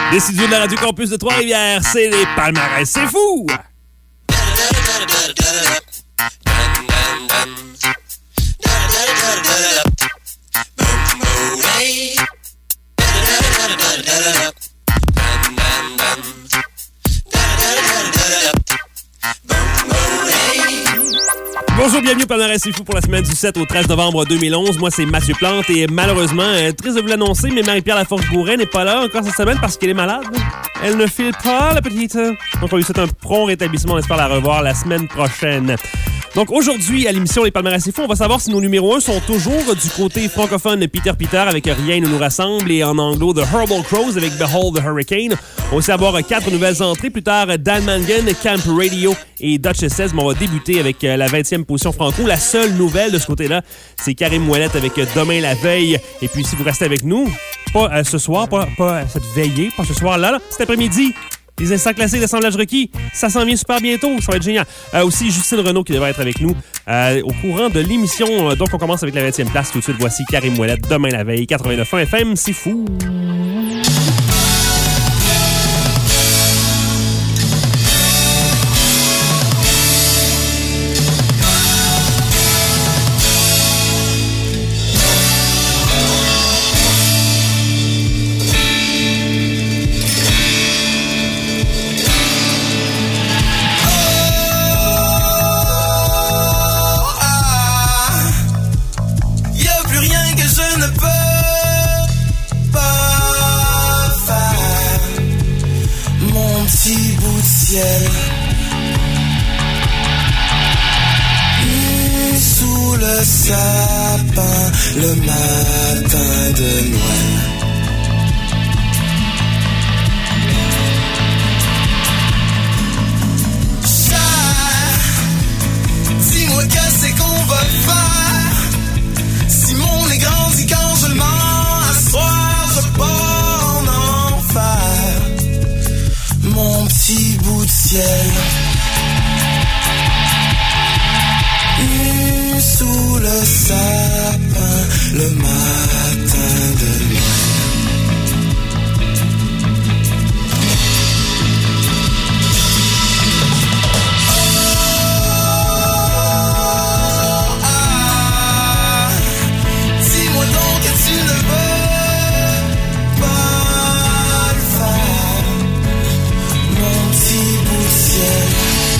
Des studios de la Radio Campus de Trois-Rivières, c'est les palmarès, c'est fou! Bonjour, bienvenue au palmarès c'est fou pour la semaine du 7 au 13 novembre 2011. Moi, c'est Mathieu Plante et malheureusement, triste de vous l'annoncer, mais Marie-Pierre Laforce-Bourret n'est pas là encore cette semaine parce qu'elle est malade. Elle ne file pas, la petite. Donc, on lui souhaite un prompt rétablissement. On espère la revoir la semaine prochaine. Donc, aujourd'hui, à l'émission Les Palmarès c'est fou, on va savoir si nos numéros 1 sont toujours du côté francophone de Peter avec Rien ne nous rassemble et en anglo de Herbal Crows avec Behold the Hurricane. On va aussi avoir 4 nouvelles entrées. Plus tard, Dan Mangan, Camp Radio et Duchesses. Mais on va débuter avec la 20e position franco. La seule nouvelle de ce côté-là, c'est Karim Ouellet avec Demain la veille. Et puis, si vous restez avec nous, pas ce soir, pas cette veillée, pas ce soir-là, cet après-midi, les instants classés d'assemblage requis, ça s'en vient super bientôt, ça va être génial. Aussi, Justine Renaud qui devrait être avec nous au courant de l'émission. Donc, on commence avec la 20e place. Tout de suite, voici Karim Ouellet, Demain la veille, 89.1 FM, c'est fou. Sous le sapin, le matin de Noël. Dis-moi qu'est-ce qu'on va faire. Si mon est grandi quand je le mens, à soir je pars en enfer. Mon petit bout de ciel. Sous le sapin, le matin de Noël. Dis-moi donc que tu ne veux pas le faire, mon petit bout de ciel.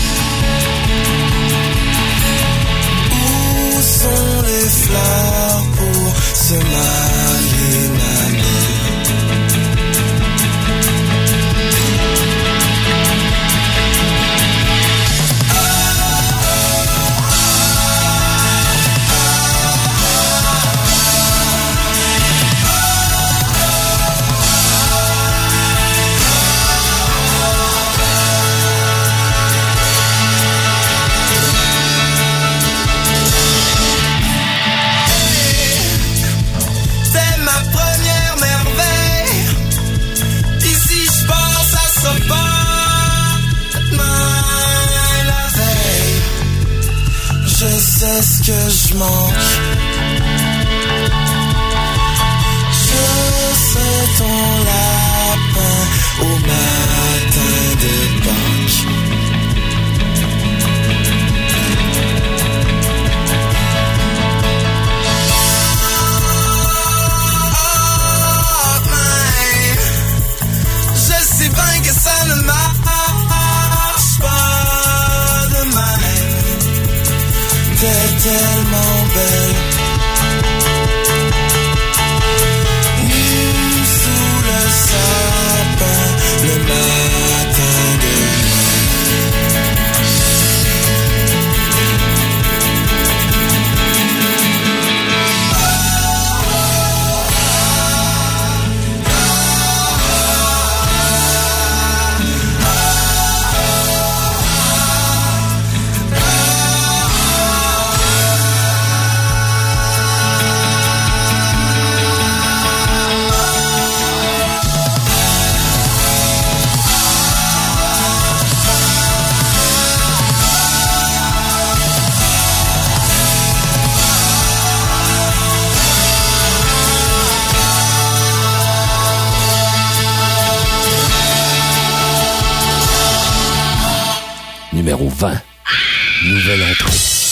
Sont les fleurs pour se marier, mamie. C'est ce que je manque. Je serai ton lapin au matin de Pâques. Je sais bien que ça ne marche pas de même. T'es tellement belle. numéro 20. Nouvelle entrée.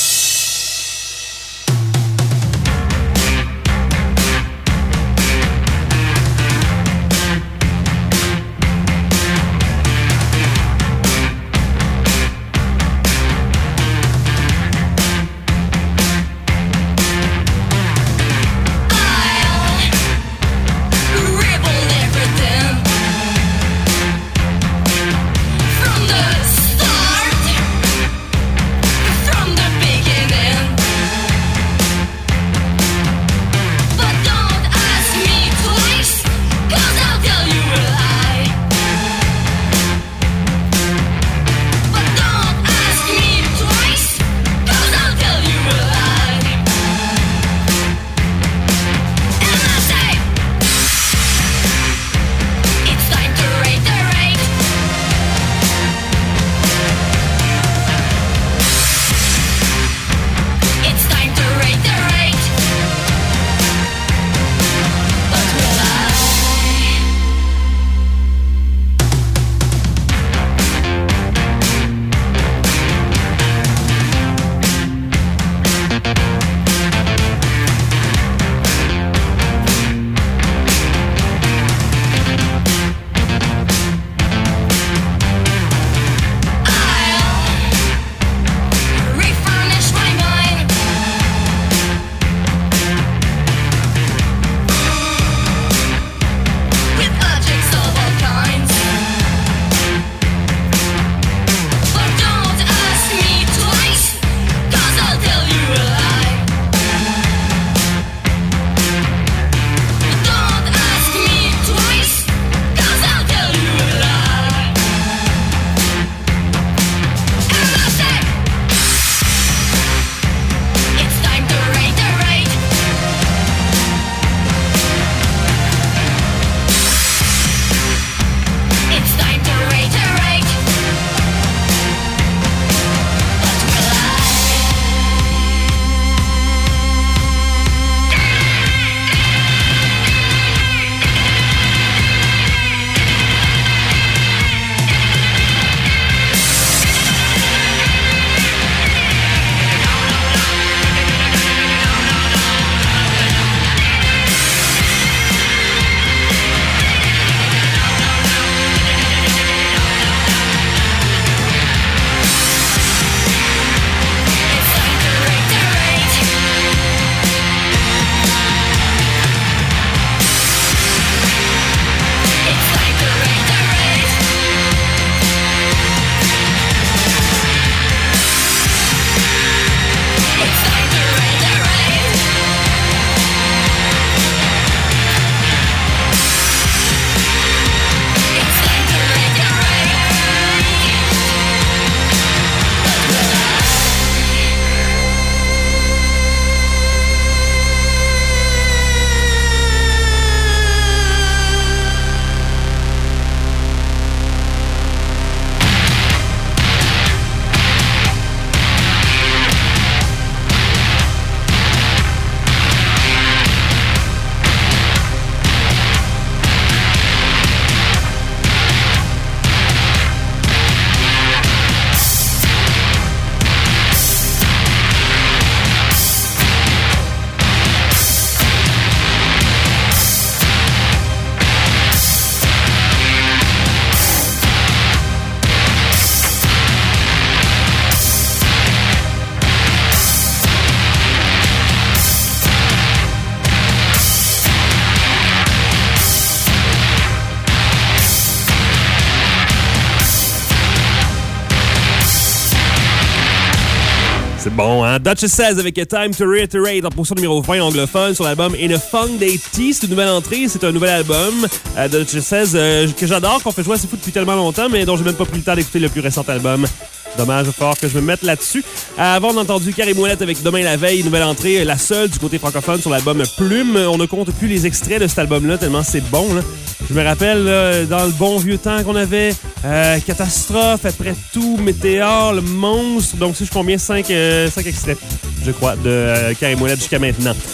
C'est bon, hein? Duchess Says avec Time to Reiterate en position numéro 20 anglophone sur l'album In a Funk Day Tea. C'est une nouvelle entrée, c'est un nouvel album de Duchess Says que j'adore, qu'on fait jouer assez fou depuis tellement longtemps, mais dont j'ai même pas pris le temps d'écouter le plus récent album. Dommage, il va falloir que je me mette là-dessus. Avant, on a entendu Carrie Moellette avec Demain la veille, nouvelle entrée, la seule du côté francophone sur l'album Plume. On ne compte plus les extraits de cet album-là, tellement c'est bon, là. Je me rappelle, là, dans le bon vieux temps qu'on avait, Catastrophe, Après tout, Météore, Le Monstre. Donc, si je combien 5 extraits, je crois, de Carrie Moellette jusqu'à maintenant.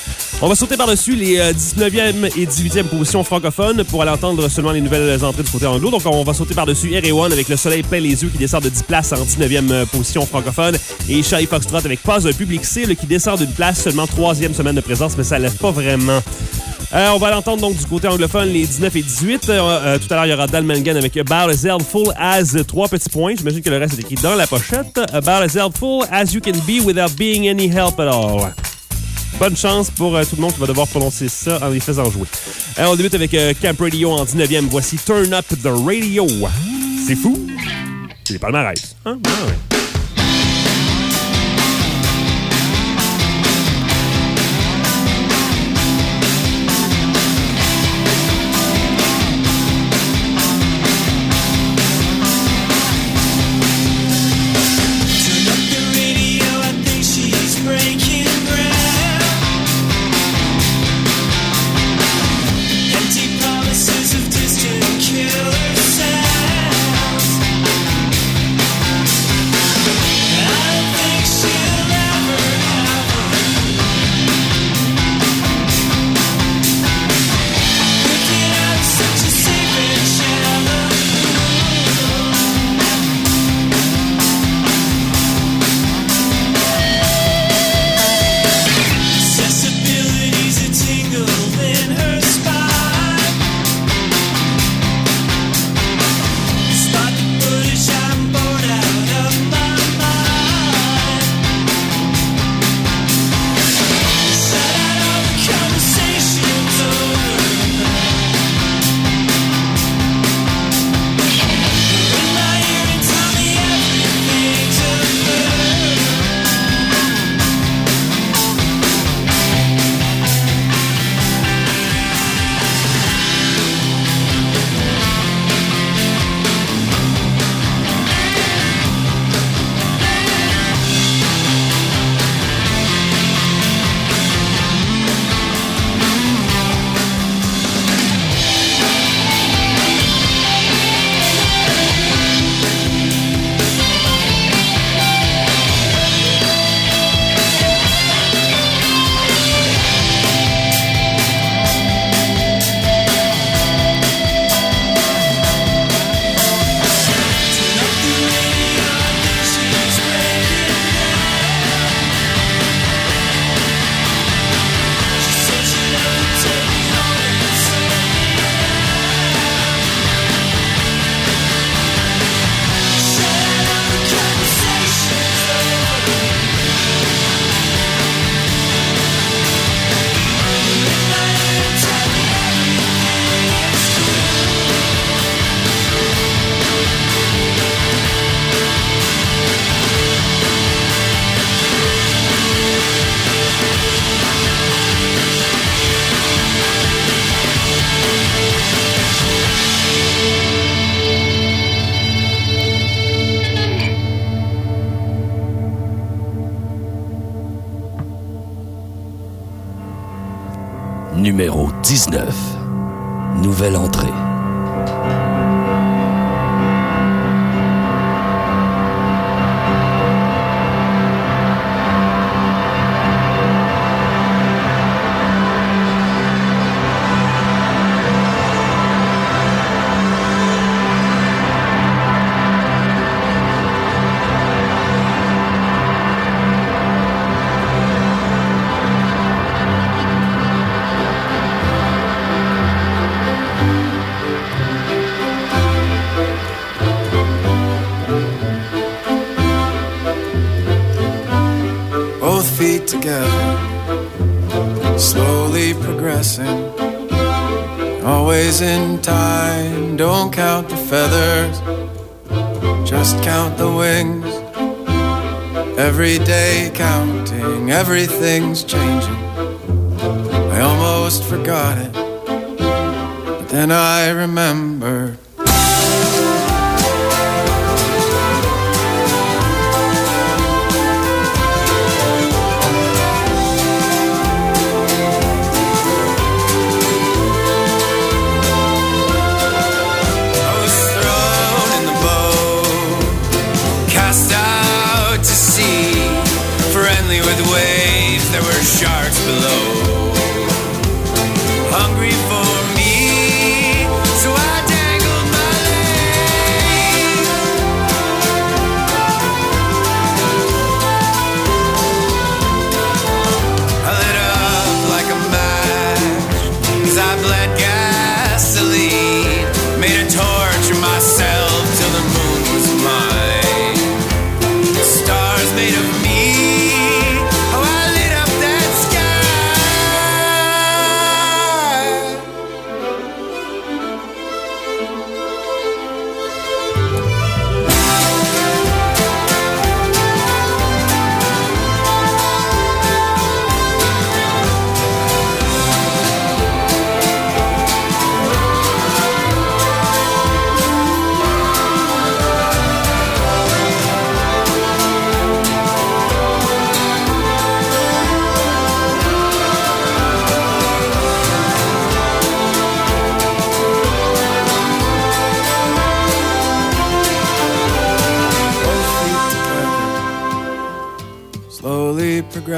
On va sauter par-dessus les 19e et 18e positions francophones pour aller entendre seulement les nouvelles entrées du côté anglo. Donc, on va sauter par-dessus Erewhon avec Le Soleil plein les yeux qui descend de 10 places en 19e position francophone. Et Charlie Foxtrot avec Pas un public cible qui descend d'une place, seulement 3e semaine de présence, mais ça lève pas vraiment. On va l'entendre donc du côté anglophone, les 19 et 18. Tout à l'heure, il y aura Dalmangan avec About as helpful as 3 petits points. J'imagine que le reste est écrit dans la pochette. About as helpful as you can be without being any help at all. Bonne chance pour tout le monde qui va devoir prononcer ça en les faisant jouer. On débute avec Camp Radio en 19e. Voici Turn Up the Radio. C'est fou. C'est les palmarès. Hein? Ah ouais. Numéro 19. Nouvelle entrée. Together, slowly progressing, always in time. Don't count the feathers, just count the wings. Every day counting, everything's changing. I almost forgot it, but then I remembered. With waves, there were sharks below.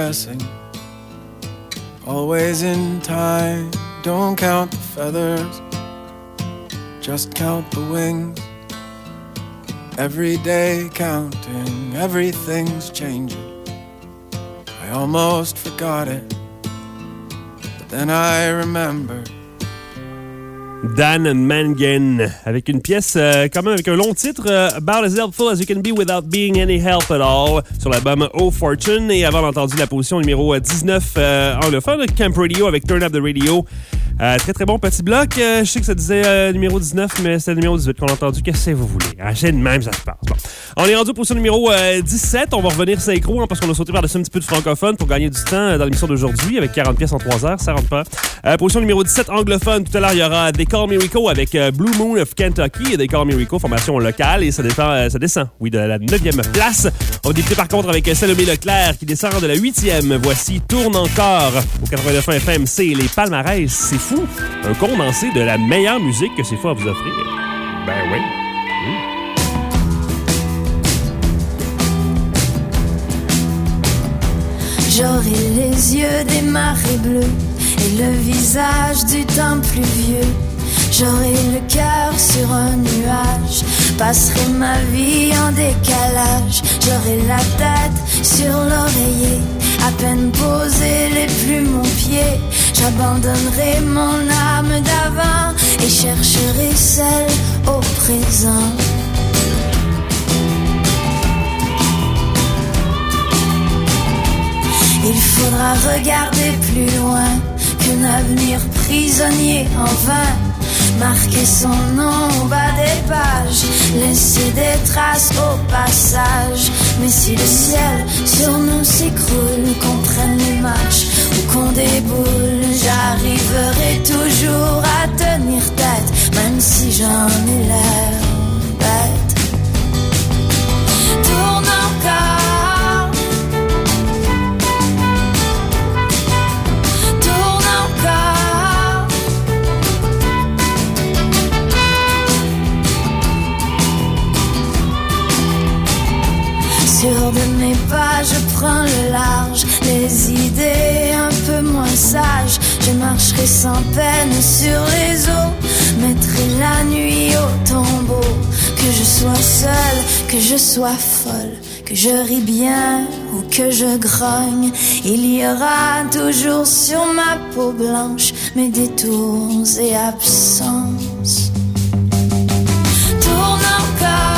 progressing, always in time. Don't count the feathers, just count the wings. Every day counting, everything's changing. I almost forgot it, but then I remembered. Dan Mangan, avec une pièce quand même avec un long titre, About as helpful as you can be without being any help at all, sur l'album Oh Fortune. Et avant entendu la position numéro 19 anglophone, Camp Radio avec Turn Up the Radio. Très très bon petit bloc. Je sais que ça disait numéro 19, mais c'est le numéro 18 qu'on a entendu. Qu'est-ce que vous voulez? C'est de même, ça se passe. Bon. On est rendu aux position numéro 17. On va revenir synchro parce qu'on a sauté par-dessus un petit peu de francophone pour gagner du temps dans l'émission d'aujourd'hui avec 40 pièces en 3 heures. Ça rentre pas. Position numéro 17 anglophone. Tout à l'heure, il y aura They Call Me Rico avec Blue Moon of Kentucky. They Call Me Rico, formation locale. Et ça descend, oui, de la 9e place. On va débuter par contre avec Salomé Leclerc qui descend de la 8e. Voici Tourne encore au 89 FM. C'est les palmarès. C'est fou. Un condensé de la meilleure musique que c'est fou à vous offrir. Ben oui. J'aurai les yeux des marées bleues et le visage du temps pluvieux. J'aurai le cœur sur un nuage, passerai ma vie en décalage. J'aurai la tête sur l'oreiller, à peine posé les plumes aux pieds. J'abandonnerai mon âme d'avant et chercherai celle au présent. Il faudra regarder plus loin qu'un avenir prisonnier en vain. Marquer son nom au bas des pages, laisser des traces au passage. Mais si le ciel sur nous s'écroule, qu'on prenne les marches ou qu'on déboule, j'arriverai toujours à tenir tête, même si j'en ai l'air bête. Tourne encore. Sur de mes pas, je prends le large, les idées un peu moins sages. Je marcherai sans peine sur les eaux, mettrai la nuit au tombeau. Que je sois seule, que je sois folle, que je ris bien ou que je grogne, il y aura toujours sur ma peau blanche mes détours et absences. Tourne encore.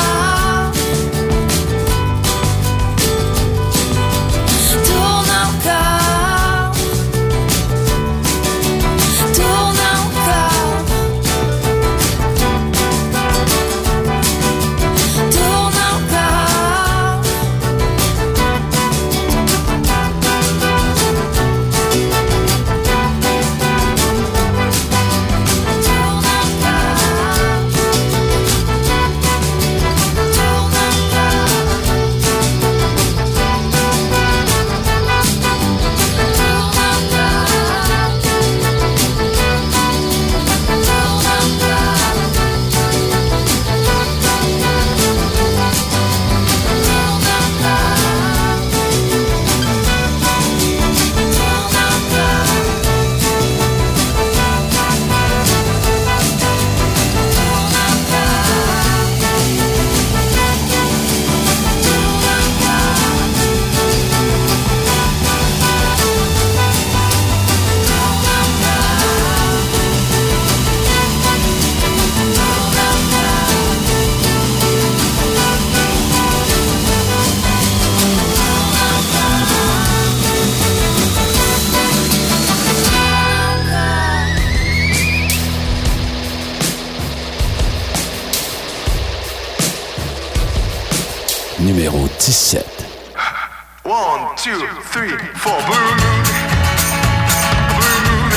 Numéro 17. 1, 2, 3, 4. Blue moon, blue moon,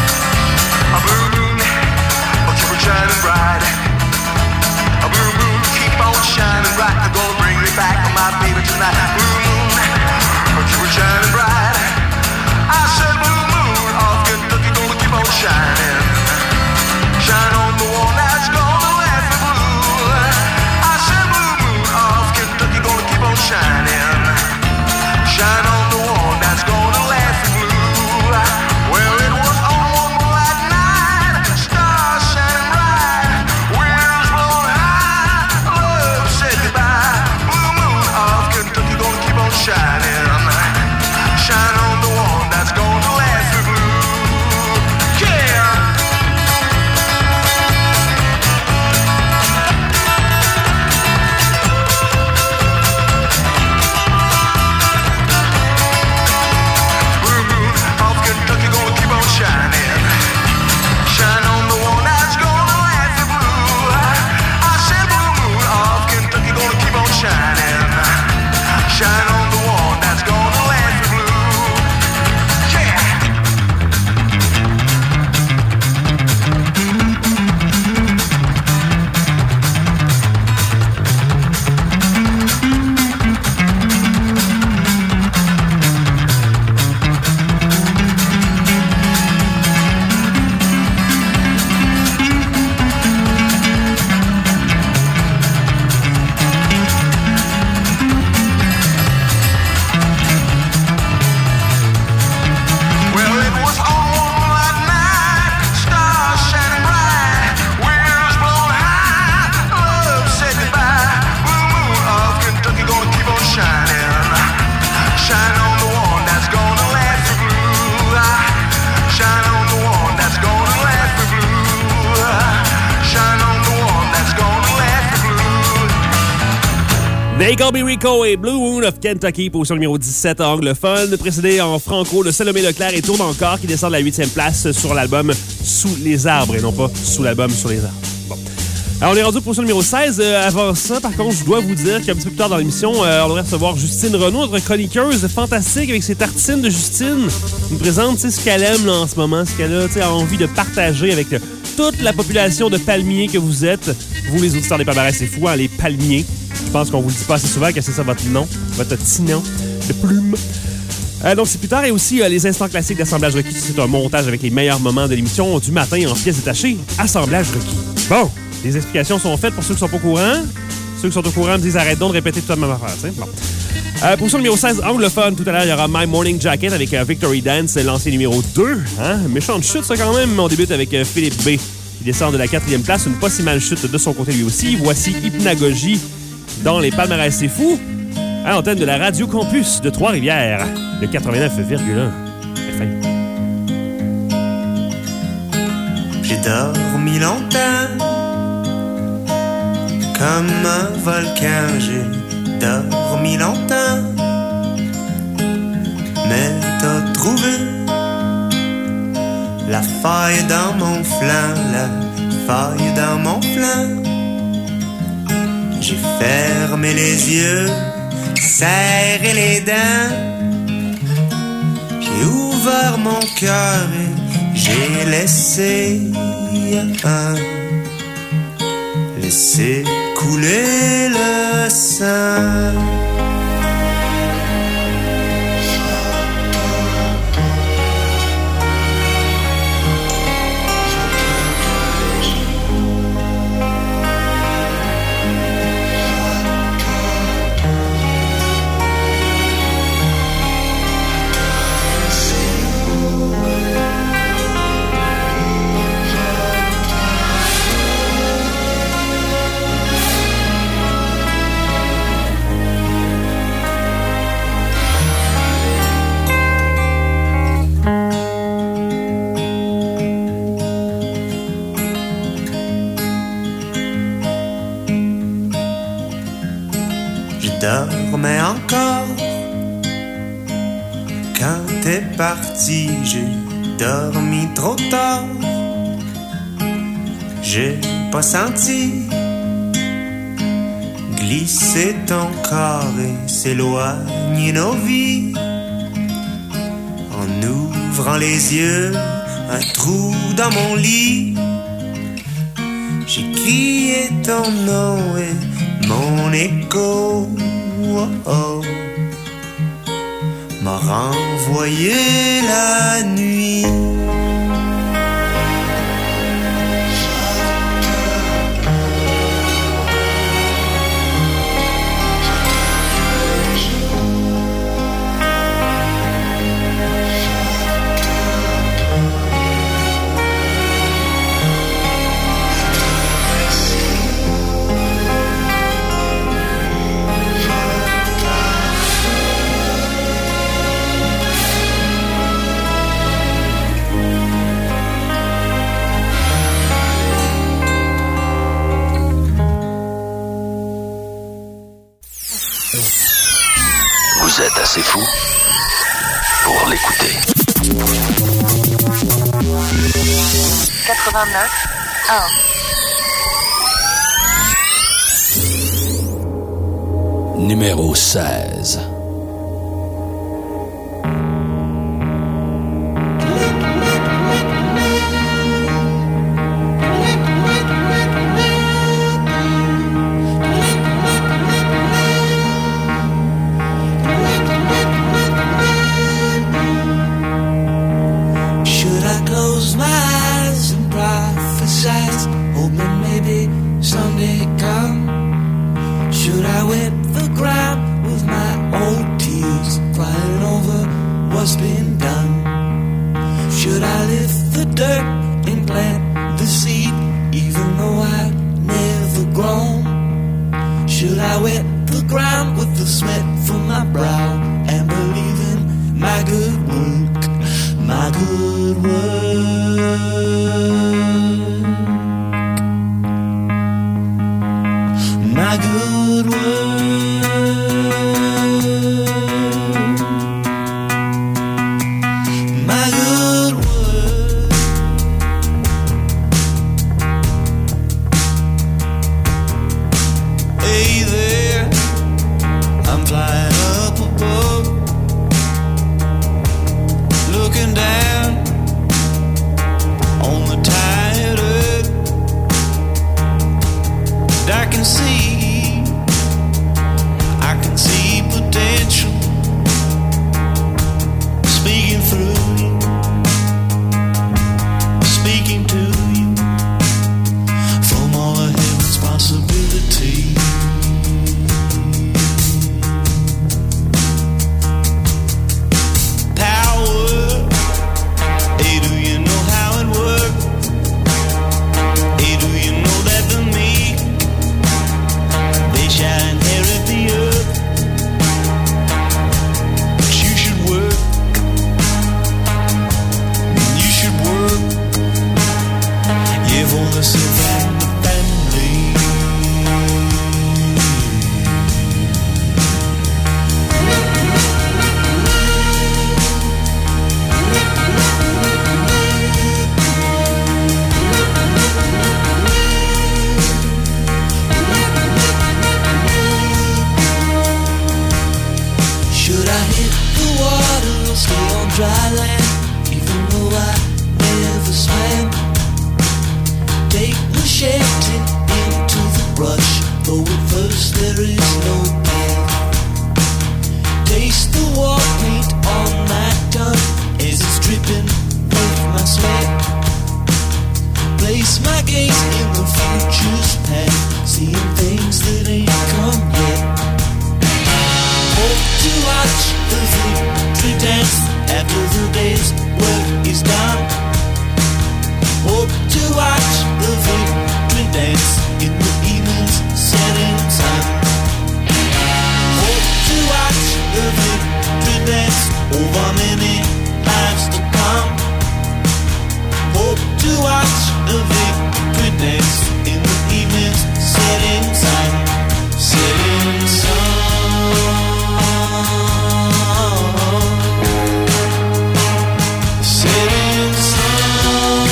a blue moon, oh, keep on shining bright. A blue moon, keep on shining bright. I'm gonna bring me back, my baby, tonight. Blue moon, oh, keep on shining bright. I said blue moon, off Kentucky, gonna keep on shining. Shine on the one that's gonna let me blue. I said blue moon, off Kentucky, gonna keep on shining. Shine on the one that's gonna They Call Me Rico et Blue Moon of Kentucky, position numéro 17 anglophone, précédé en franco de Salomé Leclerc et Tourne encore, qui descend de la 8e place sur l'album Sous les arbres, et non pas sous l'album Sur les arbres. Bon. Alors, on est rendu pour position numéro 16. Avant ça, par contre, je dois vous dire qu'un petit peu plus tard dans l'émission, on devrait recevoir Justine Renaud, notre chroniqueuse fantastique avec ses tartines de Justine. Elle nous présente ce qu'elle aime là, en ce moment, ce qu'elle a envie de partager avec toute la population de palmiers que vous êtes. Vous, les auditeurs des Palmarès, c'est fou, hein, les palmiers. Je pense qu'on vous le dit pas assez souvent que c'est ça votre nom, votre petit nom de plume. Donc, c'est plus tard. Et aussi, les instants classiques d'Assemblage requis. C'est un montage avec les meilleurs moments de l'émission du matin en pièces détachées. Assemblage requis. Bon, les explications sont faites pour ceux qui sont pas au courant. Ceux qui sont au courant me disent arrête donc de répéter toute la même affaire. Bon. Position numéro 16, anglophone. Tout à l'heure, il y aura My Morning Jacket avec Victory Dance, lancé numéro 2. Hein? Méchante chute, ça, quand même. On débute avec Philippe B. Il descend de la 4e place. Une pas si mal chute de son côté, lui aussi. Voici Hypnagogie dans les Palmarès, c'est fou, à l'antenne de la Radio Campus de Trois-Rivières, de 89,1 FM. J'ai dormi longtemps, comme un volcan, j'ai dormi longtemps, mais t'as trouvé la faille dans mon flanc, la faille dans mon flanc. J'ai fermé les yeux, serré les dents. J'ai ouvert mon cœur et j'ai laissé couler le sang. Dormais encore quand t'es parti, j'ai dormi trop tard. J'ai pas senti glisser ton corps et s'éloigner nos vies. En ouvrant les yeux, un trou dans mon lit. J'ai crié ton nom et mon écho m'a renvoyé la nuit. Vous êtes assez fou pour l'écouter. 89.1 Numéro 16. My good work. fullness of the family. Should I hit the water or stay on dry land, even though I never swam? Take machete into the brush, though at first there is no path. Taste the war paint on my tongue as it's dripping with my sweat. Place my gaze in the future's path, seeing things that ain't come yet. Hope to watch the victory dance after the day's work is done. Hope to watch the victory dance in the evening's setting sun. Hope to watch the victory dance over many lives to come. Hope to watch the victory dance in the evening's setting sun. Setting sun. Setting sun.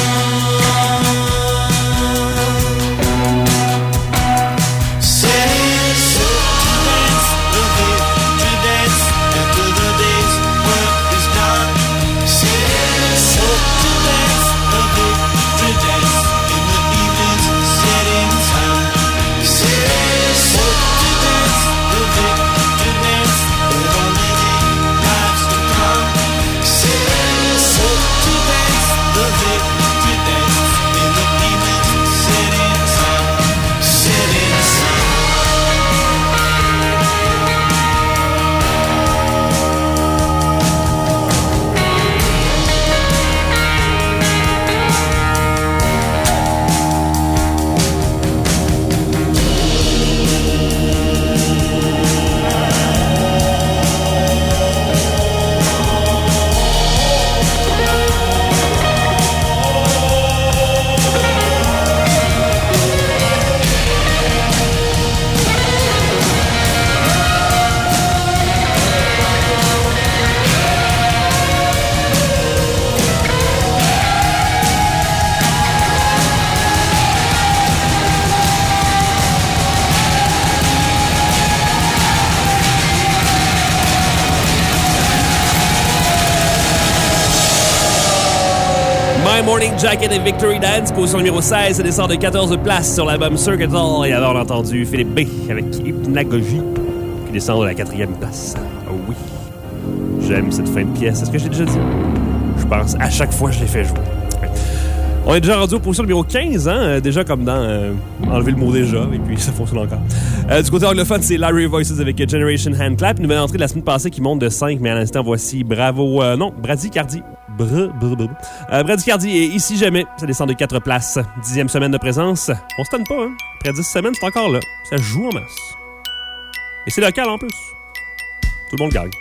Setting sun. Dance, the victory dance, after the day's work is done. Setting sun. To dance, the victory dance, in the evening's setting sun. Setting sun. To dance, the victory dance, over many lives to come. Setting sun. To dance, the victory dance, in the evening's setting sun. Setting sun. My Morning Jacket et Victory Dance, position numéro 16, ça descend de 14 places sur l'album Circuit Hall. Et alors, on a entendu Philippe B avec Hypnagogie, qui descend de la 4e place. Oh oui, j'aime cette fin de pièce. Est-ce que j'ai déjà dit? Je pense, à chaque fois, je l'ai fait jouer. On est déjà rendu aux positions numéro 15, hein? Déjà comme dans enlever le mot déjà, et puis ça fonctionne encore. Du côté anglophone, c'est Larry Voices avec Generation Hand Clap. Nouvelle entrée de la semaine passée qui monte de 5, mais à l'instant, voici Bradycardy. Bradycardy et Ici Jamais, ça descend de 4 places. 10e semaine de présence. On se tonne pas, hein? Après 10 semaines, c'est encore là. Ça joue en masse. Et c'est local en plus. Tout le monde gagne.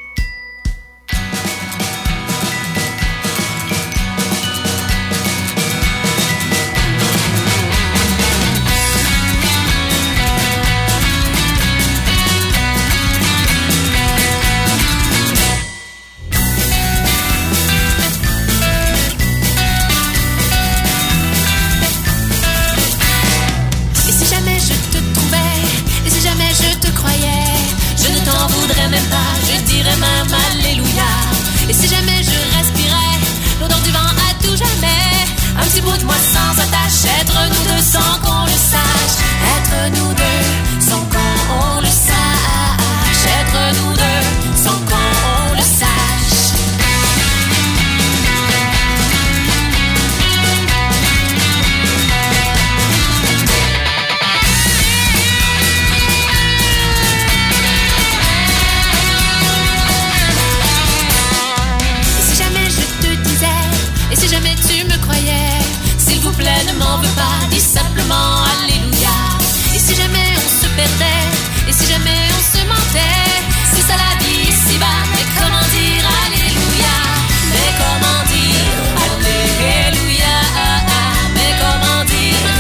Mais comment dire Alléluia, mais comment dire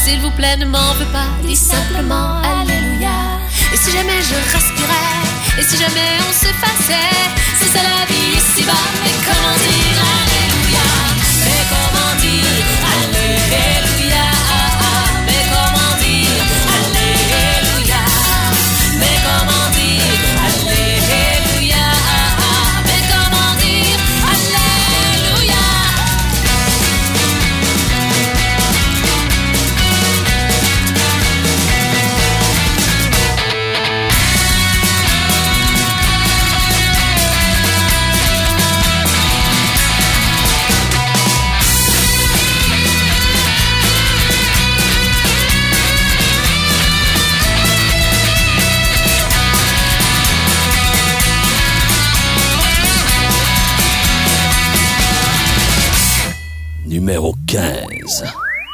s'il vous plaît, ne m'en veux pas, dis simplement Alléluia. Et si jamais je respirais, et si jamais on s'effaçait, c'est ça la vie ici-bas. Mais comment dire Alléluia? Mais comment dire Alléluia? Mais comment dire Alléluia? Mais comment dire Alléluia? Mais comment dire Alléluia? Numéro 15.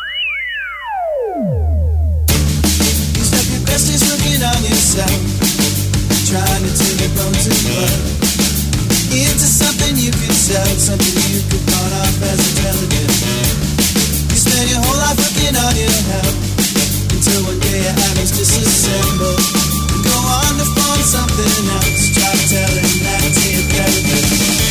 Besties looking on yourself, trying to turn your bones and blood into something you could sell, something you could pawn off as intelligent. You spend your whole life working on your health until one day your atoms disassemble and go on to form something else. Try telling that to your therapist.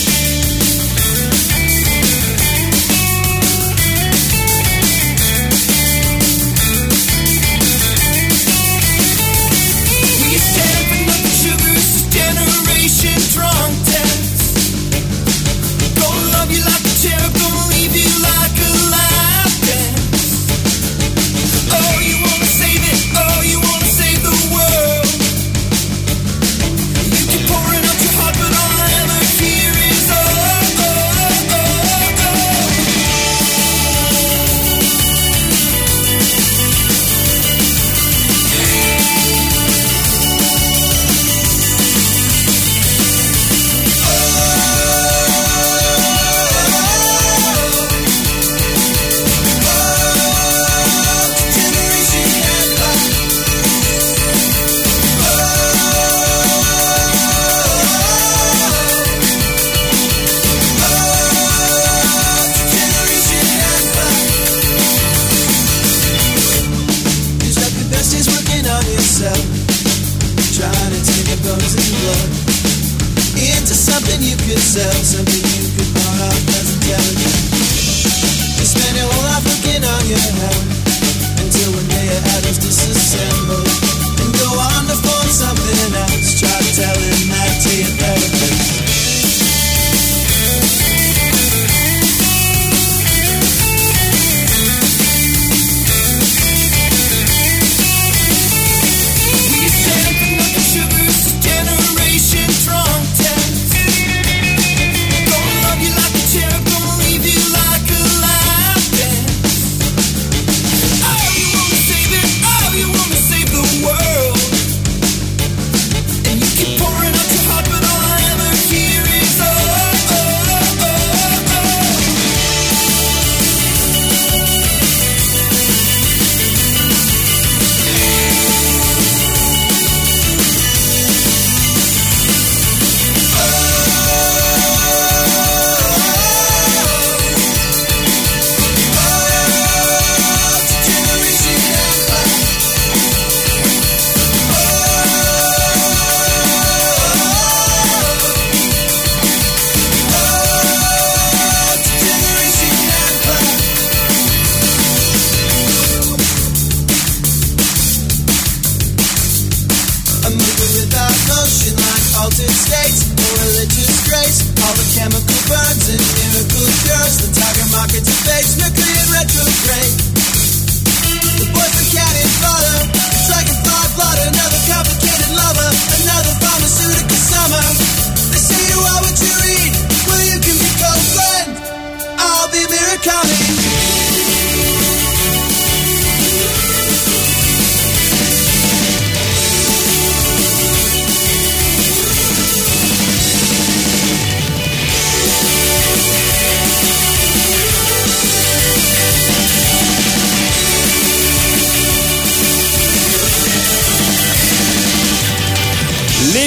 Drunk test. Gonna love you like a cherub, gonna leave you like a lap dance. Oh, you wanna save it, oh, you wanna save the world. You keep pouring out your heart, but all I ever hear is oh, oh, oh, oh. Trying to take your bones and blood into something you could sell, something you could pawn off as intelligent. You spend your whole life looking on your health until one day your atoms disassemble and go on to form something else. Try telling that to your therapist.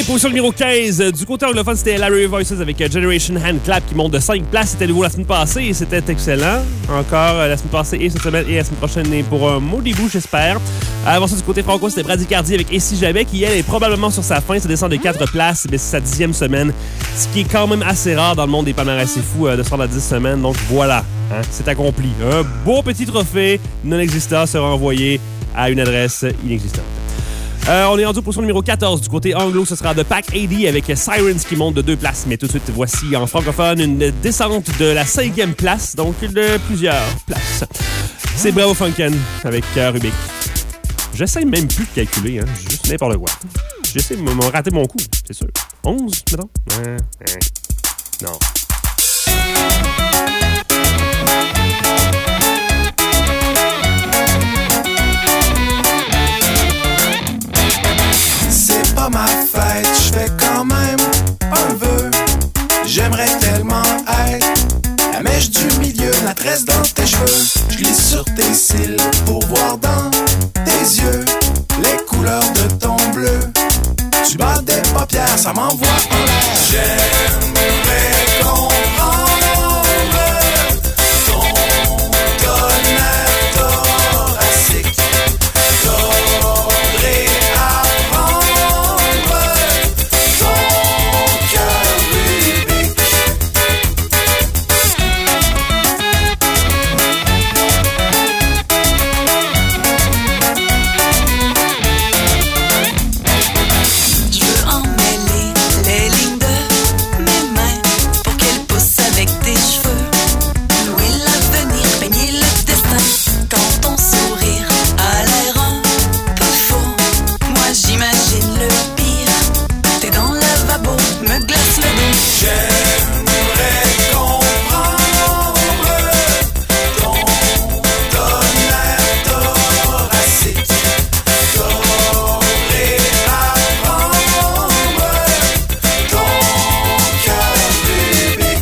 position numéro 15. Du côté anglophone, c'était Larry Voices avec Generation Hand Clap qui monte de 5 places. C'était nouveau la semaine passée et c'était excellent. Encore la semaine passée et cette semaine et la semaine prochaine et pour un maudit bout, j'espère. Avant ça, du côté franco, c'était Bradycardia avec Et si jamais, qui elle est probablement sur sa fin. Ça descend de 4 places, mais c'est sa 10e semaine. Ce qui est quand même assez rare dans le monde des palmarès assez fous de se rendre à 10 semaines. Donc voilà, hein, c'est accompli. Un beau petit trophée non existant sera envoyé à une adresse inexistante. On est rendu au position numéro 14. Du côté anglo, ce sera The Pack AD avec Sirens qui monte de 2 places. Mais tout de suite, voici en francophone une descente de la 5e place, donc de plusieurs places. C'est Bravo Funken avec Rubik. J'essaie même plus de calculer, hein. Juste n'importe quoi. J'essaie de me rater mon coup, c'est sûr. 11, mettons? Non. C'est pas ma fête, je fais quand même un vœu. J'aimerais tellement être la mèche du milieu, la tresse dans tes cheveux. Je glisse sur tes cils pour voir dans tes yeux les couleurs de ton bleu. Tu bats des paupières, ça m'envoie en l'air. J'aimerais comprendre ton tonnerre thoracique. Faudrait apprendre ton cœur Rubik. Je veux emmêler les lignes de mes mains pour qu'elles poussent avec tes cheveux. Louer l'avenir, peigner le destin quand ton sourire a l'air un peu faux. Moi j'imagine le pire. T'es dans le lavabo, me glace le dos. J'aimerais comprendre ton tonnerre thoracique. Faudrait apprendre ton cœur Rubik.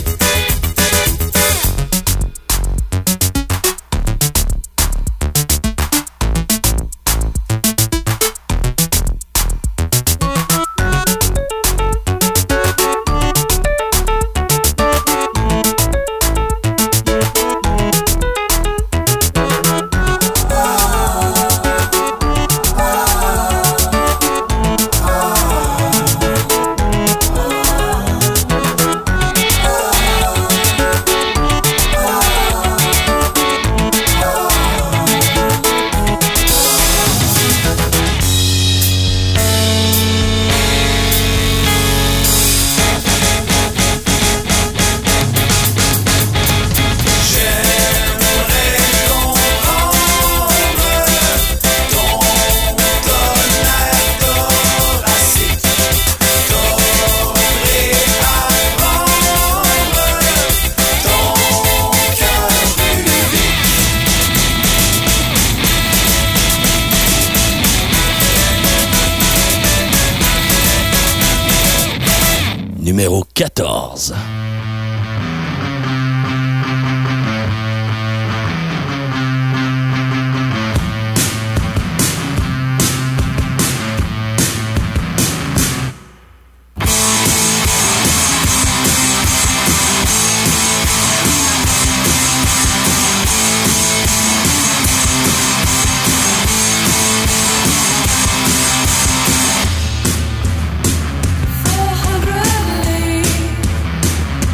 Numéro 14. Faudrait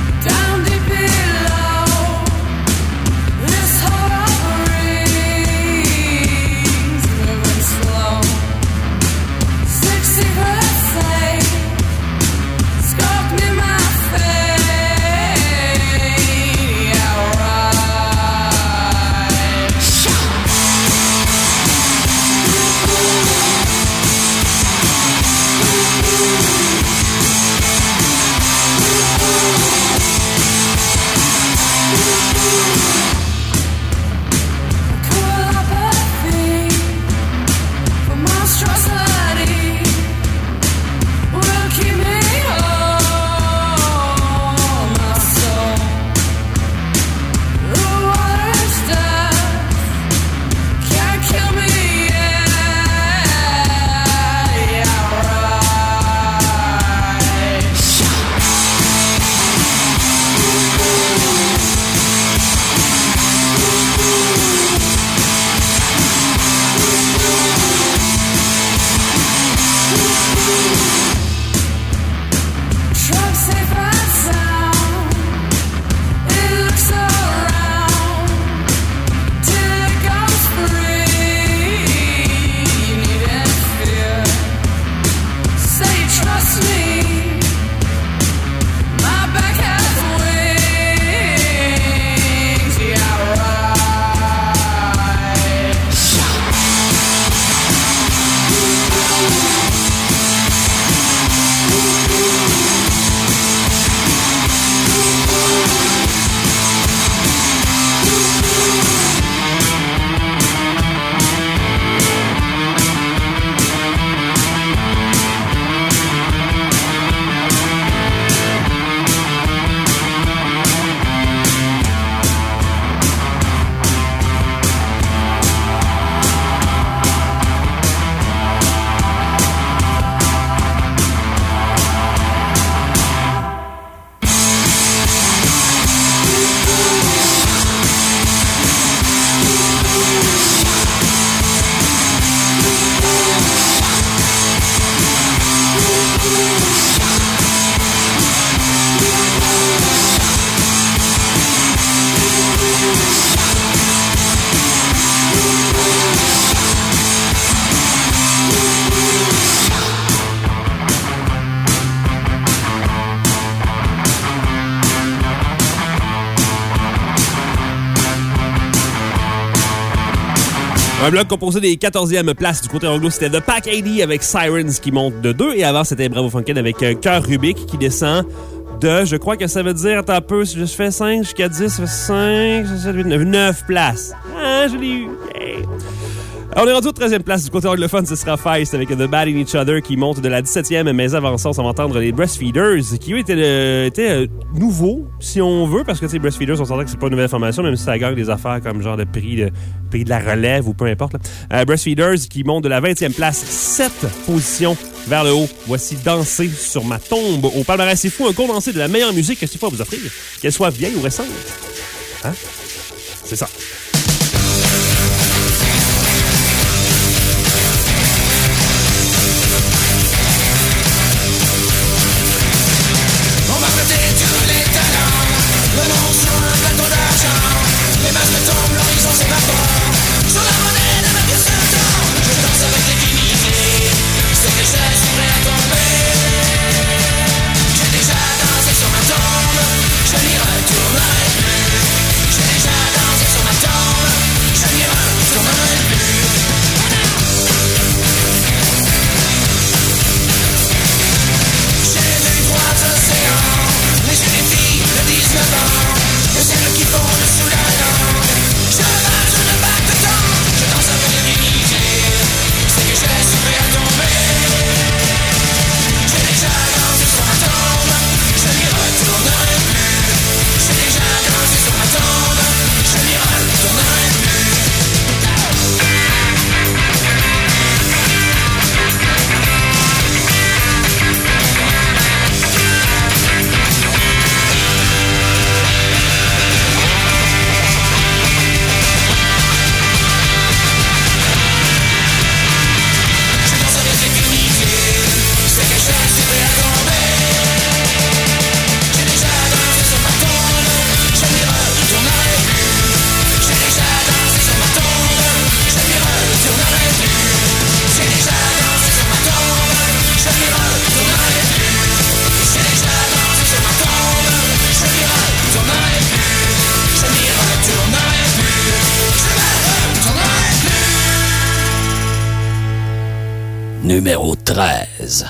Un bloc composé des 14e places du côté anglo, c'était The Pack AD avec Sirens qui monte de 2. Et avant, c'était Bravo Funkin avec Cœur Rubik qui descend de, je crois que ça veut dire, attends un peu, si je fais 5 jusqu'à 10, ça fait 5, 7, 8, 9 places. Ah, je l'ai eu. Yeah. Alors, on est rendu aux 13e place du côté anglophone, ce sera Feist avec The Bad in Each Other qui monte de la 17e, mais avant ça, on va entendre les Breastfeeders qui, eux, étaient nouveaux, si on veut, parce que, tu sais, Breastfeeders, on s'entend que c'est pas une nouvelle formation, même si ça gagne des affaires comme genre de prix de la relève ou peu importe. Breastfeeders qui monte de la 20e place, 7 positions vers le haut. Voici Danser sur ma tombe au palmarès. C'est fou, un condensé de la meilleure musique que c'est fou à vous offrir, qu'elle soit vieille ou récente. Hein? C'est ça. Le nom sur un plateau d'argent, les masques tombent, l'horizon s'évapore. Sur la monnaie de ma pièce de temps, je danse avec l'infinité. C'est que je suis prêt à tomber. J'ai déjà dansé sur ma tombe, je n'y retournerai plus. J'ai déjà dansé sur ma tombe, je n'y retournerai plus. J'ai vu 3 océans, les yeux des filles de 19 ans, et celles qui font dessous la langue. Je marche sur le bac de temps, je danse avec l'infinité. C'est que je suis prêt à tomber. J'ai déjà dansé sur ma tombe, je n'y retournerai plus. J'ai déjà dansé sur ma tombe, je n'y retournerai plus. Numéro 13.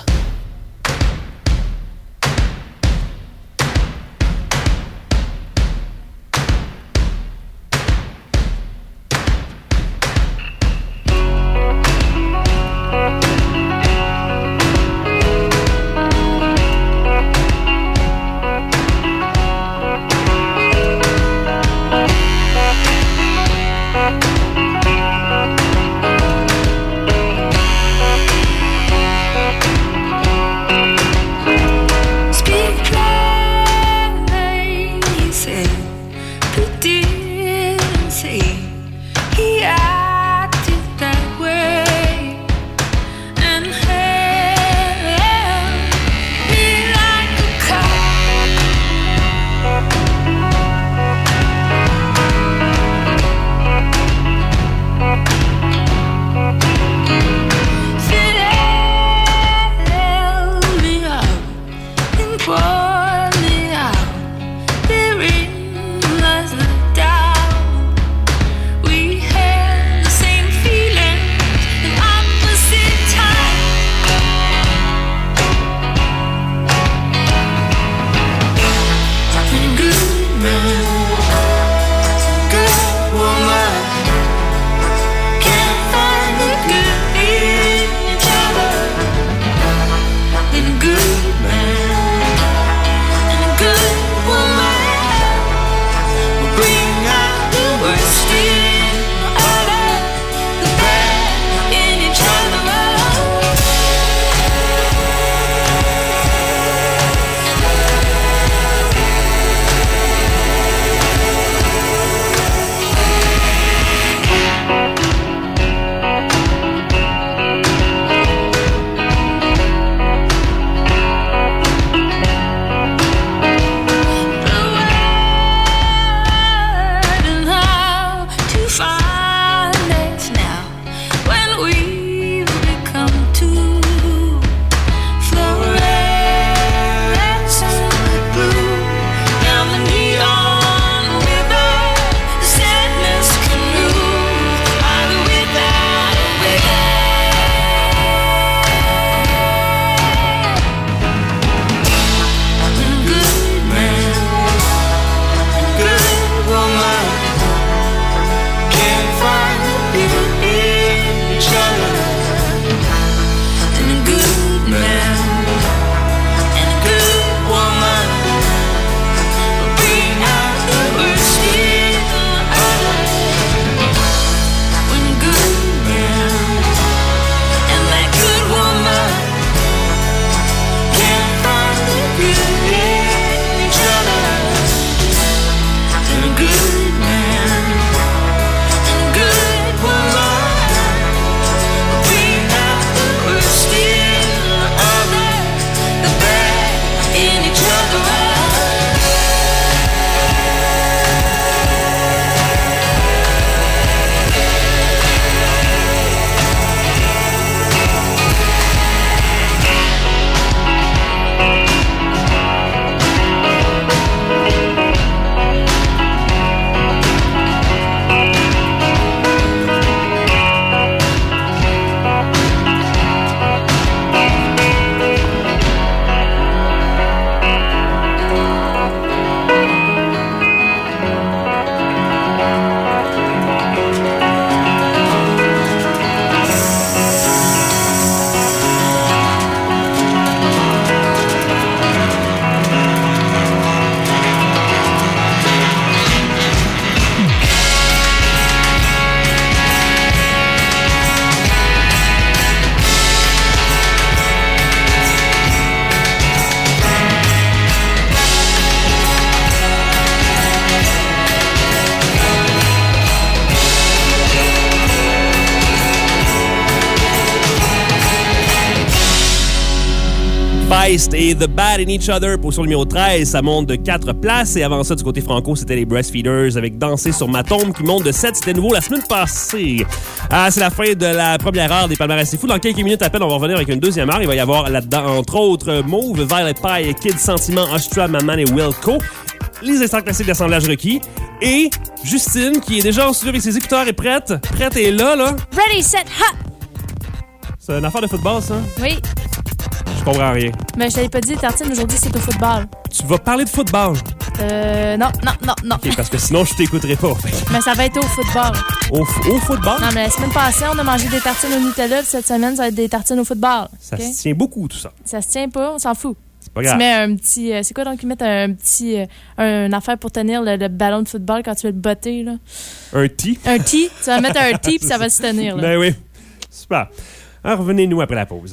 Feist et The Bad in Each Other. Position numéro 13, ça monte de 4 places. Et avant ça, du côté franco, c'était les Breastfeeders avec Danser sur ma tombe qui monte de 7. C'était nouveau la semaine passée. C'est la fin de la première heure des palmarès. C'est fou. Dans quelques minutes à peine, on va revenir avec une deuxième heure. Il va y avoir là-dedans, entre autres, Mauve, Violet Pie, Kid Sentiment, Ostra, Maman et Wilco. Les instants classiques d'assemblage requis. Et Justine, qui est déjà en studio avec ses écouteurs, est prête. Prête et là. Ready, set, hot! C'est une affaire de football, ça? Oui. Je comprends rien. Mais je t'avais pas dit, tartine, aujourd'hui, c'est au football. Tu vas parler de football? Non. OK, parce que sinon, je t'écouterai pas. Mais ça va être au football. Au football? Non, mais la semaine passée, on a mangé des tartines au Nutella, puis cette semaine, ça va être des tartines au football. Ça se tient beaucoup, tout ça. Ça se tient pas, on s'en fout. C'est pas grave. Tu mets un petit... c'est quoi donc? Ils mettent un petit... une affaire pour tenir le ballon de football quand tu veux le botter, là. Un tee? Un tee. Tu vas mettre un tee, puis ça va se tenir, là. Ben oui. Super. Alors, revenez-nous après la pause.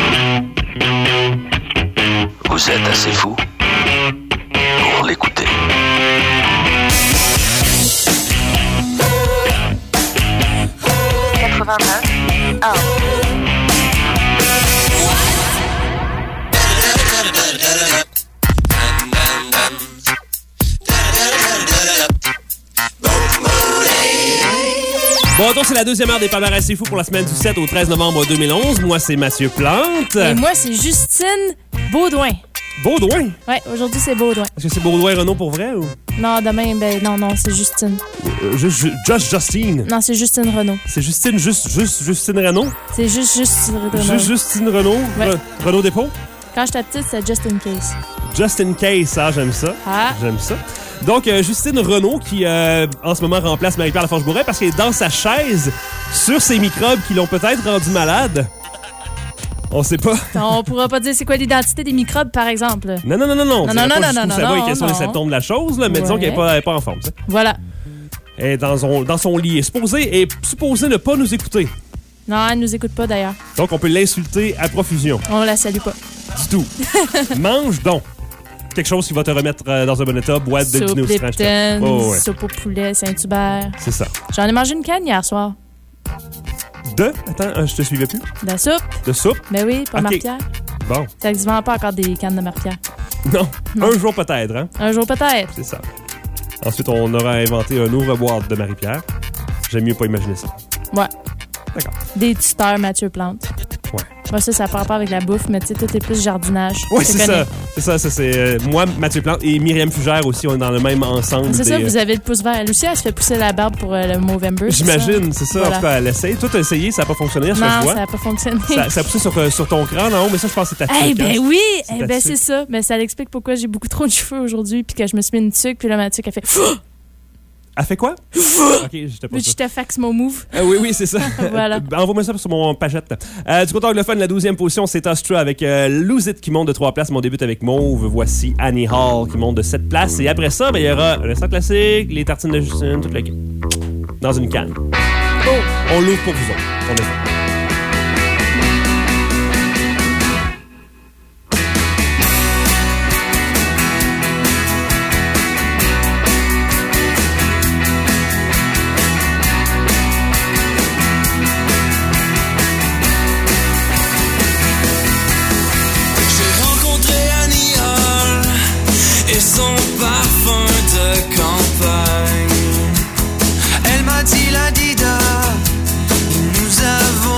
Vous êtes assez fou pour l'écouter. Bon, donc c'est la deuxième heure des palmarès C'est fou pour la semaine du 7 au 13 novembre 2011. Moi, c'est Mathieu Plante. Et moi, c'est Justine Baudouin. Baudouin? Ouais, aujourd'hui, c'est Baudouin. Est-ce que c'est Baudouin-Renaud pour vrai ou? Non, demain, non, c'est Justine. Just Justine. Non, c'est Justine Renaud. C'est Justine, Justine Renaud? C'est Justine Renaud. Justine Renaud? Ouais. Renaud Dépôt? Quand j'étais petite, c'était Just in Case. Just in Case, ça, j'aime ça. Ah. J'aime ça. Donc, Justine Renaud qui, en ce moment, remplace Marie-Pierre Laforge-Bourret parce qu'elle est dans sa chaise sur ces microbes qui l'ont peut-être rendu malade. On sait pas. On pourra pas dire c'est quoi l'identité des microbes, par exemple. Non. Non, Ça va, il y a question des non. symptômes de la chose, là, mais disons qu'elle n'est pas en forme. Ça. Voilà. Elle est dans son lit. Elle est supposée ne pas nous écouter. Non, elle nous écoute pas, d'ailleurs. Donc, on peut l'insulter à profusion. On la salue pas. Du tout. Mange donc. Quelque chose qui va te remettre dans un bon état, boîte de dîner au Lipton, soupe au poulet, Saint-Hubert. C'est ça. J'en ai mangé une canne hier soir. Attends, je te suivais plus. De la soupe. De soupe? Ben oui, pas Marie-Pierre. Bon. Ça ne vend pas encore des cannes de Marie-Pierre. Non. Un jour peut-être, hein? Un jour peut-être. C'est ça. Ensuite, on aura inventé un ouvre-boîte de Marie-Pierre. J'aime mieux pas imaginer ça. Ouais. D'accord. Des tuteurs Mathieu Plante. Ouais. Moi, ça n'a pas rapport avec la bouffe, mais tu sais, tout est plus jardinage. Oui, c'est ça. C'est moi, Mathieu Plante et Myriam Fugère aussi, on est dans le même ensemble. C'est ça, vous avez le pouce vert. Lucie, elle se fait pousser la barbe pour le Movember. J'imagine, c'est ça. Voilà. En tout cas, elle essaye. Toi, t'as essayé, ça n'a pas fonctionné, Non, ça n'a pas fonctionné. Ça a poussé sur ton crâne en haut, mais ça, je pense que c'est ta Eh tuque. ben oui! C'est ta C'est tuque. ça. Mais ça l'explique pourquoi j'ai beaucoup trop de cheveux aujourd'hui, puis que je me suis mis une tuque, puis là, ma tuque, elle fait... Elle fait quoi? OK, j'étais pas Je te faxe mon move. Oui, c'est ça. Voilà. Envoie-moi ça sur mon pagette. Du côté anglophone, la 12e position, c'est Ostra avec Lose It qui monte de 3 places. Mon début avec Mauve. Voici Annie Hall qui monte de 7 places. Et après ça, il y aura le instant classique, les tartines de Justine, toute l'équipe. Dans une canne. Oh. On l'ouvre pour vous autres. On est fait. Son parfum de campagne. Elle m'a dit la Dida, nous avons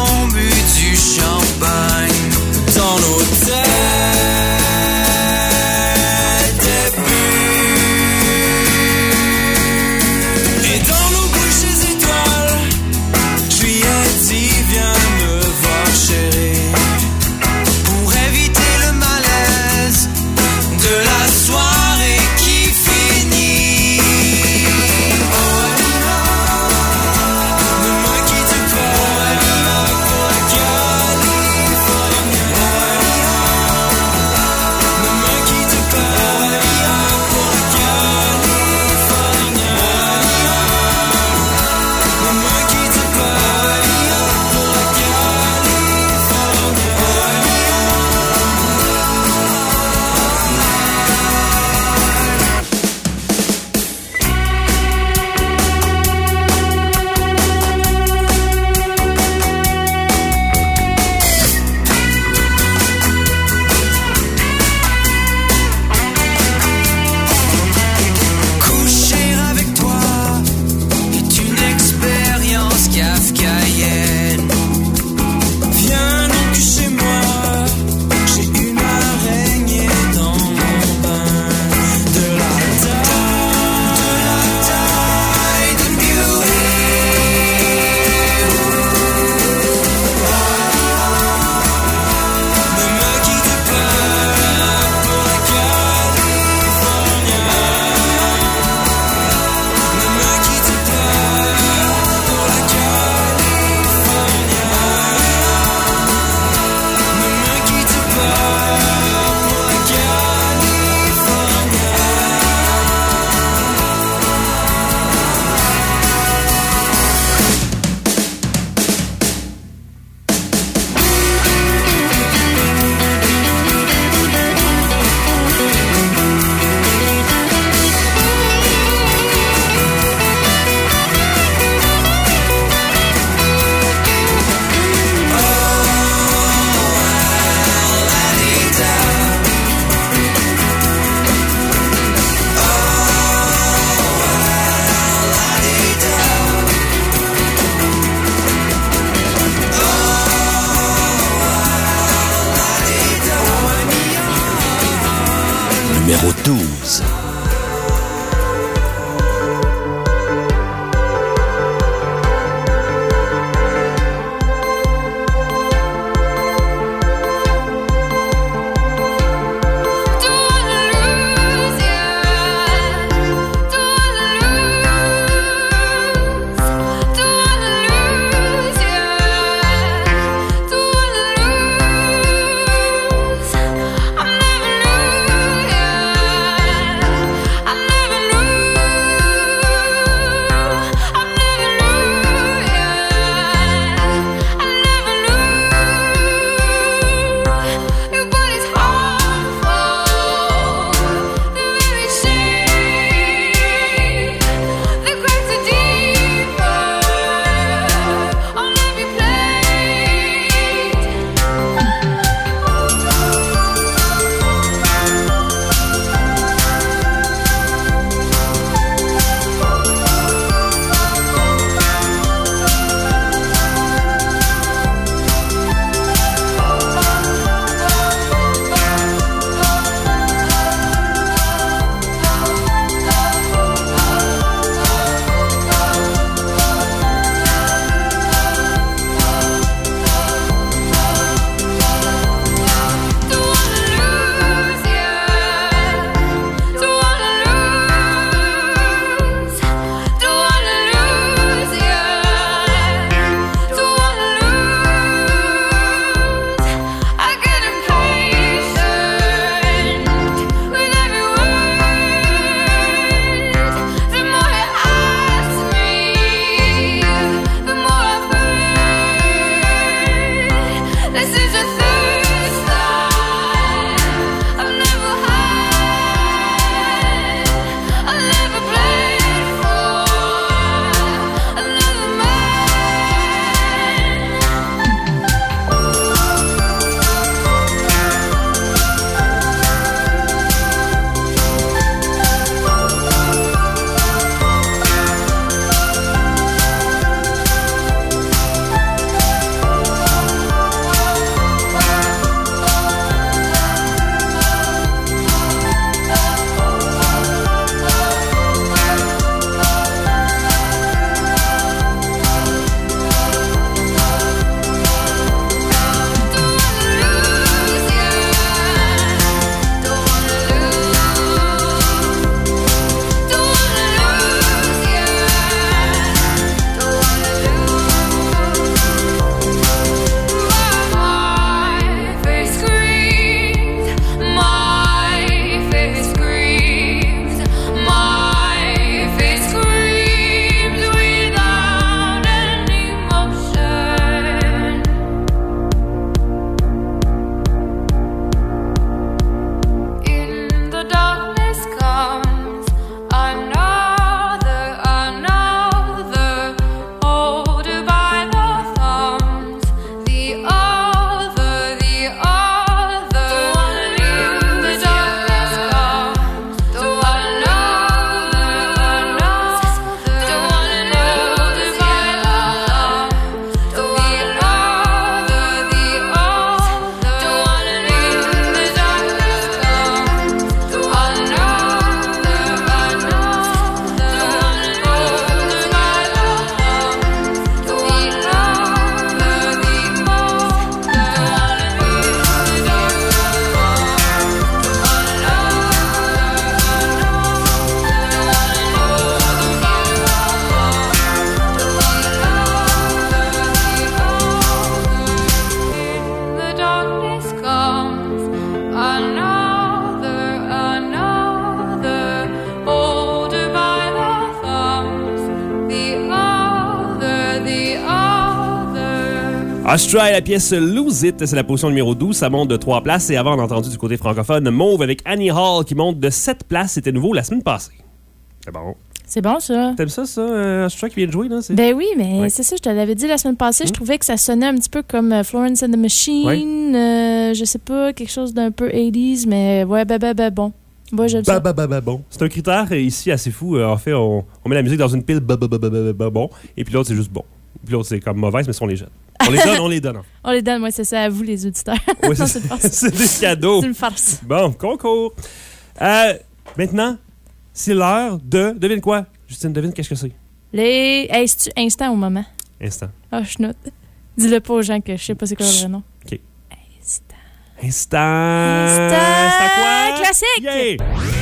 numéro 12. Astray, la pièce Lose It, c'est la position numéro 12, ça monte de 3 places. Et avant, on a entendu du côté francophone Mauve avec Annie Hall qui monte de 7 places. C'était nouveau la semaine passée. C'est bon. C'est bon, ça. T'aimes ça, Astray qui vient de jouer, là? Ben oui, mais c'est ça, je te l'avais dit la semaine passée. Je trouvais que ça sonnait un petit peu comme Florence and the Machine. Je sais pas, quelque chose d'un peu 80s, mais ouais, bon. Moi, j'aime ça. Bon. C'est un critère ici assez fou. En fait, on met la musique dans une pile bon, et puis l'autre, c'est juste bon. Puis l'autre, c'est comme mauvaise, mais on les jette. On les donne. On les donne, moi, c'est ça à vous, les auditeurs. Oui, non, c'est des cadeaux. C'est une farce. Bon, concours. Maintenant, c'est l'heure de... Devine quoi? Justine, devine qu'est-ce que c'est? Hey, c'est-tu instant ou moment? Instant. Ah, je note. Dis-le pas aux gens que je sais pas c'est quoi le vrai nom. OK. Instant. Instant. Instant quoi? Classique! Yeah!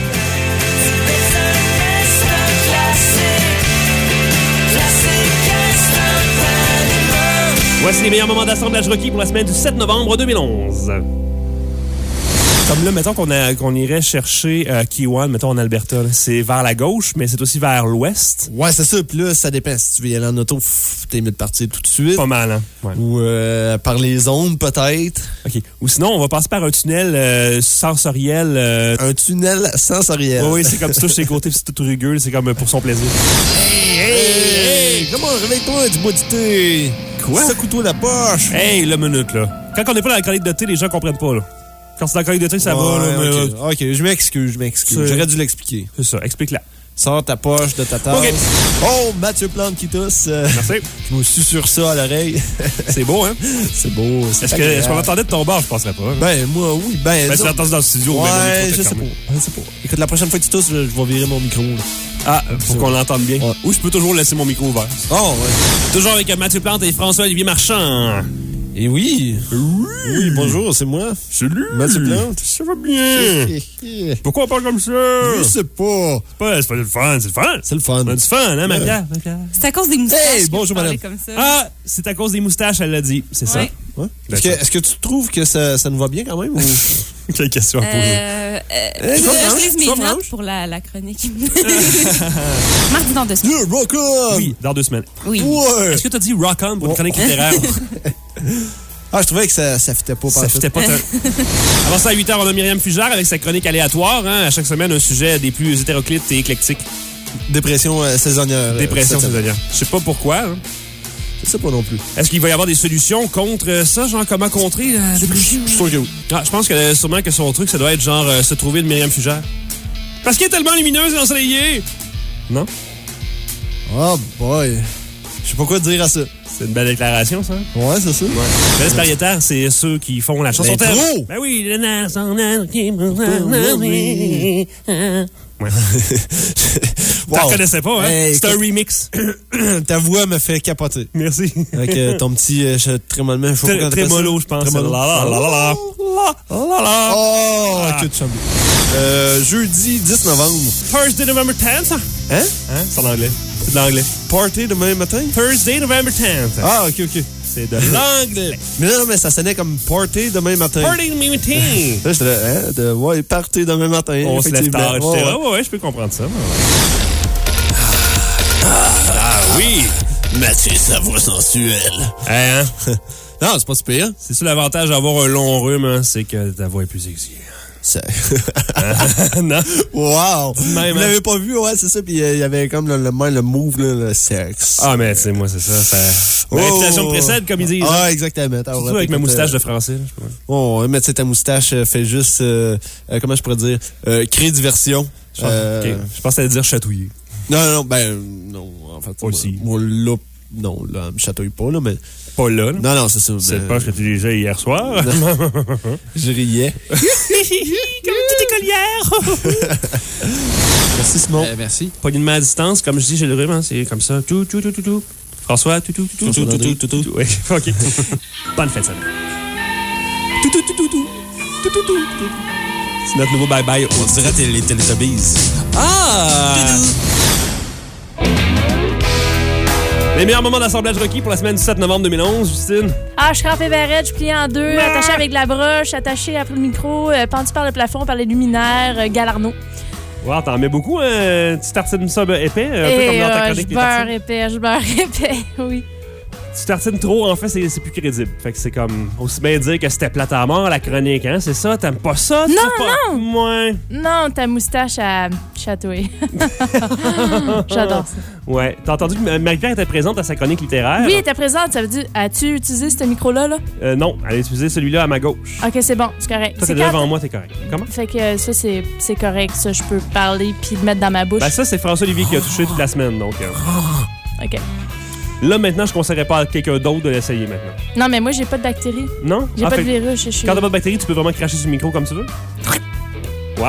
Voici les meilleurs moments d'assemblage requis pour la semaine du 7 novembre 2011. Comme là, mettons qu'on irait chercher Kiwan, mettons en Alberta. Là. C'est vers la gauche, mais c'est aussi vers l'ouest. Ouais, c'est ça. Puis là, ça dépend. Si tu veux y aller en auto, t'es mieux de partir tout de suite. Pas mal, hein? Ouais. Ou par les ondes, peut-être. OK. Ou sinon, on va passer par un tunnel sensoriel. Un tunnel sensoriel. Oui, c'est comme tu touches ses côtés, c'est tout rugueux. C'est comme pour son plaisir. Hey! Comment réveille-toi, dis-moi du thé. Quoi? Secoue-toi la poche. Hey, la minute, là. Quand on n'est pas dans la chronique de thé, les gens comprennent pas, là. Quand c'est dans la chronique de thé, ça va, là. OK, je m'excuse. J'aurais dû l'expliquer. C'est ça, explique-la. Sors ta poche de ta tasse. OK. Oh, Mathieu Plante qui tousse. Merci. Je me suis sur ça à l'oreille. C'est beau, hein? C'est beau. Est-ce qu'on attendait de ton bar? Je penserais pas. Ben, moi, oui. Ben, tu l'entends dans le studio. Ouais, je sais pas. Écoute, la prochaine fois que tu tousses, je vais virer mon micro. Là. Ah, pour qu'on l'entende bien. Ouais. Ou je peux toujours laisser mon micro ouvert. Oh, ouais. Toujours avec Mathieu Plante et François-Olivier Marchand. Et oui, bonjour, c'est moi. Salut. Mathieu Plante. Ça va bien. Pourquoi on parle comme ça? Je sais pas. C'est pas du fun, c'est le fun. C'est le fun. C'est du fun, hein, Maria? C'est à cause des moustaches. Hey, bonjour, madame. Comme ça. Ah, c'est à cause des moustaches, elle l'a dit. C'est ça. Ouais. Est-ce que tu trouves que ça nous va bien quand même? Ou... Quelle question à poser? Je lise mes notes pour la chronique. Mardi dans 2 semaines. Rock on! Oui, dans 2 semaines. Oui. Ouais. Est-ce que tu as dit rock on pour une chronique littéraire? Ah, je trouvais que ça fitait pas. Ça fitait pas. Avant ça, à 8h, on a Myriam Fugère avec sa chronique aléatoire. Hein, à chaque semaine, un sujet des plus hétéroclites et éclectiques. Dépression saisonnière. Dépression saisonnière. Je sais pas pourquoi. Hein. Je sais pas non plus. Est-ce qu'il va y avoir des solutions contre ça? Genre, comment contrer la dépression? Je suis sûr que oui. Ah, je pense que sûrement que son truc, ça doit être genre se trouver une Myriam Fugère. Parce qu'elle est tellement lumineuse et ensoleillée. Non? Oh boy. Je sais pas quoi dire à ça. C'est une belle déclaration, ça. Ouais, c'est ça. Ouais. Les pariétaires, c'est ceux qui font la chanson. L'intro! Ben oui, le ouais. Wow. T'en connaissais pas, hein? Hey, c'est un remix. Ta voix me fait capoter. Merci. Avec ton petit trémolement. Très mollo, je pense. Trémolo. Oh, que de chambre. Jeudi 10 novembre. Thursday, November 10th. Hein? C'est en anglais. C'est de l'anglais. Party demain matin? Thursday, November 10th. Ah, OK. C'est de l'anglais. Mais non, mais ça sonnait comme party demain matin. Party demain matin. Là, j'étais là, ouais, party demain matin. On se lève tard. Ouais, ouais, je peux comprendre ça. Ah oui. Mathieu, sa voix sensuelle. Hein? Non, c'est pas si pire. C'est ça l'avantage d'avoir un long rhume, hein, c'est que ta voix est plus sexy. Non? Wow! Même, vous l'avez pas vu, ouais, c'est ça. Puis il y avait comme le move, là, le sexe. Ah, mais tu sais, moi, c'est ça. La réputation précède, comme ils disent. Ah, exactement. Surtout avec ma moustache de français. Là, je sais pas. Oh, mais tu sais, ta moustache fait juste, comment je pourrais dire, créer diversion. OK. Je pense que t'allais dire chatouiller. Non, en fait. Aussi. Moi, là, non, là, elle me chatouille pas, là, mais. Pas là, là. Non, c'est ça. C'est pas ce que tu disais hier soir. Je riais. Comme une petite écolière. Merci, Simon. Merci. Pas une main à distance, comme je dis, j'ai le rhume, hein, c'est comme ça. Tout. François, tout. Oui, OK. Bonne fête, ça. Tout. C'est notre nouveau bye-bye. On dirait les Teletubbies. Ah! Les meilleurs moments d'assemblage requis pour la semaine du 7 novembre 2011, Justine. Ah, je crampais barrette, je pliais en deux, attaché avec de la broche, attaché après le micro, pendu par le plafond, par les luminaires, Galarno. Wow, t'en mets beaucoup, tu tartines ça épais, un peu comme dans ta chronique. Je beurre épais, oui. Tu tartines trop, en fait, c'est plus crédible. Fait que c'est comme, aussi bien dire que c'était plate à mort, la chronique, hein? C'est ça? T'aimes pas ça? Non! Ouais. Non, ta moustache à chatouiller. J'adore ça. Ouais. T'as entendu que Marie-Pierre était présente à sa chronique littéraire? Oui, elle était présente. Ça veut dire, as-tu utilisé ce micro-là, là? Non, elle a utilisé celui-là à ma gauche. OK, c'est bon, c'est correct. Toi, t'es devant moi, t'es correct. Comment? Fait que ça, c'est correct. Ça, je peux parler puis le mettre dans ma bouche. Ben ça, c'est François-Olivier qui a touché toute la semaine, donc... OK. Là, maintenant, je ne conseillerais pas à quelqu'un d'autre de l'essayer maintenant. Non, mais moi, j'ai pas de bactéries. Non? J'ai pas de virus. Quand t'as pas de bactéries, tu peux vraiment cracher sur le micro comme tu veux? Wow! Ouais.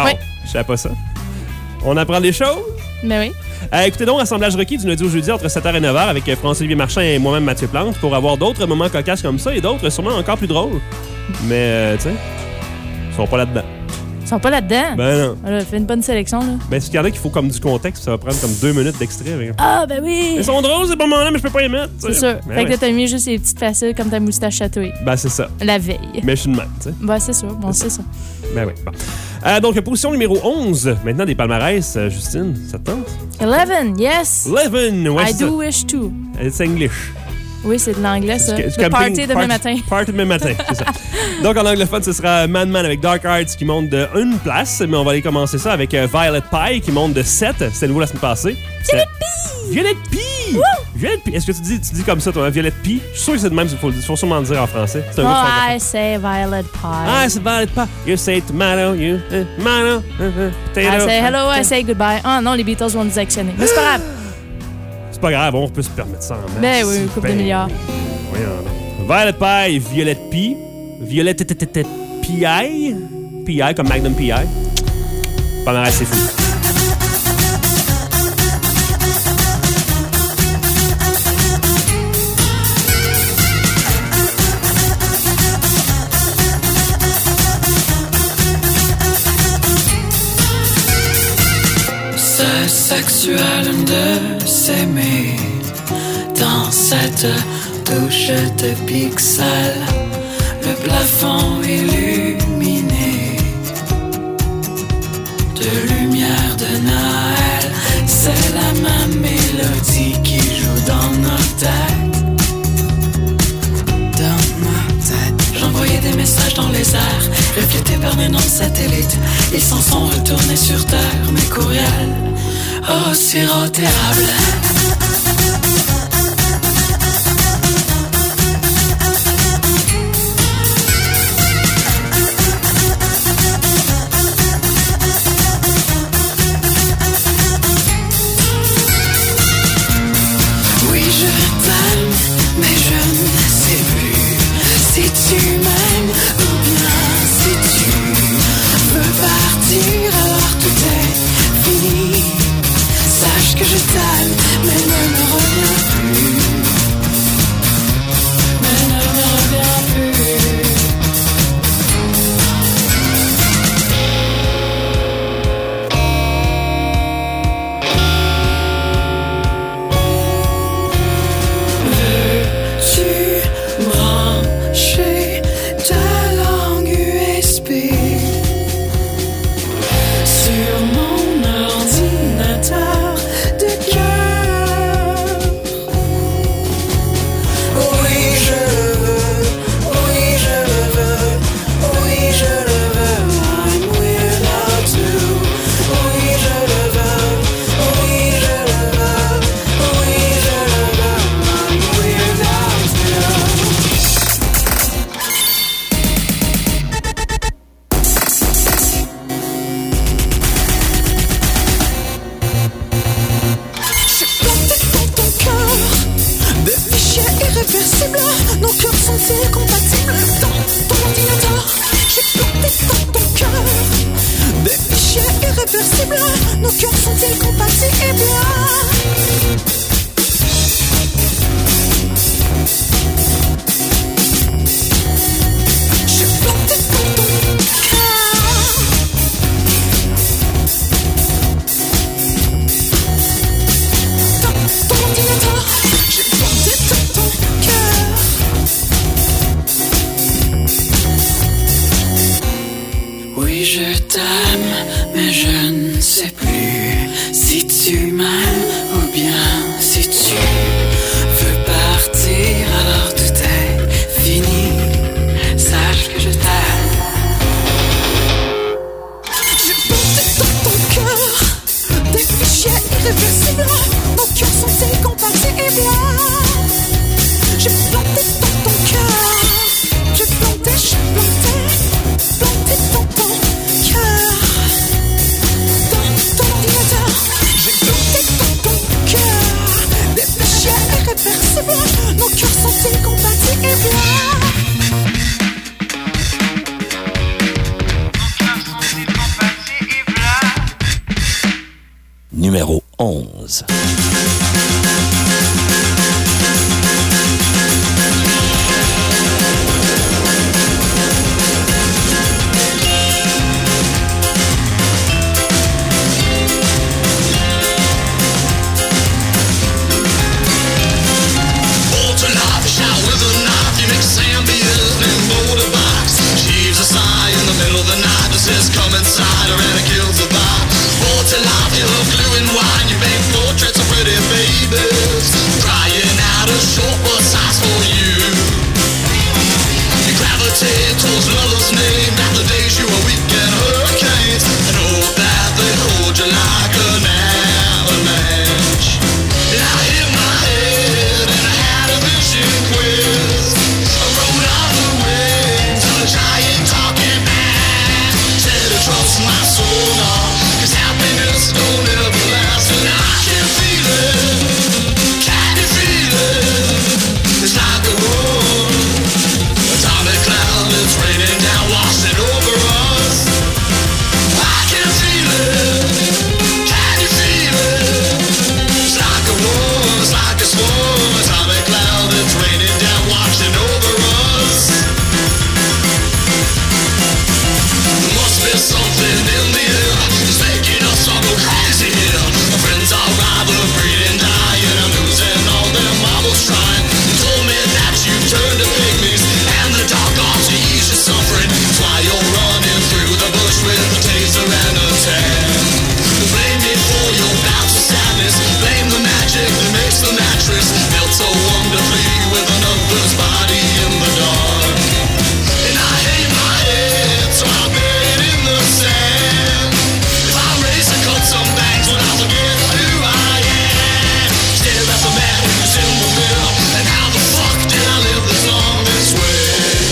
Je savais pas ça. On apprend des choses? Mais oui. Écoutez donc, Assemblage requis du lundi au jeudi entre 7h et 9h avec François-Olivier Marchand et moi-même Mathieu Plante pour avoir d'autres moments cocasses comme ça et d'autres sûrement encore plus drôles. Mais, tu sais, ils sont pas là-dedans. Ils sont pas là-dedans? Ben non. Alors, fais une bonne sélection, là. Ben, il y en a qu'il faut comme du contexte, ça va prendre comme 2 minutes d'extrait. Avec... Ah, ben oui! Ils sont drôles, ces moments-là, mais je peux pas les mettre. C'est sûr. Ben fait que là, t'as mis juste les petites faciles comme ta moustache chatouille. Ben, c'est ça. La veille. Mais je suis de même, tu sais. Ben, c'est sûr. Bon, c'est ça. Ben oui. Bon. Donc, position numéro 11. Maintenant, des palmarès, Justine, ça te tente? 11, yes! 11, ouais, I do wish to. It's English. Oui, c'est de l'anglais, ça. Du Le party demain matin. Party demain matin, c'est ça. Donc, en anglophone, ce sera Man Man avec Dark Arts qui monte de 1 place, mais on va aller commencer ça avec Violet Pie qui monte de 7. C'était nouveau la semaine passée. Violet Pie! Violet Pie! Violet Pie! Est-ce que tu dis comme ça, toi, Violet Pie? Je suis sûr que c'est de même, il faut sûrement le dire en français. C'est un oh, I say Violet Pie. I say Violet Pie. You say tomato, you tomato, potato. I say hello, I say goodbye. Ah non, les Beatles vont nous actionner. Mais c'est pas grave. C'est pas grave, on peut se permettre ça en masse. Ben oui, coupe de milliards. Violet Pie, Violet Pie. Violet P.I. P.I. comme Magnum P.I. Pas mal, c'est fou. C'est sexuel de s'aimer dans cette douche de pixels, le plafond illuminé de lumière de Noël. C'est la même mélodie qui joue dans nos têtes. Dans nos têtes. J'envoyais des messages dans les airs, reflétés par mes noms satellites. Ils s'en sont retournés sur Terre, mes courriels. Oh, sirop d'érable. Oui, je t'aime, mais je ne sais plus si tu m'aimes ou bien si tu veux partir, alors tout est fini. Sache que je t'aime, mais ne me reviens plus. Mais ne me reviens plus. Veux-tu brancher ta langue USB sur mon ordinateur de cœur? Oui, je le veux, oui, je le veux, oui, je le veux. I'm without you. Oui, je le veux, oui, je le veux, oui, je le veux. I'm without you. J'ai planté dans ton cœur des fichiers irréversibles. Nos cœurs sont-ils compatibles dans ton ordinateur? J'ai planté dans ton cœur des fichiers irréversibles. Nos cœurs sont-ils compatibles? J'ai planté dans ton cœur. Dans ton ordinateur, j'ai planté dans ton cœur. Oui, je t'aime, mais je ne sais plus si tu m'aimes ou bien si tu veux partir, alors tout est fini. Sache que je t'aime. J'ai planté dans ton cœur des fichiers irréversibles. Nos cœurs sont-ils compatibles? J'ai planté dans ton cœur. J'ai planté dans ton cœur. Dans ton ordinateur. J'ai planté dans Jazz. Come inside her and it kills the vibe. Brought to life, you love glue and wine. You make portraits of pretty babies, crying out a short bus size for you. You gravitate towards lovers named after days you were weak and hurricanes, and hope that they hold you like an avalanche. And I hit my head and I had a vision quiz. I rode on the wings of a giant talking man. Said to trust my soul now, 'cause happiness don't ever last. And I can feel it, can you feel it? It's like a road, atomic cloud, it's raining down, washing over us. I can feel it, can you feel it? It's like a road, it's like a storm, atomic cloud, it's raining down, washing over us. There must be something in the air, it's making us all go crazy here. My friends are either breeding, dying, I'm losing all their marbles trying. You told me that you turned to pygmies, and the dark arts to ease your suffering. That's why you're running through the bush with a taser and a tan. Blame me for your bouts of sadness, blame the magic that makes the mattress melt so wonderfully with another's body in the dark. And I hate my head, so I bury it in the sand. If I race and cut some bangs, when I forget who I am. Stare at the man who's in the mirror, and how the fuck did I live this long this way?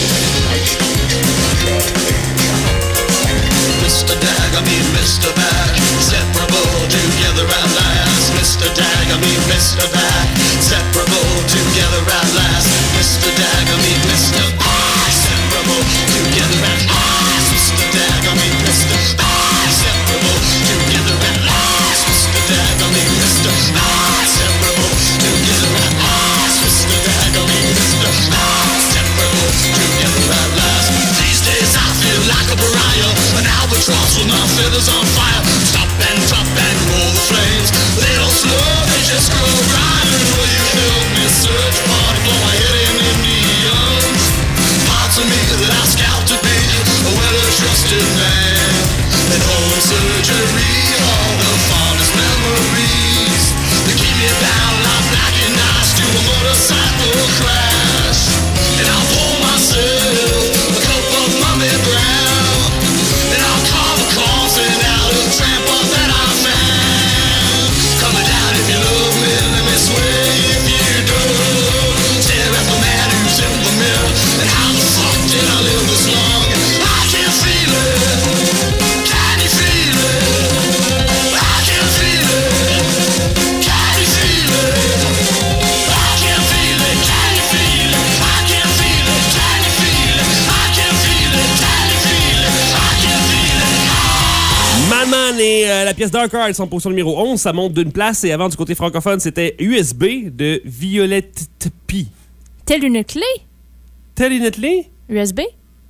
Mr. Dag, I mean Mr. Back, separable together at last. Mr. Dag, I mean Mr. Back, separable together at last. Mr. Dag, I mean Mr. Back, separable together at last. Mr. Dag, I mean Mr. Back, separable together at last. Mr. Dag, I mean Mr. Back, separable together at last. Mr. Dag, I mean Mr. Back, separable together at last. These days I feel like a pariah, an albatross with my feathers on fire. Stop and roll the flames. They don't slow, they just grow brighter. Will you help me search party for my hidden Indians? Parts of me that I scout to be a well-trusted man. At home surgery, all the fondest memories that keep me bound like black and ice to a motorcycle crash. And I'll pour myself a cup of Mummy Brown, and I'll carve a coffin out of trample that I found. Coming down if you love me, let me sway if you do. Stare at the man who's in the mirror, and how the fuck did I live this long? I can feel it, can you feel it? I can feel it, can you feel it? I can feel it, can you feel it? I can feel it, can you feel it? I can feel it, can you feel it? I can feel it. Maman et la pièce Dark Hearts en position numéro 11, ça monte d'une place. Et avant, du côté francophone, c'était USB de Violette P. Telle une clé? Telle une clé? USB?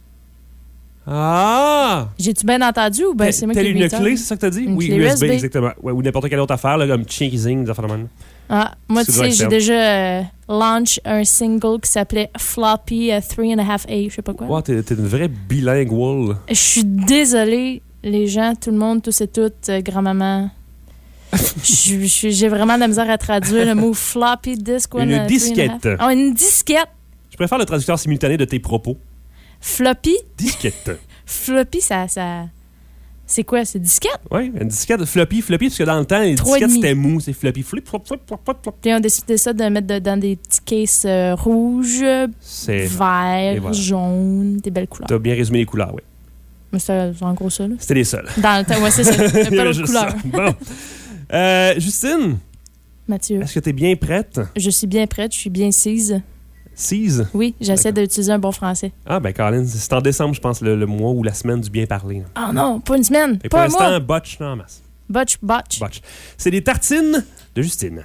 Ah! J'ai-tu bien entendu ou ben c'est moi qui Telle ai une mis clé, c'est ça que t'as dit? Une Oui, clé USB, USB. exactement. Ouais, ou n'importe quelle autre affaire, là, comme chien qui zing, des affaires de même. Ah, moi, tu C'est sais, vrai, j'ai c'est déjà launch un single qui s'appelait Floppy 3.5A, je sais pas quoi. Wow, t'es une vraie bilingual. Je suis désolée, les gens, tout le monde, tous et toutes, grand-maman. J'ai vraiment de la misère à traduire le mot floppy disk. Une disquette. Ah, une disquette. Je préfère le traducteur simultané de tes propos. Floppy? Disquette. Floppy, ça... C'est quoi? C'est disquette? Oui, une disquette floppy, parce que dans le temps, les disquettes, c'était mou. C'est floppy, flip, flop, flop, flop, flop. Puis on a décidé ça de mettre dans des petits cases rouges, verts, jaunes, des belles couleurs. T'as bien résumé les couleurs, oui. Mais c'était en gros ça, là. C'était les seuls. Dans le temps, ouais, c'est ça. Il n'y a pas d'autres couleurs. Bon. Justine? Mathieu? Est-ce que t'es bien prête? Je suis bien prête, je suis bien sise. Sise? Oui, j'essaie d'utiliser un bon français. Ah, ben, Colin, c'est en décembre, je pense, le mois ou la semaine du bien parler. Ah non, pas une semaine, Et pas pour un mois. l'instant, botch, non, en masse. Botch. C'est des tartines de Justine.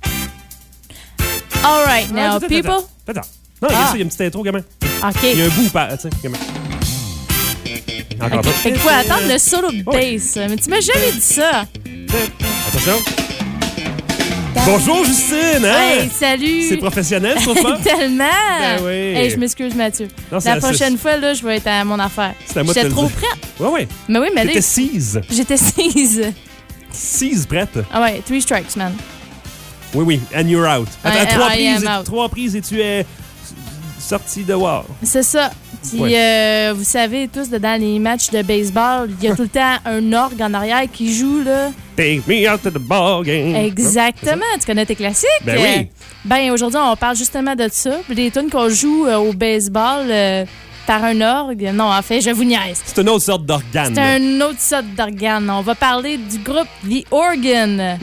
All right, now, Attends. people. Attends. Non, regarde ça, il y a une petite intro, gamin. OK. Il y a un bout, tu sais, gamin. Encore OK. pas. Fait que faut attendre le solo de bass. Mais tu m'as jamais dit ça. Attention. Bonjour, Justine! Hein? Hey, salut! C'est professionnel, je trouve pas? Tellement! Ben oui. Hey, je m'excuse, Mathieu. Non, la prochaine fois, là, je vais être à mon affaire. C'est à moi de te J'étais le trop dire. prête. Ouais. Mais oui, mais là... T'étais sise. J'étais sise. Sise prête? Ah ouais, 3 strikes, man. Oui. And you're out. Attends, I am out. 3 prises et tu es sorti de war. C'est ça. Puis, vous savez, tous, dans les matchs de baseball, il y a tout le temps un orgue en arrière qui joue, là. Take me out to the ball game. Exactement. Tu connais tes classiques? Ben oui. Ben, aujourd'hui, on parle justement de ça. Les tunes qu'on joue au baseball par un orgue. Non, en fait, je vous niaise. C'est une autre sorte d'organe. C'est une autre sorte d'organe. On va parler du groupe The Organ.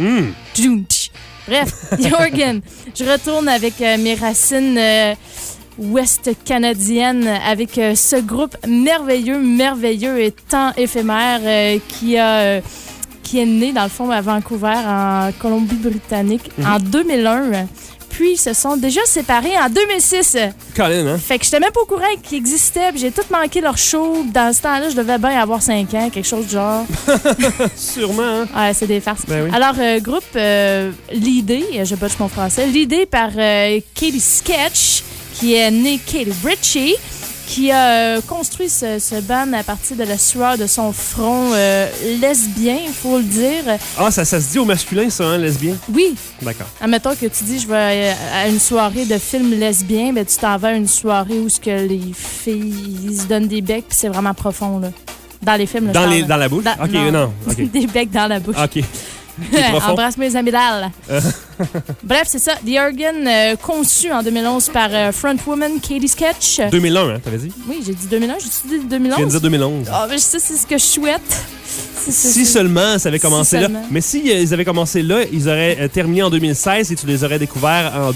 Bref, The Organ. Je retourne avec mes racines ouest canadiennes avec ce groupe merveilleux et tant éphémère qui est né, dans le fond, à Vancouver, en Colombie-Britannique, en 2001. Puis, ils se sont déjà séparés en 2006. Colin, hein? Fait que j'étais même pas au courant qu'ils existaient. Puis j'ai tout manqué leur show. Dans ce temps-là, je devais bien avoir 5 ans, quelque chose du genre. Sûrement, hein? Ouais, c'est des farces. Ben oui. Alors, groupe leadé, je botche mon français, leadé par Katie Sketch, qui est née Katie Ritchie, qui a construit ce band à partir de la sueur de son front lesbien, il faut le dire. Ah, ça se dit au masculin, ça, hein, lesbien? Oui. D'accord. Admettons que tu dis, je vais à une soirée de film lesbien, ben tu t'en vas à une soirée où ce que les filles ils se donnent des becs, puis c'est vraiment profond, là. Dans les films, là, dans la bouche? OK, non. OK. Des becs dans la bouche. OK. Embrasse mes amygdales. Bref, c'est ça. The Organ, conçu en 2011 par frontwoman Katie Sketch. 2001, hein, t'avais dit? Oui, j'ai dit 2001. J'ai dit 2011. Tu viens de dire 2011. Ah, mais ça, c'est ce que je souhaite. Si seulement ça avait commencé là. Seulement. Mais si ils avaient commencé là, ils auraient terminé en 2016 et tu les aurais découverts en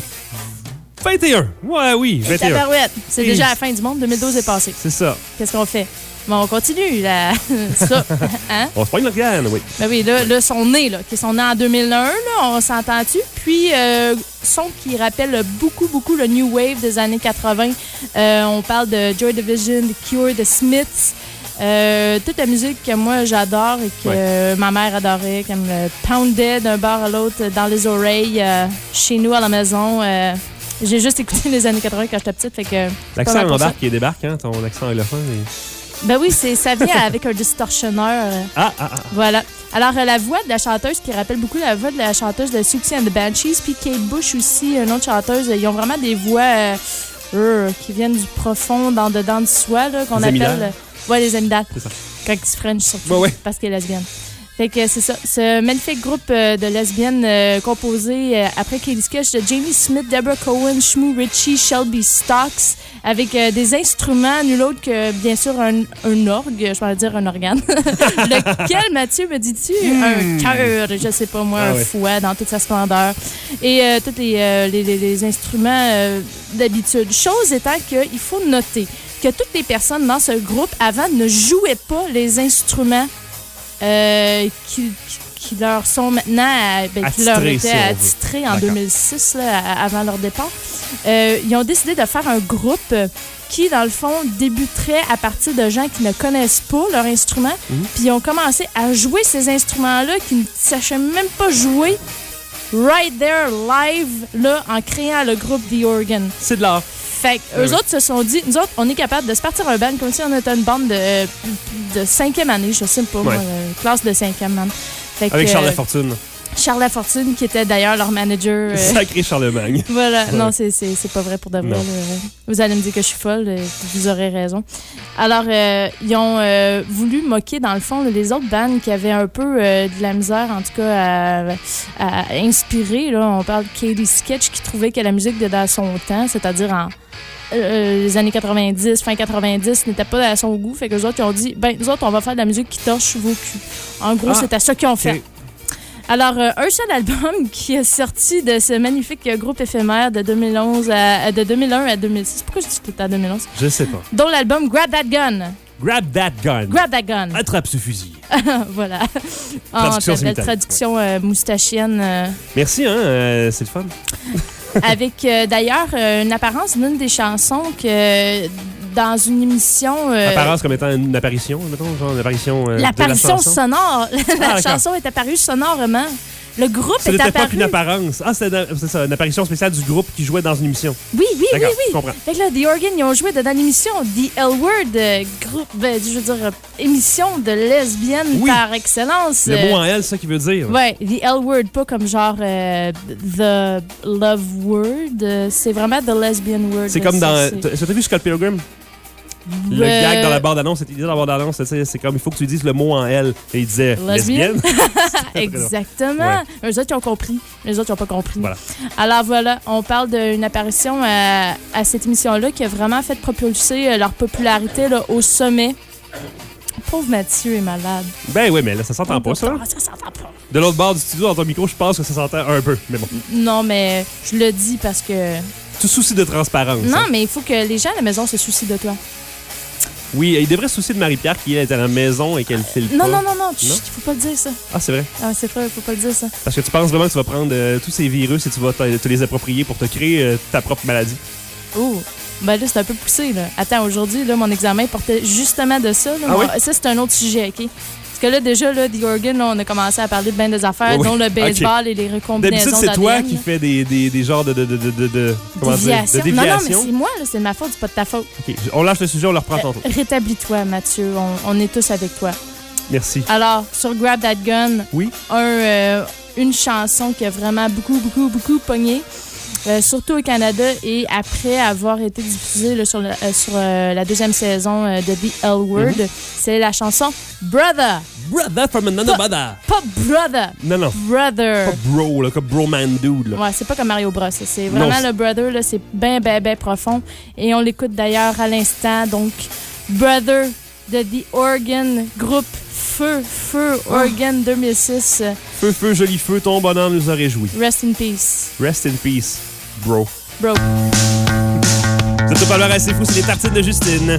2021. Ouais, oui, 21. Tabarouette. C'est Et- déjà la fin du monde. 2012 est passé. C'est ça. Qu'est-ce qu'on fait? Bon, on continue, là. Ça. Hein? On se pogne l'organe, oui. Ben oui, là, sont nés, là. Qui sont nés en 2001, là. On s'entend-tu? Puis, son qui rappelle beaucoup le New Wave des années 80. On parle de Joy Division, The Cure, The Smiths. Toute la musique que moi, j'adore et que ma mère adorait, comme le poundait d'un bar à l'autre dans les oreilles, chez nous à la maison. J'ai juste écouté les années 80 quand j'étais petite, fait que... L'accent embarque qui débarque, hein, ton accent anglophone. Ben oui, ça vient avec un distortionneur. Voilà. Alors, la voix de la chanteuse qui rappelle beaucoup la voix de la chanteuse de Siouxsie and the Banshees, puis Kate Bush aussi, une autre chanteuse, ils ont vraiment des voix qui viennent du profond, dans dedans de soi, là, qu'on appelle... Ouais, les amygdales. C'est ça. Quand ils se French, surtout, parce qu'elle est lesbienne. Fait que c'est ça. Ce magnifique groupe de lesbiennes composé après Katie Sketch de Jamie Smith, Deborah Cohen, Shmoo Ritchie, Shelby Stocks, avec des instruments, nul autre que, bien sûr, un orgue. Je vais dire un organe. Lequel, Mathieu, me dis-tu? Un cœur, je sais pas moi, un fouet dans toute sa splendeur. Et tous les instruments d'habitude. Chose étant qu'il faut noter que toutes les personnes dans ce groupe, avant, ne jouaient pas les instruments qui leur sont maintenant qui leur étaient attitrés en 2006, là, avant leur départ. Ils ont décidé de faire un groupe qui, dans le fond, débuterait à partir de gens qui ne connaissent pas leur instrument. Puis ils ont commencé à jouer ces instruments-là qui ne savaient même pas jouer right there, live, là, en créant le groupe The Organ. C'est de l'art. Fait qu'eux autres se sont dit, nous autres, on est capable de se partir un band comme si on était une bande de 5e année, je sais pas, moi, classe de 5e, man. Fait avec que, Charles Lafortune. Charles Lafortune, qui était d'ailleurs leur manager. Sacré Charlemagne. Voilà, Ouais. non, c'est pas vrai pour de vrai. Là. Vous allez me dire que je suis folle, vous aurez raison. Alors, ils ont voulu moquer, dans le fond, les autres bands qui avaient un peu de la misère, en tout cas, à inspirer. Là. On parle de Katie Sketch, qui trouvait que la musique de dans son temps, c'est-à-dire en les années 90, fin 90, n'était pas à son goût. Fait que les autres, ils ont dit, ben, nous autres, on va faire de la musique qui torche vos culs. En gros, c'était ça qu'ils ont fait. Alors, un seul album qui est sorti de ce magnifique groupe éphémère de 2011 de 2001 à 2006. Pourquoi je dis tout à 2011? Je sais pas. Dont l'album Grab That Gun. Grab that gun. Grab that gun. Attrape ce fusil. Voilà. Traduction belle traduction moustachienne. Merci, hein, c'est le fun. Avec d'ailleurs une apparence d'une des chansons que dans une émission. Apparence comme étant une apparition, mettons, genre une apparition. L'apparition de la chanson. sonore. La chanson est apparue sonorement. Le groupe est apparu. C'était pas qu'une apparence. Ah, c'est ça, une apparition spéciale du groupe qui jouait dans une émission. Oui. Je comprends. Fait que là, The Organ, ils ont joué dans l'émission The L-Word, groupe, je veux dire, émission de lesbiennes par excellence. Le mot en L, c'est ça qui veut dire. Ouais, The L-Word, pas comme genre The Love Word. C'est vraiment The Lesbian Word. C'est comme dans. T'as vu Scott Pilgrim? Le gag dans la bande-annonce, il disait dans la bande-annonce, c'est comme il faut que tu dises le mot en L. Et il disait lesbienne. Exactement. Ouais. Eux autres, ils ont compris. Les autres, ils n'ont pas compris. Voilà. Alors voilà, on parle d'une apparition à cette émission-là qui a vraiment fait propulser leur popularité là, au sommet. Pauvre Mathieu est malade. Ben oui, mais là, ça s'entend pas, ça. Ça s'entend pas. De l'autre bord du studio, dans ton micro, je pense que ça s'entend un peu, mais bon. Non, mais je le dis parce que... Tout souci de transparence. Non, hein? mais il faut que les gens à la maison se soucient de toi. Oui, il devrait se soucier de Marie-Pierre qui est à la maison et qu'elle file Non, pas. non, il faut pas le dire, ça. Ah, c'est vrai? Ah, c'est vrai, il faut pas le dire, ça. Parce que tu penses vraiment que tu vas prendre tous ces virus et tu vas te les approprier pour te créer ta propre maladie. Oh, ben là, c'est un peu poussé, là. Attends, aujourd'hui, là, mon examen portait justement de ça. Là. Ah oui? Ça, c'est un autre sujet, OK? Parce que là, déjà, là, The Organ, là, on a commencé à parler de bien des affaires, Oui. dont le baseball Okay. et les recombinaisons d'habitude, c'est toi d'ADN, qui là. fais des genres de comment dire, de Non, déviation. mais c'est moi, là, c'est de ma faute, c'est pas de ta faute. OK, on lâche le sujet, on le reprend tantôt. Rétablis-toi, Mathieu. On est tous avec toi. Merci. Alors, sur Grab That Gun, oui. Une chanson qui a vraiment beaucoup pogné. Surtout au Canada et après avoir été diffusée là, sur la deuxième saison de The L-Word, c'est la chanson Brother. Brother from another mother. Pas Brother. Non. Brother. Pas bro, là, comme bro man dude. Là. Ouais, c'est pas comme Mario Bros. C'est vraiment le Brother, là, c'est bien profond. Et on l'écoute d'ailleurs à l'instant. Donc, Brother de The Organ, groupe Feu Organ 2006. Feu, joli feu, ton bonheur nous a réjouis. Rest in peace. Rest in peace, bro. Bro. Vous êtes au Parleur assez fou, c'est les tartines de Justine.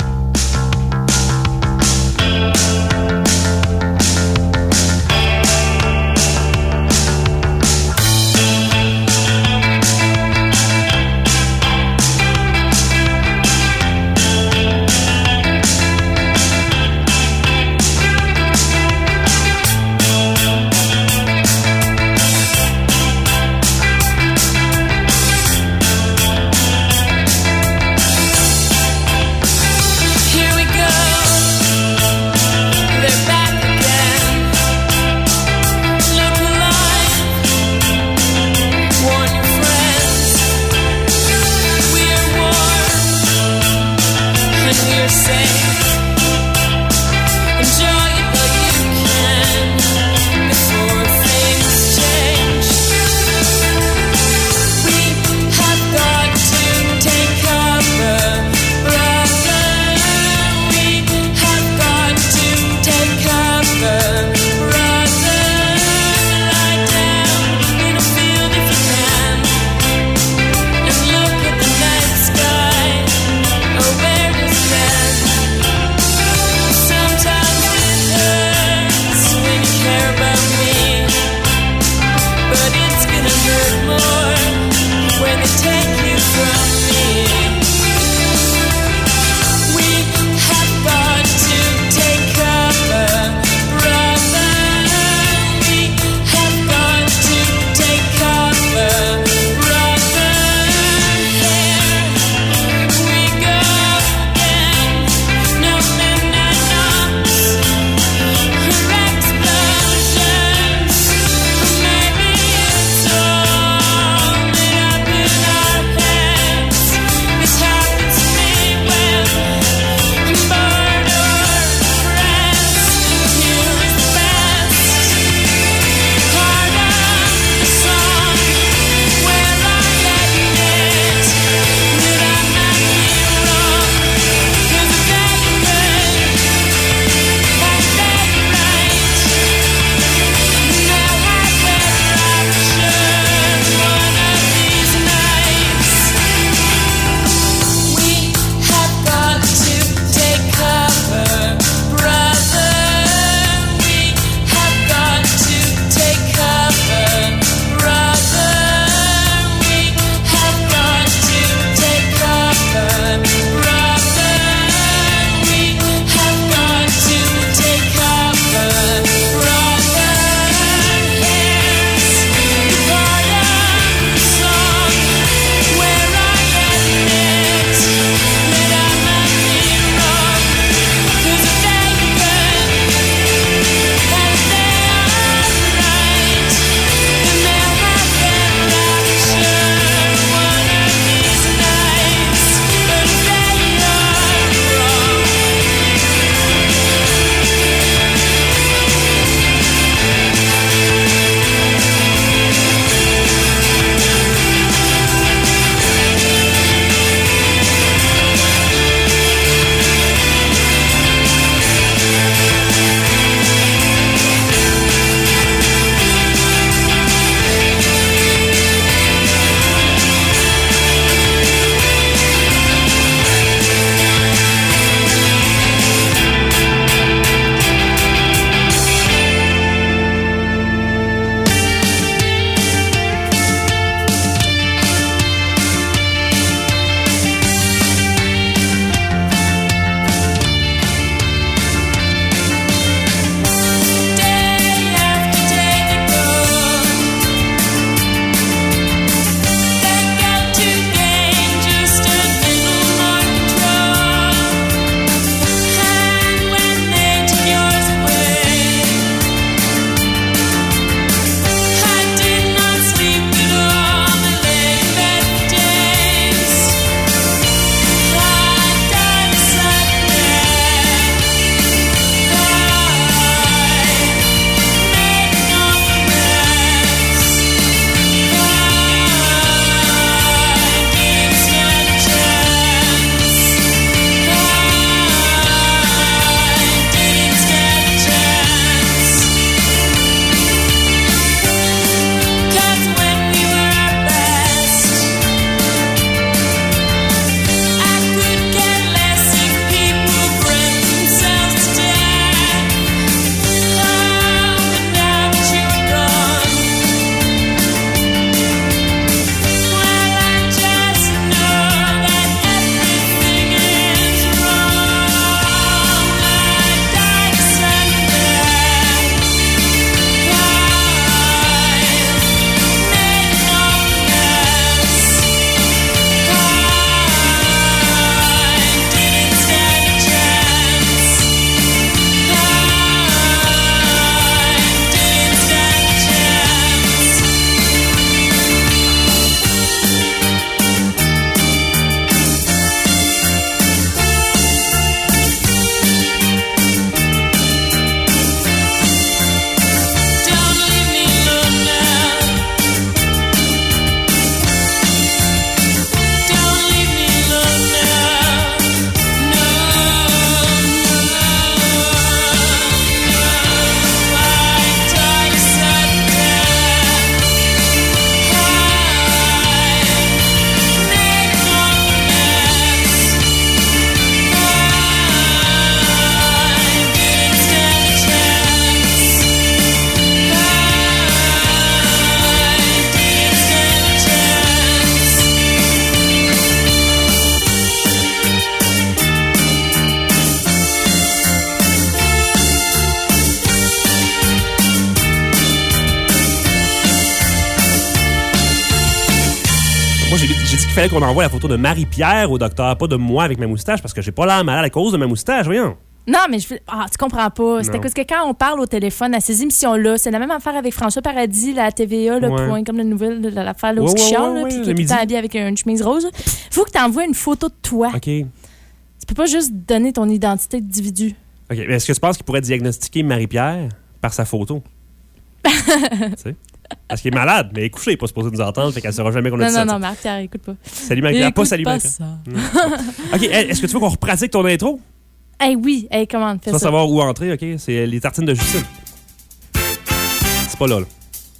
qu'il fallait qu'on envoie la photo de Marie-Pierre au docteur, pas de moi avec ma moustache, parce que j'ai pas l'air malade à cause de ma moustache, voyons. Non, mais tu comprends pas. C'est Non. parce que quand on parle au téléphone à ces émissions-là, c'est la même affaire avec François Paradis, la TVA, le Ouais. point, comme la nouvelle, l'affaire là, où Ouais, il ouais, chiale, ouais, là, puis le qui est tout le midi. temps habillé avec une chemise rose. Faut que tu envoies une photo de toi. OK. Tu peux pas juste donner ton identité d'individu. OK. Mais est-ce que tu penses qu'il pourrait diagnostiquer Marie-Pierre par sa photo? Tu sais? Parce qu'il est malade, mais il est couché, il n'est pas supposé nous entendre, fait qu'elle ne saura jamais qu'on a dit ça. Non, Marc-Pierre, écoute pas. Salut Marie-Pierre, pas salut Marie-Pierre. ça. OK, est-ce que tu veux qu'on repratique ton intro? Oui, comment Tu fais vas ça? savoir où entrer, OK? C'est les tartines de Justine. C'est pas là.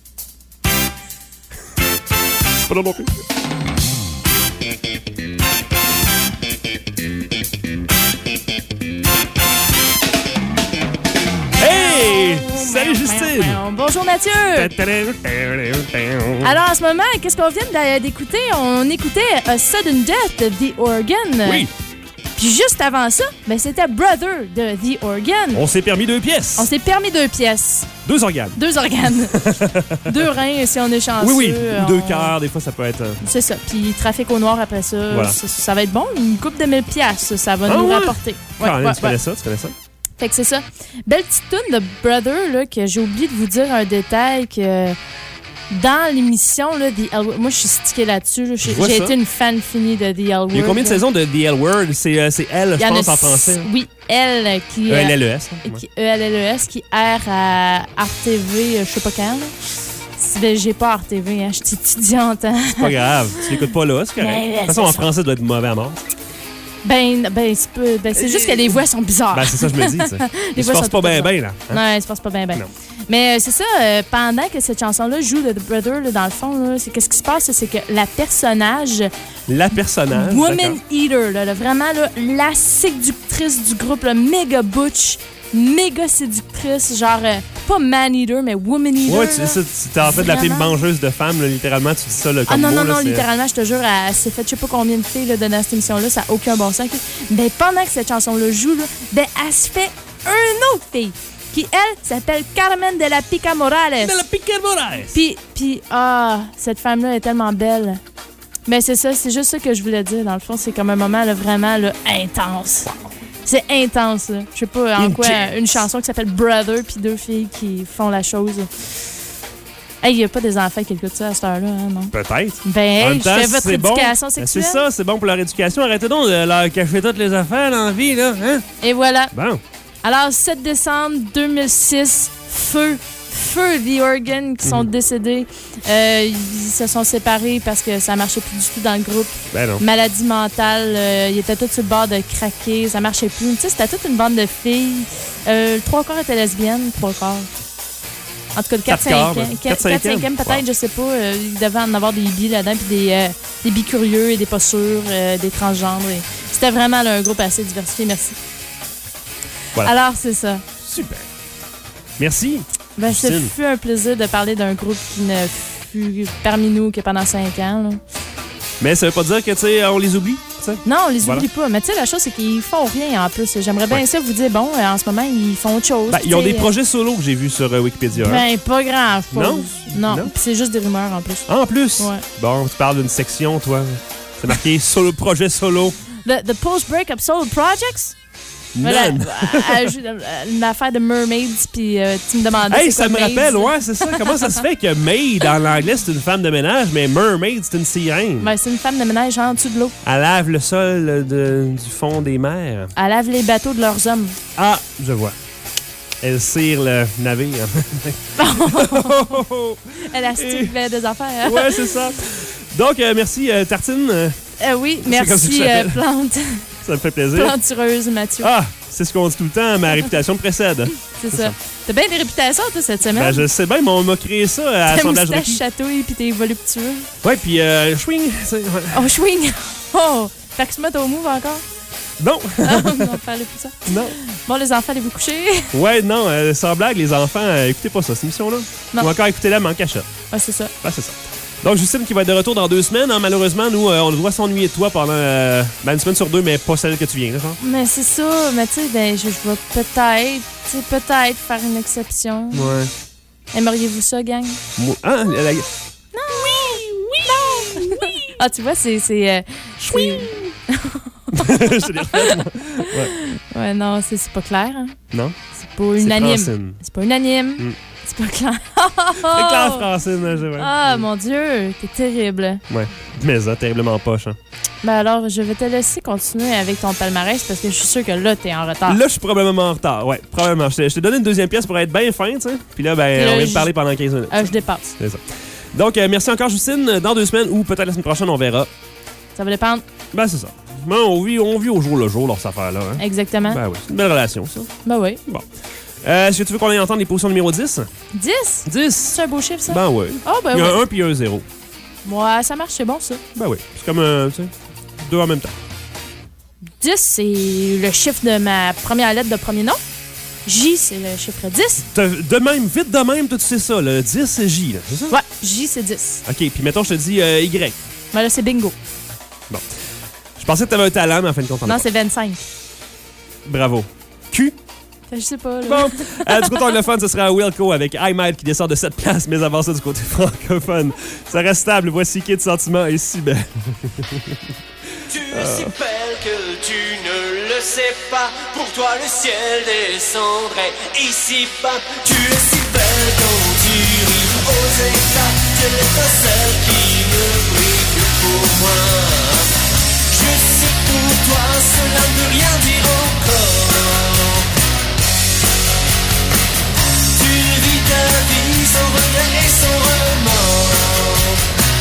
C'est pas là non plus. Hey! Salut Justine! Bonjour Mathieu! Alors en ce moment, qu'est-ce qu'on vient d'écouter? On écoutait A Sudden Death de The Organ. Oui. Puis juste avant ça, c'était Brother de The Organ. On s'est permis 2 pièces. On s'est permis 2 pièces. 2 organes. 2 organes. 2 reins si on est chanceux. Oui. Ou 2 cœurs, des fois ça peut être... C'est ça. Puis trafic au noir après ça, Voilà. ça va être bon. Une coupe de 1000 pièces, ça va nous rapporter. Tu connais ça? Fait que c'est ça. Belle petite toune de Brother, là, que j'ai oublié de vous dire un détail que dans l'émission, là, The L Word, moi, je suis stickée là-dessus. Là. J'ai été une fan finie de The L Word. Il y a combien de saisons de The L Word? C'est elle, je pense, en français. Oui, elle qui... ELLES. ELLES qui erre à RTV, je sais pas quand. Là. J'ai pas RTV, hein. Je suis étudiante. Hein. C'est pas grave. Tu l'écoutes pas là, c'est correct. Mais, de toute façon, en français, ça doit être mauvais à mort. C'est juste que les voix sont bizarres. C'est ça, je me dis. Ils se forcent pas bien, là. Hein? Non, ils se forcent pas bien. Mais c'est ça, pendant que cette chanson-là joue de The Brother, là, dans le fond, là, qu'est-ce qui se passe? C'est que la personnage. Woman Eater, là, vraiment, là, la séductrice du groupe, là, méga butch, méga séductrice, genre, pas man eater, mais woman eater. Ouais, t'as en fait de l'appeler mangeuse de femmes, là, littéralement, tu dis ça là, comme non, mot, non, littéralement, je te jure, elle s'est fait je sais pas combien de filles là, dans cette émission-là, ça n'a aucun bon sens. Ben, pendant que cette chanson-là joue, là, elle se fait un autre fille qui, elle, s'appelle Carmen de la Pica Morales. De la Pica Morales! Puis, cette femme-là est tellement belle. Mais c'est ça, c'est juste ça que je voulais dire. Dans le fond, c'est comme un moment là, vraiment là, intense. C'est intense, là. Je sais pas en quoi une chanson qui s'appelle Brother puis 2 filles qui font la chose. Hey, il n'y a pas des enfants qui écoutent ça à cette heure-là, hein, non? Peut-être. Ben, je fais votre éducation sexuelle. C'est ça, c'est bon pour leur éducation. Arrêtez donc de leur cacher toutes les affaires dans la vie, là. Hein? Et voilà. Bon. Alors, 7 décembre 2006, Feu The Organ qui sont décédés. Ils se sont séparés parce que ça marchait plus du tout dans le groupe. Ben non. Maladie mentale. Ils étaient tous sur le bord de craquer. Ça marchait plus. Tu sais, c'était toute une bande de filles. 3 quarts étaient lesbiennes. 3 quarts. En tout cas, 4-5e peut-être, je sais pas. Il devait en avoir des bi là-dedans, puis des bicurieux et des pas sûrs, des transgenres. C'était vraiment là, un groupe assez diversifié. Merci. Voilà. Alors, c'est ça. Super. Merci. Ben, ce fut un plaisir de parler d'un groupe qui ne fut parmi nous que pendant 5 ans. Là. Mais ça veut pas dire que, tu sais, on les oublie, tu sais. Non, on les oublie pas. Mais tu sais, la chose, c'est qu'ils font rien en plus. J'aimerais bien ça vous dire, bon, en ce moment, ils font autre chose. Ben, ils ont des projets solo que j'ai vus sur Wikipédia. Ben, pas grand-chose. Non. Non. Puis c'est juste des rumeurs en plus. En plus? Ouais. Bon, tu parles d'une section, toi. C'est marqué solo, projet solo. The Post-Breakup Solo Projects? Voilà, une affaire de mermaids, puis tu me demandais. Hey, ça me rappelle, ouais, c'est ça. Comment ça se fait que maid, en anglais, c'est une femme de ménage, mais mermaid, c'est une sirène? Ben, c'est une femme de ménage en dessous de l'eau. Elle lave le sol du fond des mers. Elle lave les bateaux de leurs hommes. Ah, je vois. Elle cire le navire. Elle astique des affaires. Hein? Ouais, c'est ça. Donc, merci, Tartine. Oui, merci, Plante. Ça me fait plaisir. Plantureuse, Mathieu. Ah, c'est ce qu'on dit tout le temps, ma réputation me précède. C'est ça. T'as bien des réputations, toi, cette semaine? Ben, je sais bien, mais on m'a créé ça à Sondage Requis. Ta Requis. chatouille, puis t'es voluptueux. Ouais, puis swing. Oh, swing. Oh, fait que tu mets au move encore? Non. Ah, non, fallait plus ça. Non. Bon, les enfants, allez-vous coucher? Ouais, non, sans blague, les enfants, écoutez pas ça, cette émission-là. Non. Ou encore écoutez-la, mais en cachette. Ouais, c'est ça. Ouais, c'est ça. Donc, Justine qui va être de retour dans 2 semaines. Hein. Malheureusement, nous, on doit s'ennuyer de toi pendant une semaine sur 2, mais pas celle que tu viens, là, genre. Mais c'est ça. Mais tu sais, ben, je vais peut-être faire une exception. Ouais. Aimeriez-vous ça, gang? Ah, Non! Oui! Non! Oui! Ah, tu vois, c'est Je te l'ai refait, moi. Ouais, non, c'est pas clair. Hein? Non? C'est pas unanime. Francine. C'est pas unanime. C'est pas clair. C'est clair, Francine. Ouais. Ah, mon Dieu, t'es terrible. Ouais, mais ça, terriblement poche. Hein. Ben alors, je vais te laisser continuer avec ton palmarès parce que je suis sûre que là, t'es en retard. Là, je suis probablement en retard. Ouais, probablement. Je t'ai donné une deuxième pièce pour être bien fin, tu sais. Puis là, on vient de parler pendant 15 minutes. Je dépasse. C'est ça. Donc, merci encore, Justine. Dans 2 semaines ou peut-être la semaine prochaine, on verra. Ça va dépendre. Ben, c'est ça. Ben, on vit au jour le jour, leur affaire-là. Hein. Exactement. Ben oui, c'est une belle relation, ça. Ben oui. Bon. Est-ce que tu veux qu'on aille entendre les positions numéro 10? 10? 10. C'est un beau chiffre, ça? Ben oui. Oh, ben Il y a oui. un 1 puis un 0. Moi, ça marche, c'est bon, ça. Ben oui. C'est comme, tu sais, 2 en même temps. 10, c'est le chiffre de ma première lettre de premier nom. J, c'est le chiffre 10. De même, vite de même, tu sais ça. Le 10, c'est J, là, c'est ça? Ouais, J, c'est 10. OK, puis mettons, je te dis Y. Ben là, c'est bingo. Bon. Je pensais que tu avais un talent, mais en fin de compte, non, c'est 25. Bravo. Q? Je sais pas, là. Bon, du côté anglophone, ce sera Wilco avec I Might qui descend de 7 places, mais avant ça, du côté francophone, ça reste stable. Voici Kid Sentiment et si belle. Tu es si belle que tu ne le sais pas. Pour toi le ciel descendrait ici bas. Tu es si belle quand tu ris aux éclats. Tu es l'étincelle qui ne brille que pour moi. Je sais pour toi cela ne veut rien dire encore. Tu vis ta vie sans regret et sans remords.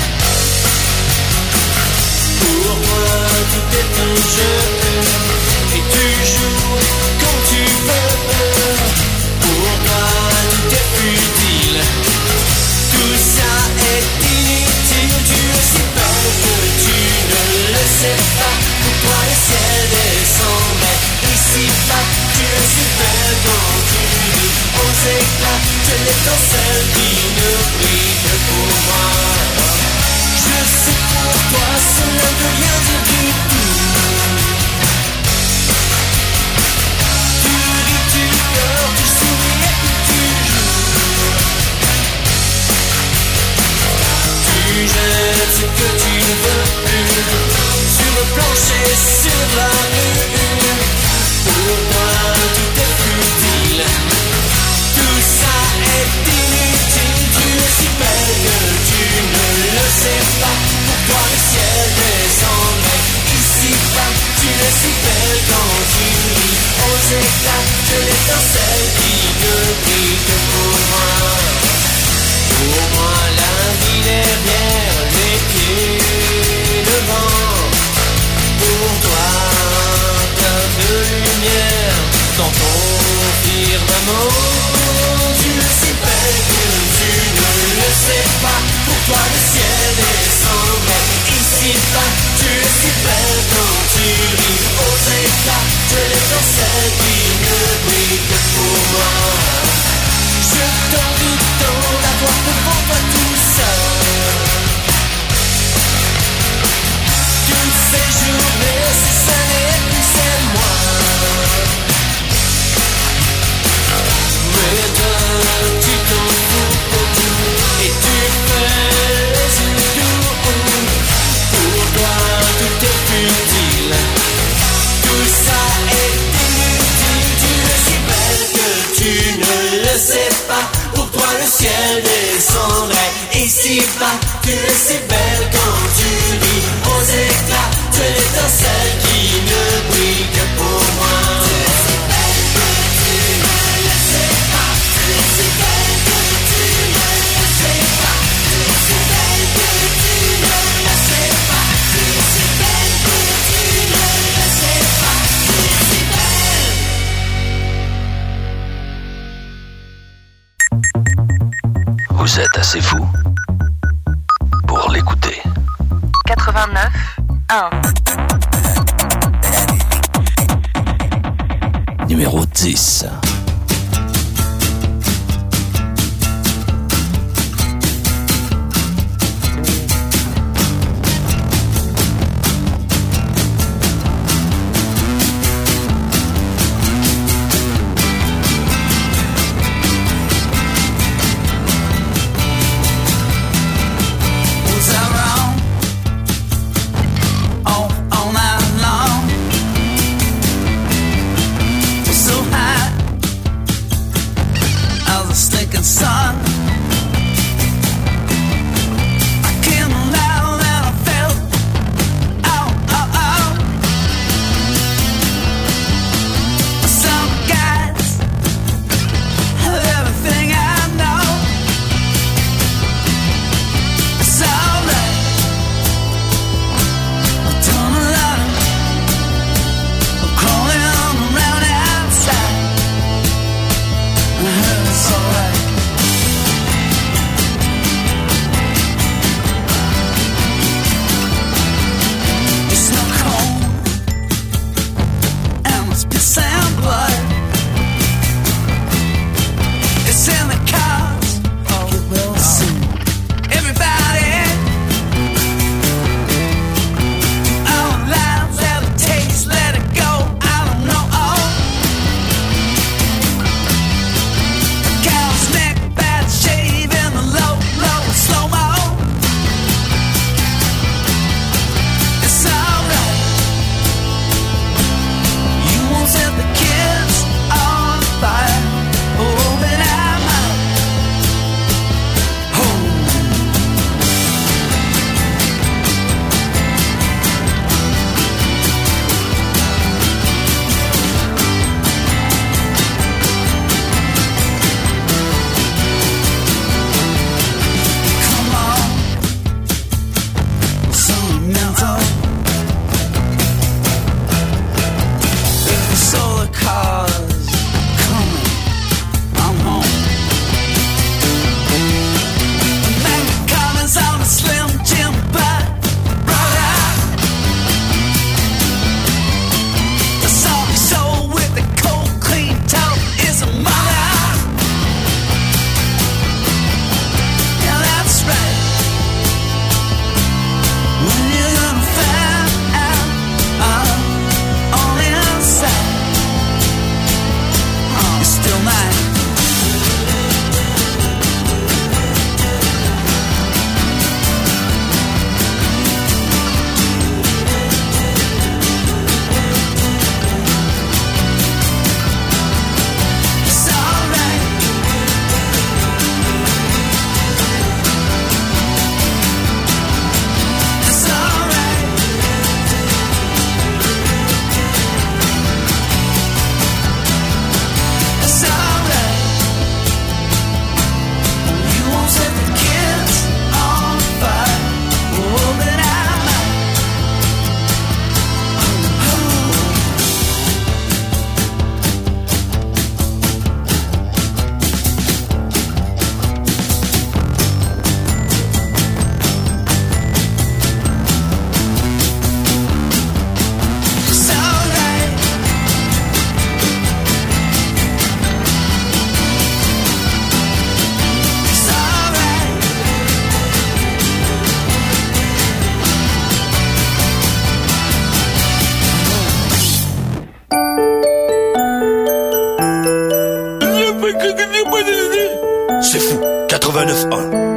Pour moi tout est un jeu et tu joues quand tu veux. Pour toi tout est futile, tout ça est inutile. Tu es si belle que tu ne le sais pas. Pour toi le ciel descendrait ici bas. Tu es si belle quand tu ris aux éclats. Tu es l'étincelle qui ne brille que pour moi. Je sais pour toi, cela ne veut rien dire du tout. Tu ris, tu pleures, tu souris et puis tu joues. Tu jettes ce que tu ne veux plus sur le plancher, sur la rue. Pour moi, tout est futile. Tout ça est inutile. Tu es si belle que tu ne le sais pas. Pour toi le ciel descendrait ici bas. Tu es si belle quand tu ris aux éclats. Tu es l'étincelle qui ne brille que pour moi. Pour moi la vie derrière, les pieds devant. Pour toi plein de lumière dans ton firmament. Tu es si belle que tu ne le sais pas. Pour toi le ciel descendrait ici bas. Tu es si belle quand tu ris aux éclats. Tu es l'étincelle qui ne brille que pour moi. Je t'en doute tant d'avoir devant toi tout seul. Toutes ces journées, ces années, puis c'est moi. Mais toi, tu t'en fous beaucoup et tu fais les yeux doux. Pour toi, tout est futile. Tout ça est inutile. Tu es si belle que tu ne le sais pas. Pour toi, le ciel descendrait ici bas. Tu es si belle quand tu ris aux éclats. Tu es l'étincelle qui ne brille que pour moi. Tu es si belle que tu ne le sais pas. Tu es si belle que tu ne le sais pas. Tu es si belle que tu ne le sais pas. Tu es si belle que tu ne le sais pas. Tu es si belle. Vous êtes assez fou pour l'écouter. 89.1. Numéro 10. 89.1.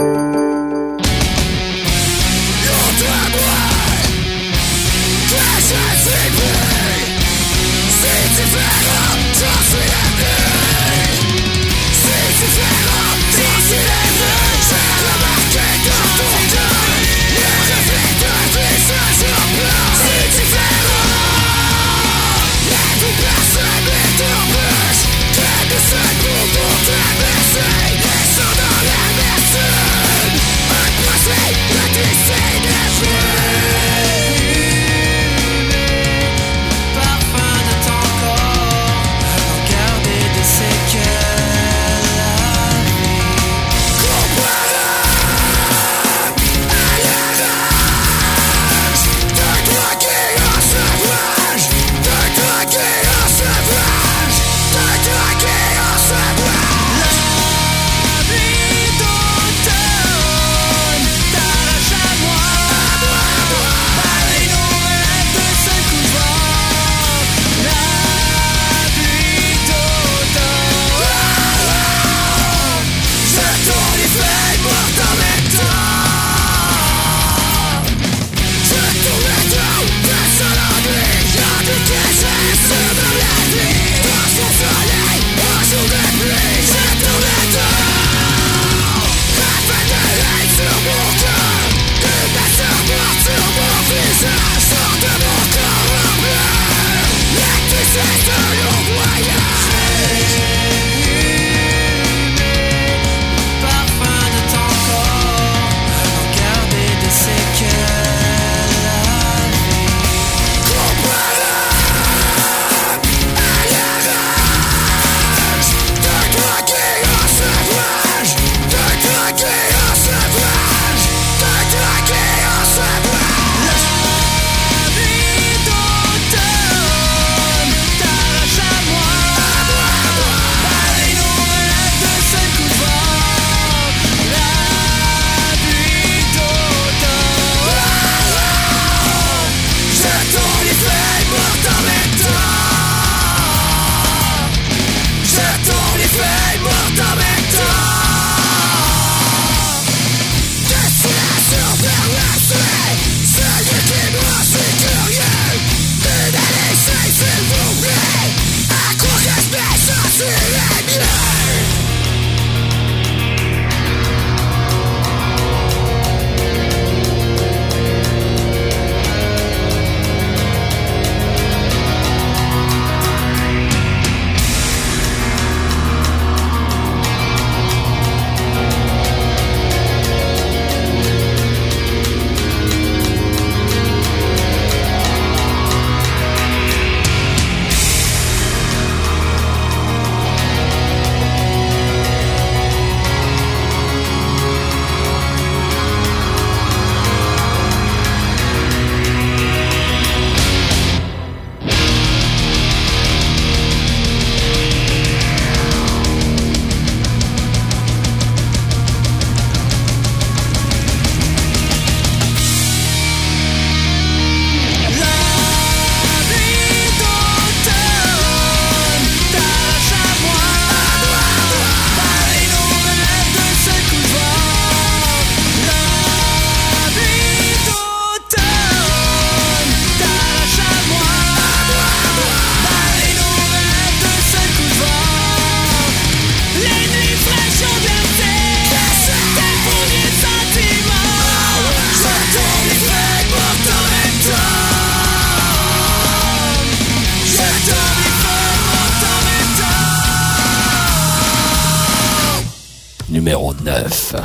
Numéro 9.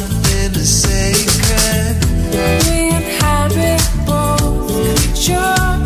We inhabit both creatures.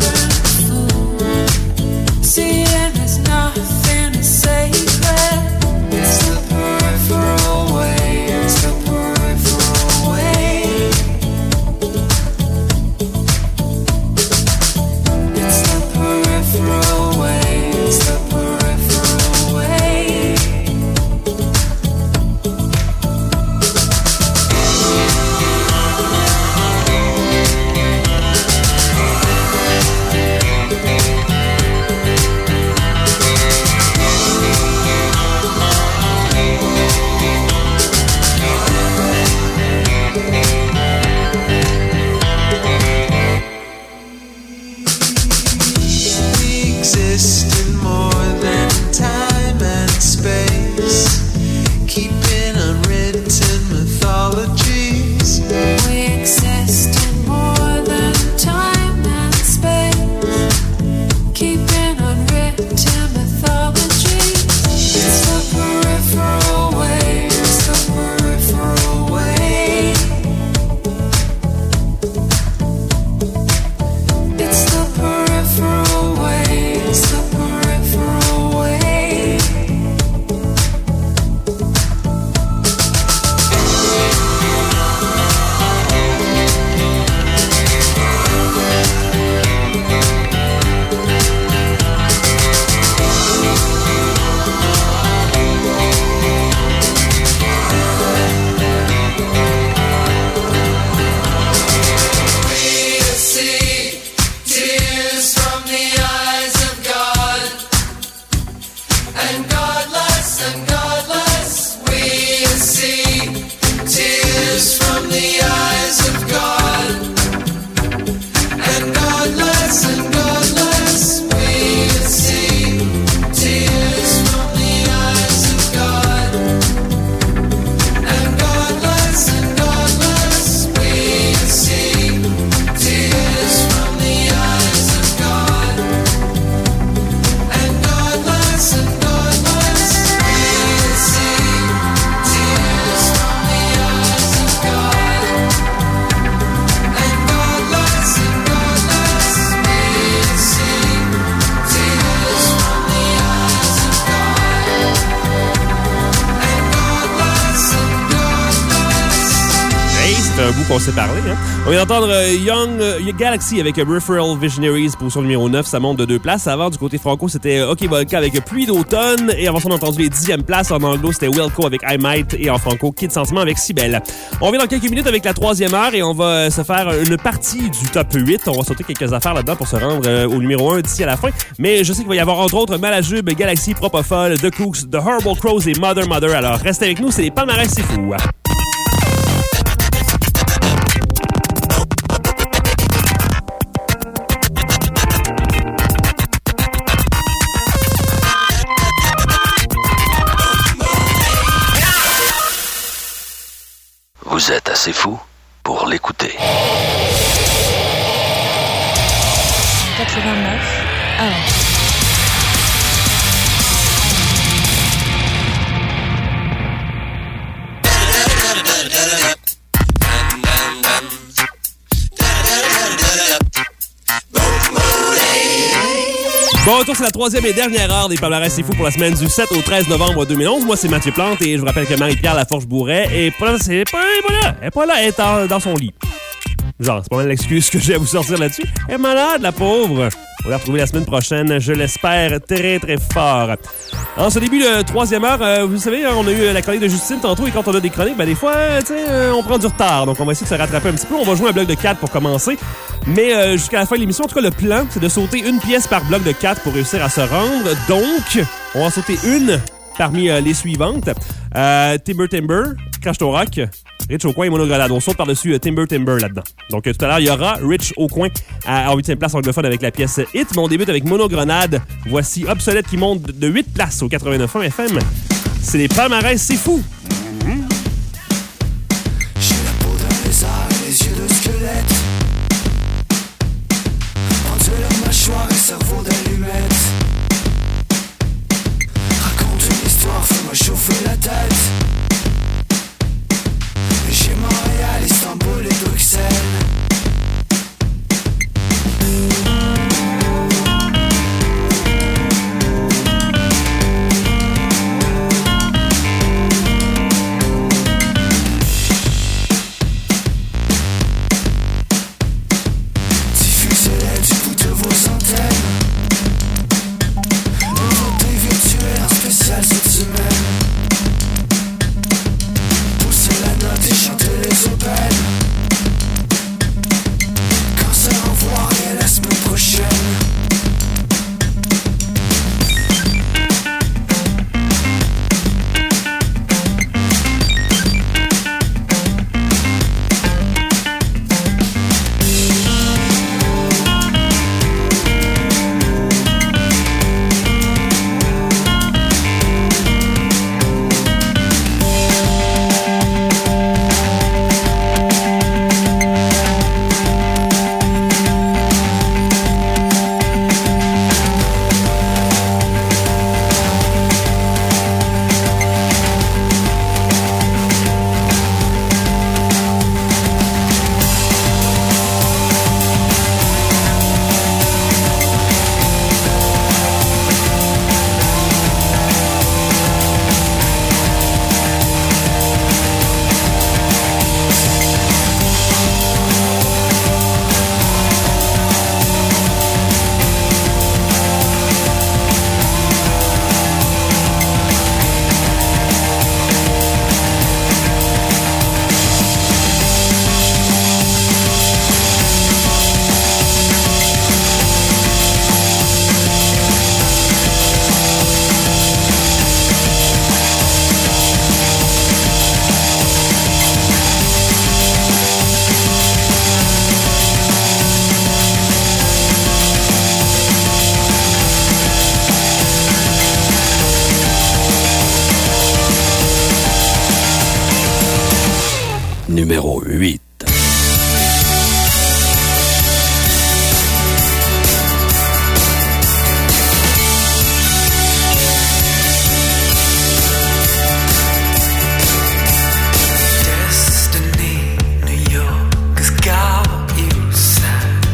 fait un bout qu'on s'est parlé. Hein. On vient d'entendre Young Galaxy avec Peripheral Visionaries, position numéro 9. Ça monte de 2 places. Avant, du côté franco, c'était OK Volca avec Pluie d'automne. Et avant ça, on a entendu les 10e places. En anglo, c'était Wilco avec I Might. Et en franco, Kid Sentiment avec Cybelle. On revient dans quelques minutes avec la 3e heure et on va se faire une partie du top 8. On va sauter quelques affaires là-dedans pour se rendre au numéro 1 d'ici à la fin. Mais je sais qu'il va y avoir entre autres Malajube, Galaxy, Propofol, The Cooks, The Horrible Crows et Mother Mother. Alors, restez avec nous, c'est les palmarès, c'est fou. Vous êtes assez fou pour l'écouter. 89. Ah. Bon retour, c'est la 3e et dernière heure des palmarès c'est fou pour la semaine du 7 au 13 novembre 2011. Moi, c'est Mathieu Plante et je vous rappelle que Marie-Pierre Laforge-Bourret est pas là, elle est pas là, elle est dans son lit. Genre, c'est pas mal l'excuse que j'ai à vous sortir là-dessus. Elle est malade, la pauvre. On va la retrouver la semaine prochaine, je l'espère très, très fort. En ce début de 3e heure, vous savez, on a eu la chronique de Justine tantôt et quand on a des chroniques, ben des fois, tu sais, on prend du retard. Donc, on va essayer de se rattraper un petit peu. On va jouer un bloc de 4 pour commencer. Mais jusqu'à la fin de l'émission, en tout cas, le plan, c'est de sauter une pièce par bloc de 4 pour réussir à se rendre. Donc, on va en sauter une parmi les suivantes. Timber, Crash to Rock, Rich au coin et Monogrenade. On saute par-dessus Timber là-dedans. Donc, tout à l'heure, il y aura Rich au coin en 8e place anglophone avec la pièce Hit. Mais on débute avec Monogrenade. Voici Obsolète qui monte de 8 places au 89.1 FM. C'est les palmarès, c'est fou! J'ai la peau d'un lézard et les yeux de squelette. Pendule, mâchoire et cerveau d'allumette. Raconte une histoire, fais-moi chauffer la tête. J'ai Montréal, Istanbul et Bruxelles. Diffusez-les du bout de vos antennes. Nouveauté virtuelle en spécial cette semaine. Poussez la note et chantez les aubaines. Quand ça envoie rien la semaine prochaine. Numéro 8. Destiny, New York has got you sad.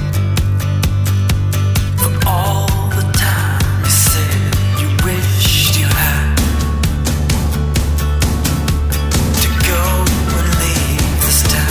For all the time you said you wished you had to go and leave this town.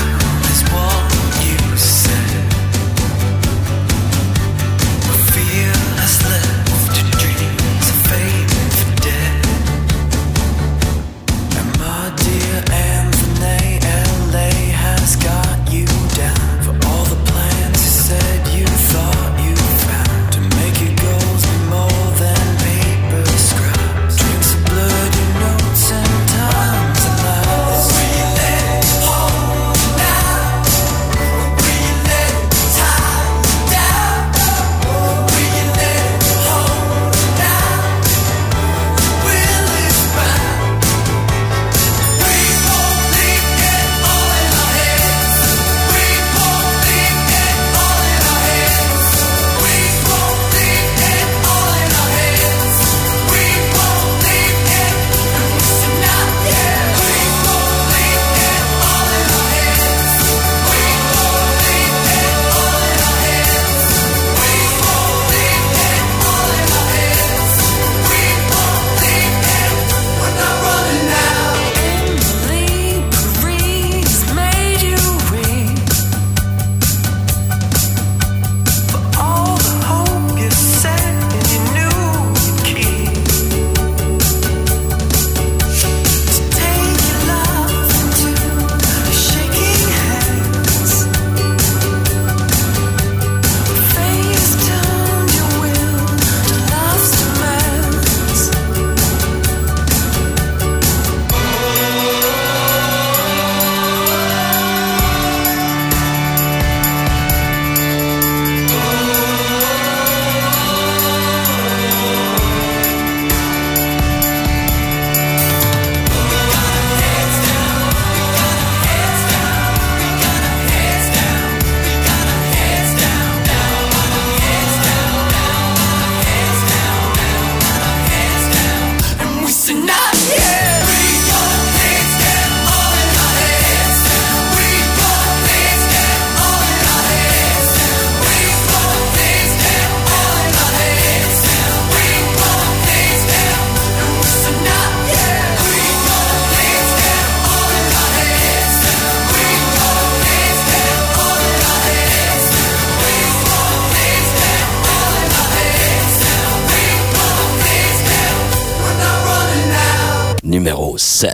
numéro 7.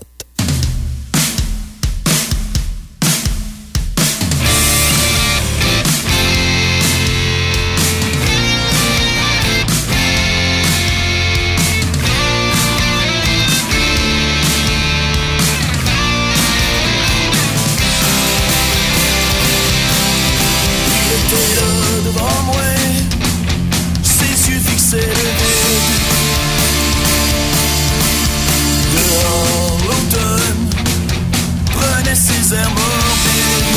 Devant moi, ses yeux fixés le vide. Dehors, l'automne prenait ses airs morbides.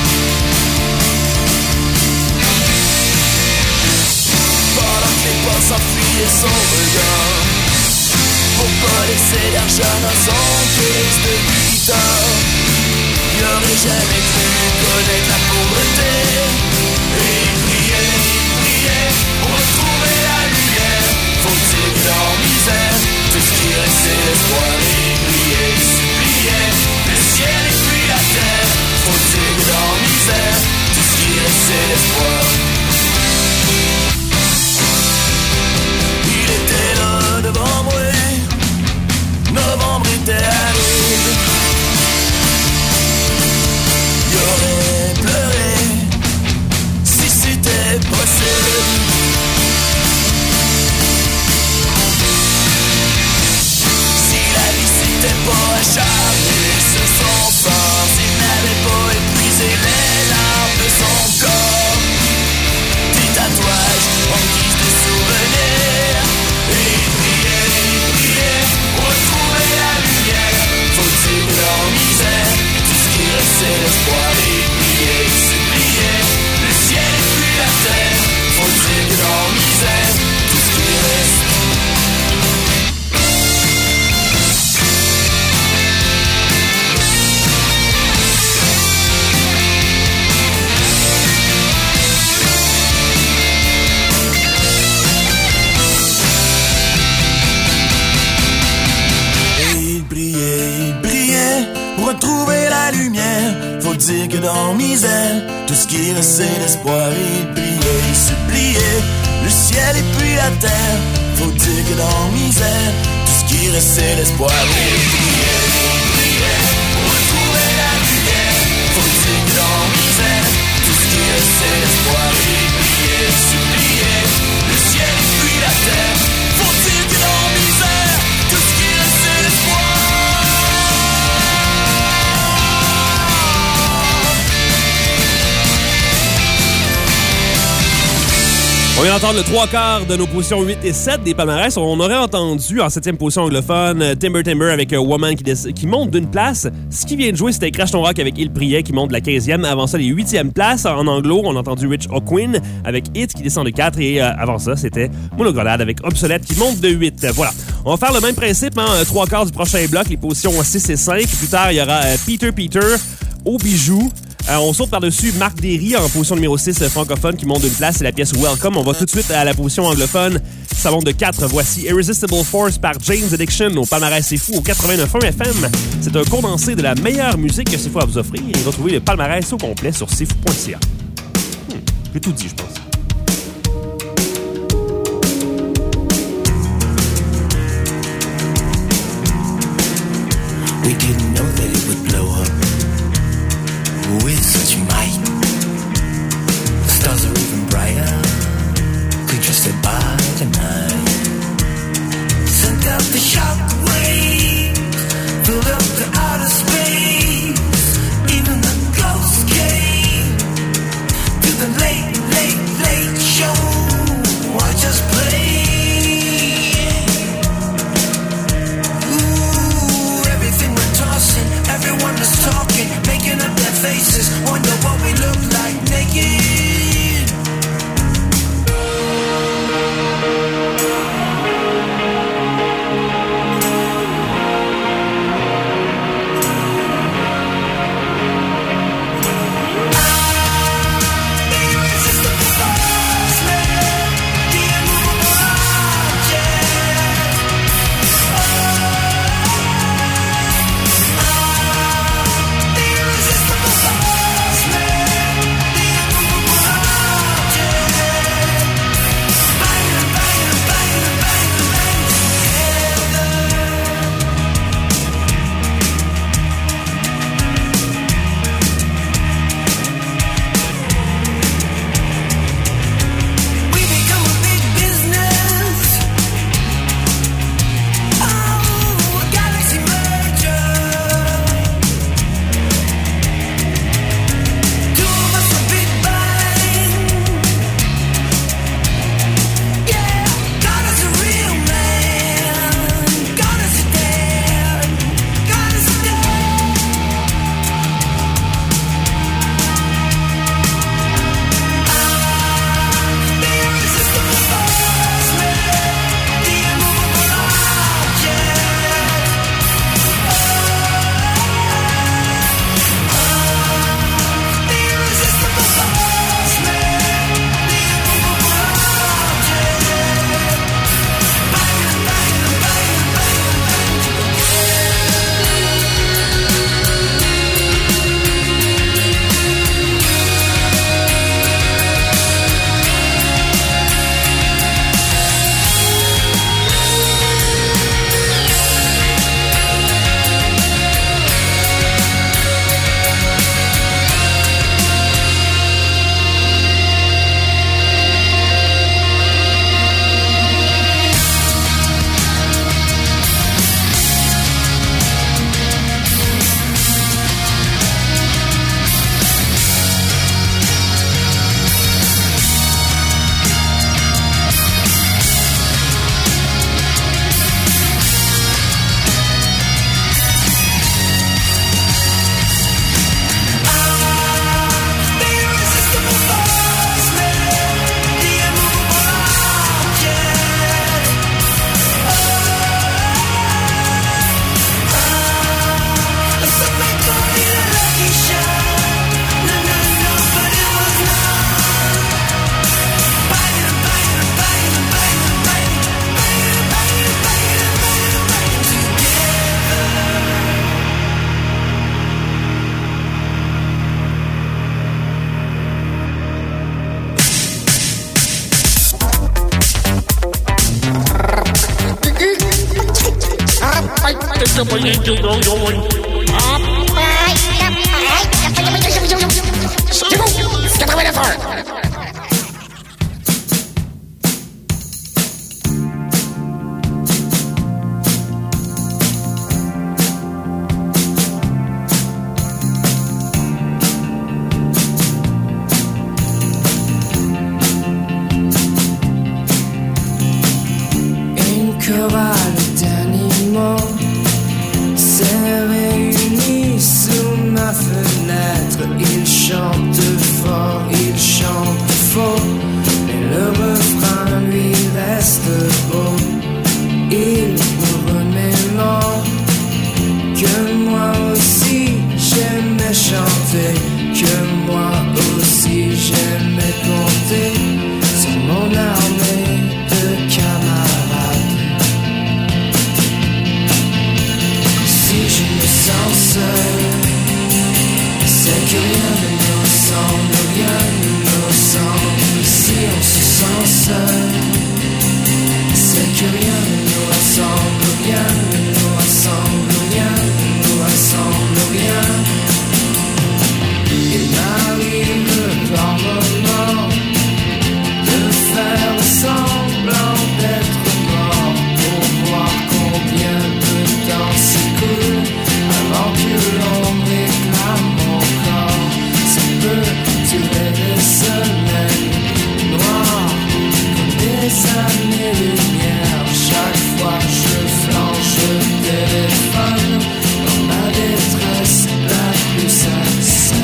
Pendant que les pas s'enfuyaient son regard, pour pas laisser d'argent dans son caisse de guitare. Il aurait jamais cru connaître la pauvreté. Et il priait pour retrouver la lumière. Faut-il que dans misère, tout ce qui restait l'espoir. Il priait, suppliait, le ciel et puis la terre. Faut-il que dans misère, tout ce qui restait l'espoir. Il était là devant moi, novembre était à l'aube. Il aurait pleuré si c'était possible. Si la vie s'était pas acharnée sur son sang, s'il n'avait pas épuisé les larmes de son corps, des tatouages en guise de souvenir. Et il priait pour retrouver la lumière. Faut-il en misère, tout ce qui restait l'espoir. Et il suppliait, le ciel et puis la terre. Faut-il en misère, tout ce qui reste. Il priait pour retrouver la lumière. Faut dire que dans misère, tout ce qui restait d'espoir. Il priait, il suppliait, le ciel et puis la terre. Faut dire que dans misère, tout ce qui restait d'espoir. Il priait pour retrouver la lumière. Faut dire que dans misère, tout ce qui restait d'espoir. Il priait, il suppliait, le ciel et puis la terre. Faut dire que dans misère, tout ce qui restait d'espoir. On vient d'entendre le 3/4 de nos positions 8 et 7 des palmarès. On aurait entendu en 7e position anglophone Timber Timber avec Woman qui monte d'une place. Ce qui vient de jouer, c'était Crash Ton Rock avec Il Priait qui monte de la 15e. Avant ça, les 8e places. En anglo, on a entendu Rich O'Quinn avec It qui descend de 4. Et avant ça, c'était Monogolade avec Obsolète qui monte de 8. Voilà. On va faire le même principe, hein, 3/4 du prochain bloc, les positions 6 et 5. Plus tard, il y aura Peter Au Bijou. On saute par-dessus Marc Derry en position numéro 6 francophone qui monte d'une place. C'est la pièce Welcome. On va tout de suite à la position anglophone. Ça monte de 4. Voici Irresistible Force par Jane's Addiction au palmarès C'est Fou au 89.1 FM. C'est un condensé de la meilleure musique que C'est Fou à vous offrir. Et retrouvez le palmarès au complet sur cfou.ca. J'ai tout dit, je pense. We didn't know that it would blow up with such might. The stars are even brighter. Creatures sit by tonight. Sent out the shockwaves, filled up the outer space. Even the ghosts came to the late, late, late show. Watch us play. Ooh, everything went tossed Une chorale d'animaux s'est réunie sous ma fenêtre. Ils chantent fort, ils chantent faux, mais le refrain lui reste beau. Il me remémore que moi aussi j'aimais chanter, que moi aussi j'aimais compter sur mon armée de camarades. Si je me sens seul, c'est que rien ne nous ressemble, rien ne nous ressemble. Si on se sent seul, c'est que rien ne nous ressemble, rien ne nous ressemble, rien ne nous ressemble, rien. Il m'arrive par moments de faire semblant d'être mort pour voir combien de temps s'écoule avant que l'on réclame mon corps. Ça peut durer des semaines noires comme des années-lumière. Chaque fois je flanche le téléphone dans ma détresse la plus sincère.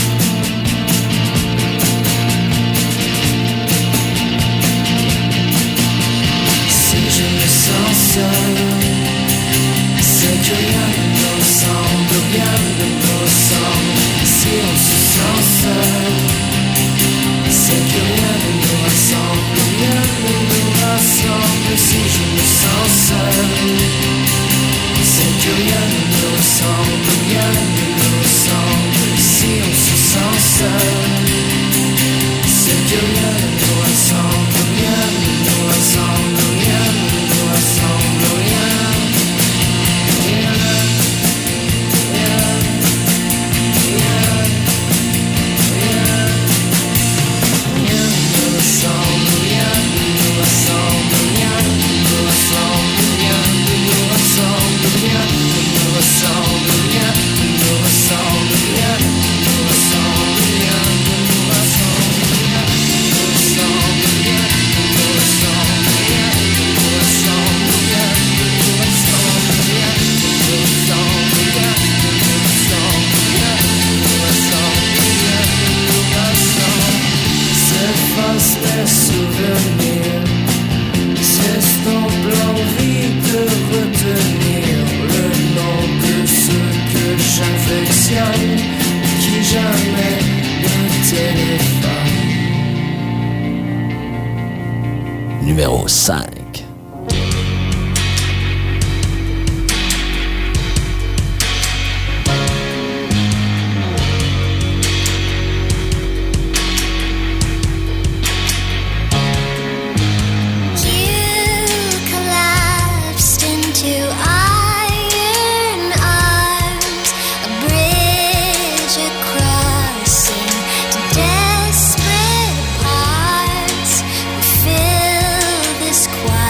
Si je me sens seul, c'est que rien ne nous ressemble, rien ne nous ressemble. Si on se sent seul, c'est que rien ne nous ressemble, rien ne nous ressemble. Si je me sens seul, c'est que rien ne nous ressemble, rien ne nous ressemble. Si on se sent seul, c'est que rien ne nous ressemble, rien ne nous ressemble, rien ne nous ressemble, rien. Numéro 5. Desperate parts, we fill this quiet.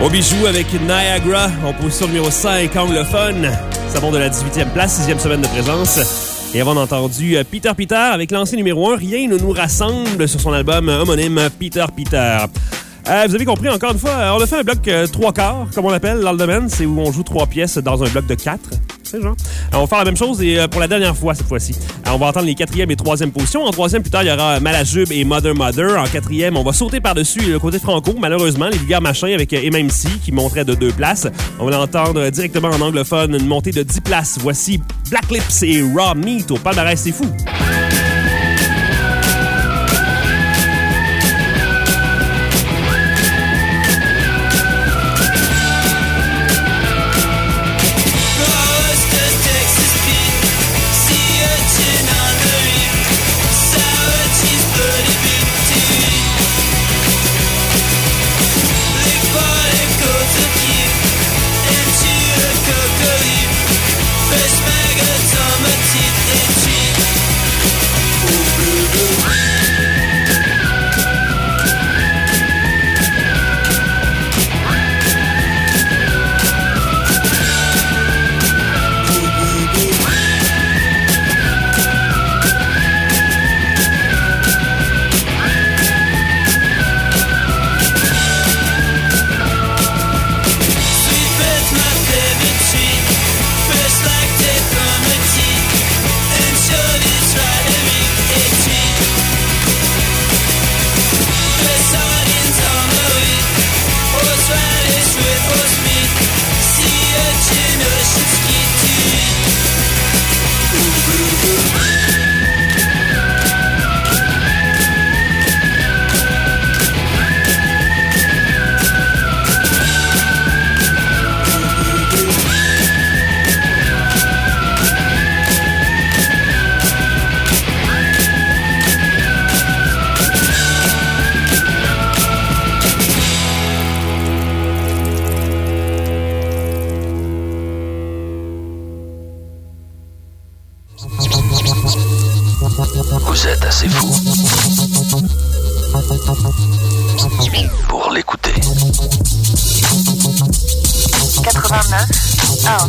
Au bijou avec Niagara, en position numéro 5, anglophone. Ça monte de la 18e place, 6e semaine de présence. Et avant, on a entendu Peter Peter avec l'ancien numéro 1, Rien ne nous rassemble sur son album homonyme Peter Peter. Vous avez compris, encore une fois, on a fait un bloc 3 quarts, comme on l'appelle dans le domaine. C'est où on joue 3 pièces dans un bloc de 4. C'est genre. On va faire la même chose et pour la dernière fois cette fois-ci. On va entendre les 4e et 3e positions. En 3e, plus tard, il y aura Malajube et Mother Mother. En 4e, on va sauter par-dessus le côté franco. Malheureusement, les vulgaires machins avec MMC qui monterait de 2 places. On va l'entendre directement en anglophone, une montée de 10 places. Voici Black Lips et Raw Meat au palmarès, c'est fou. Vous êtes assez fou pour l'écouter. 89 1.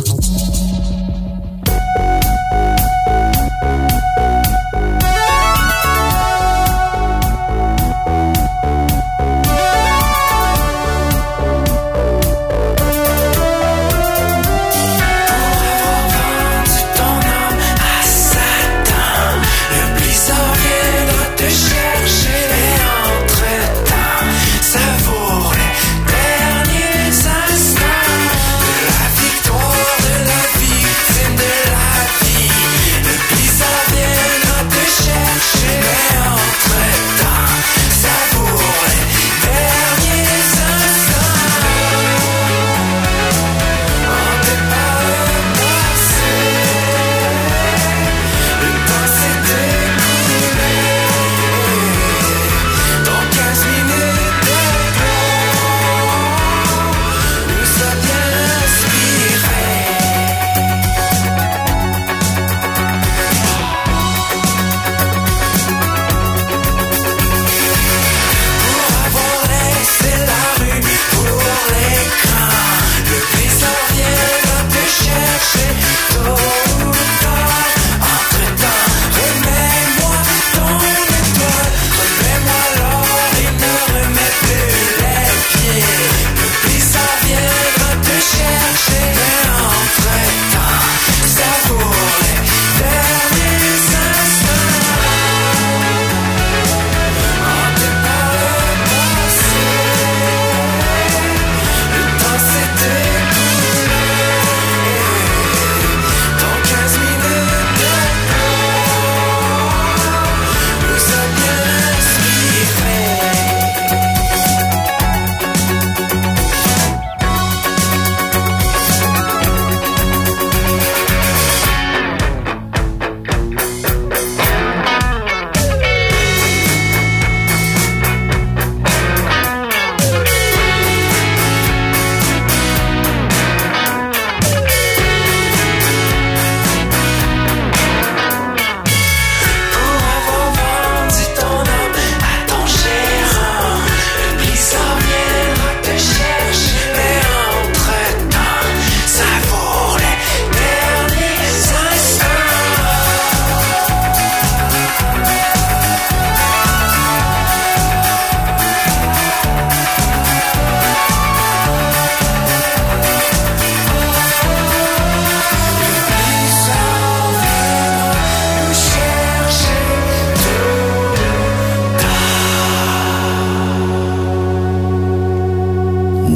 Savoure les derniers instants de la victoire de la vie.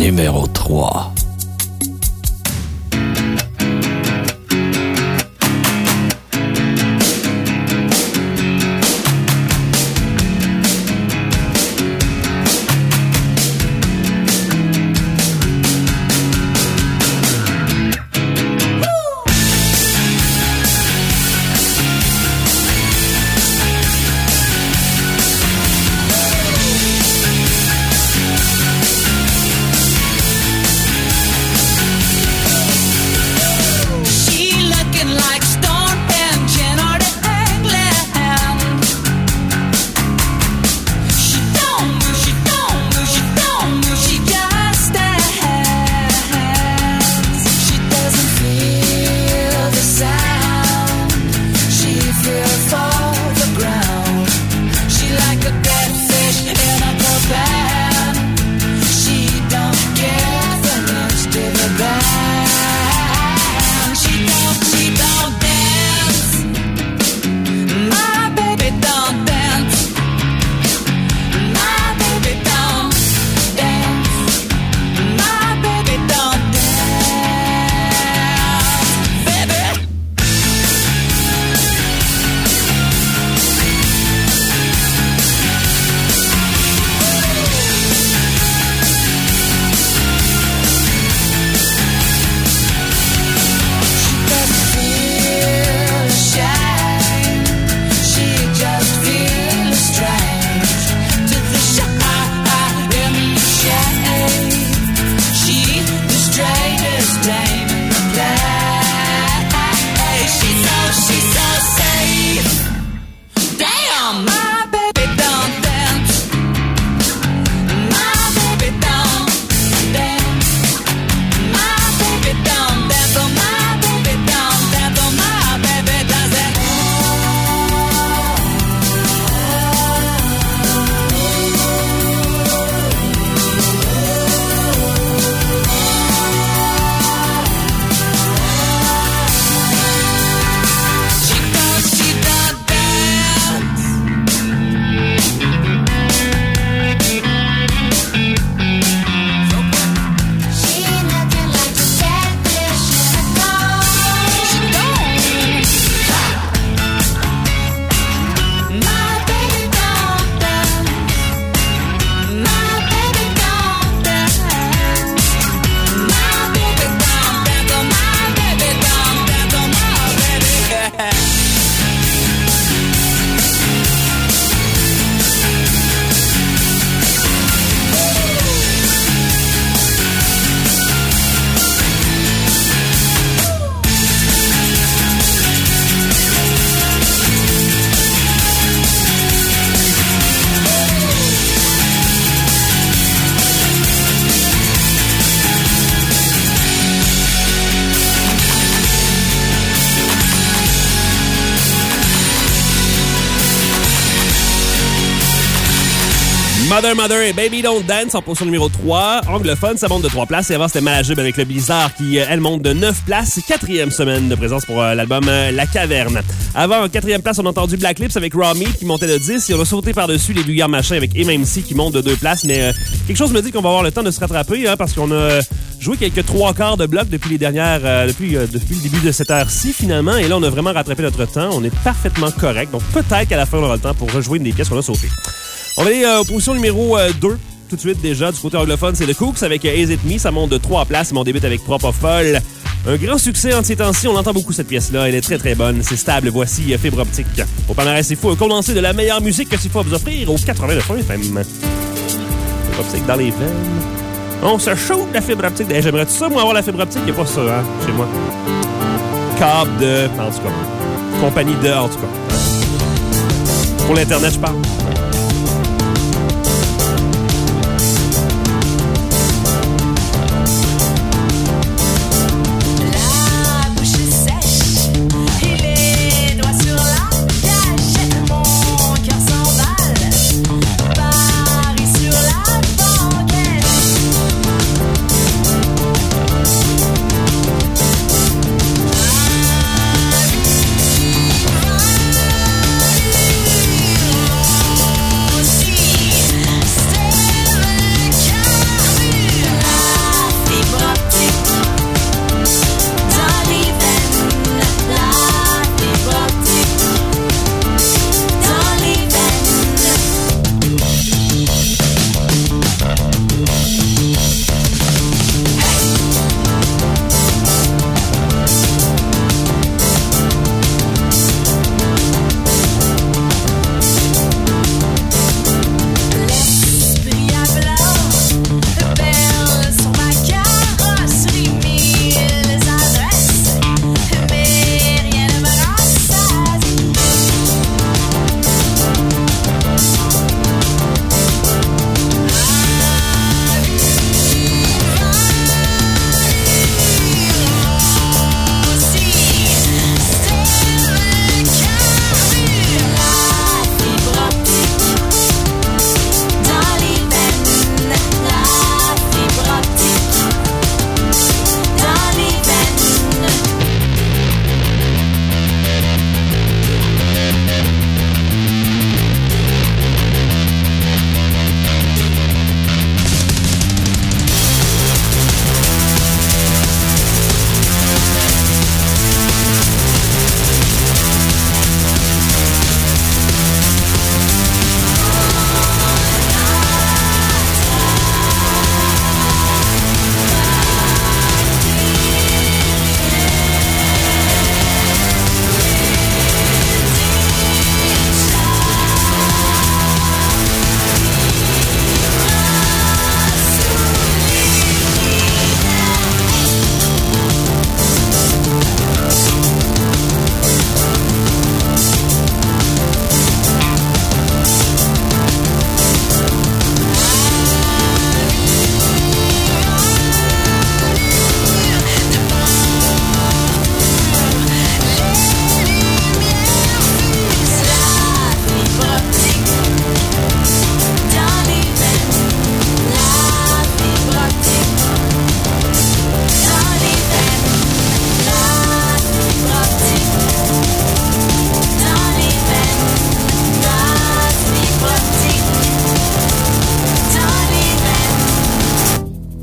Numéro 3. Mother et Baby Don't Dance en position numéro 3. Anglophone, ça monte de 3 places. Et avant, c'était Malajube avec le Blizzard qui, elle, monte de 9 places. 4e semaine de présence pour l'album La Caverne. Avant, en 4e place, on a entendu Black Lips avec Raw Meat qui montait de 10. Et on a sauté par-dessus les Vulgaires Machins avec MMC qui monte de 2 places. Mais quelque chose me dit qu'on va avoir le temps de se rattraper parce qu'on a joué quelques 3/4 de blocs depuis les dernières... depuis le début de cette heure-ci, finalement. Et là, on a vraiment rattrapé notre temps. On est parfaitement correct. Donc, peut-être qu'à la fin, on aura le temps pour rejouer une des pièces qu'on a sautées. On va aller aux positions numéro 2. Tout de suite, déjà, du côté anglophone, c'est The Cooks avec Is It Me. Ça monte de 3 places. Mais on débute avec Propofol. Un grand succès en ces temps-ci. On entend beaucoup cette pièce-là. Elle est très, très bonne. C'est stable. Voici Fibre Optique. Au palmarès, c'est fou. Un condensé de la meilleure musique que c'est fou à vous offrir au 89 FM. Fibre Optique dans les veines. On se shoot la fibre optique. J'aimerais-tu ça, moi, avoir la fibre optique? Il n'y a pas ça, hein, chez moi. Câble de... En tout cas. Compagnie de... En tout cas. Pour l'Internet, je parle.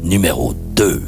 numéro 2.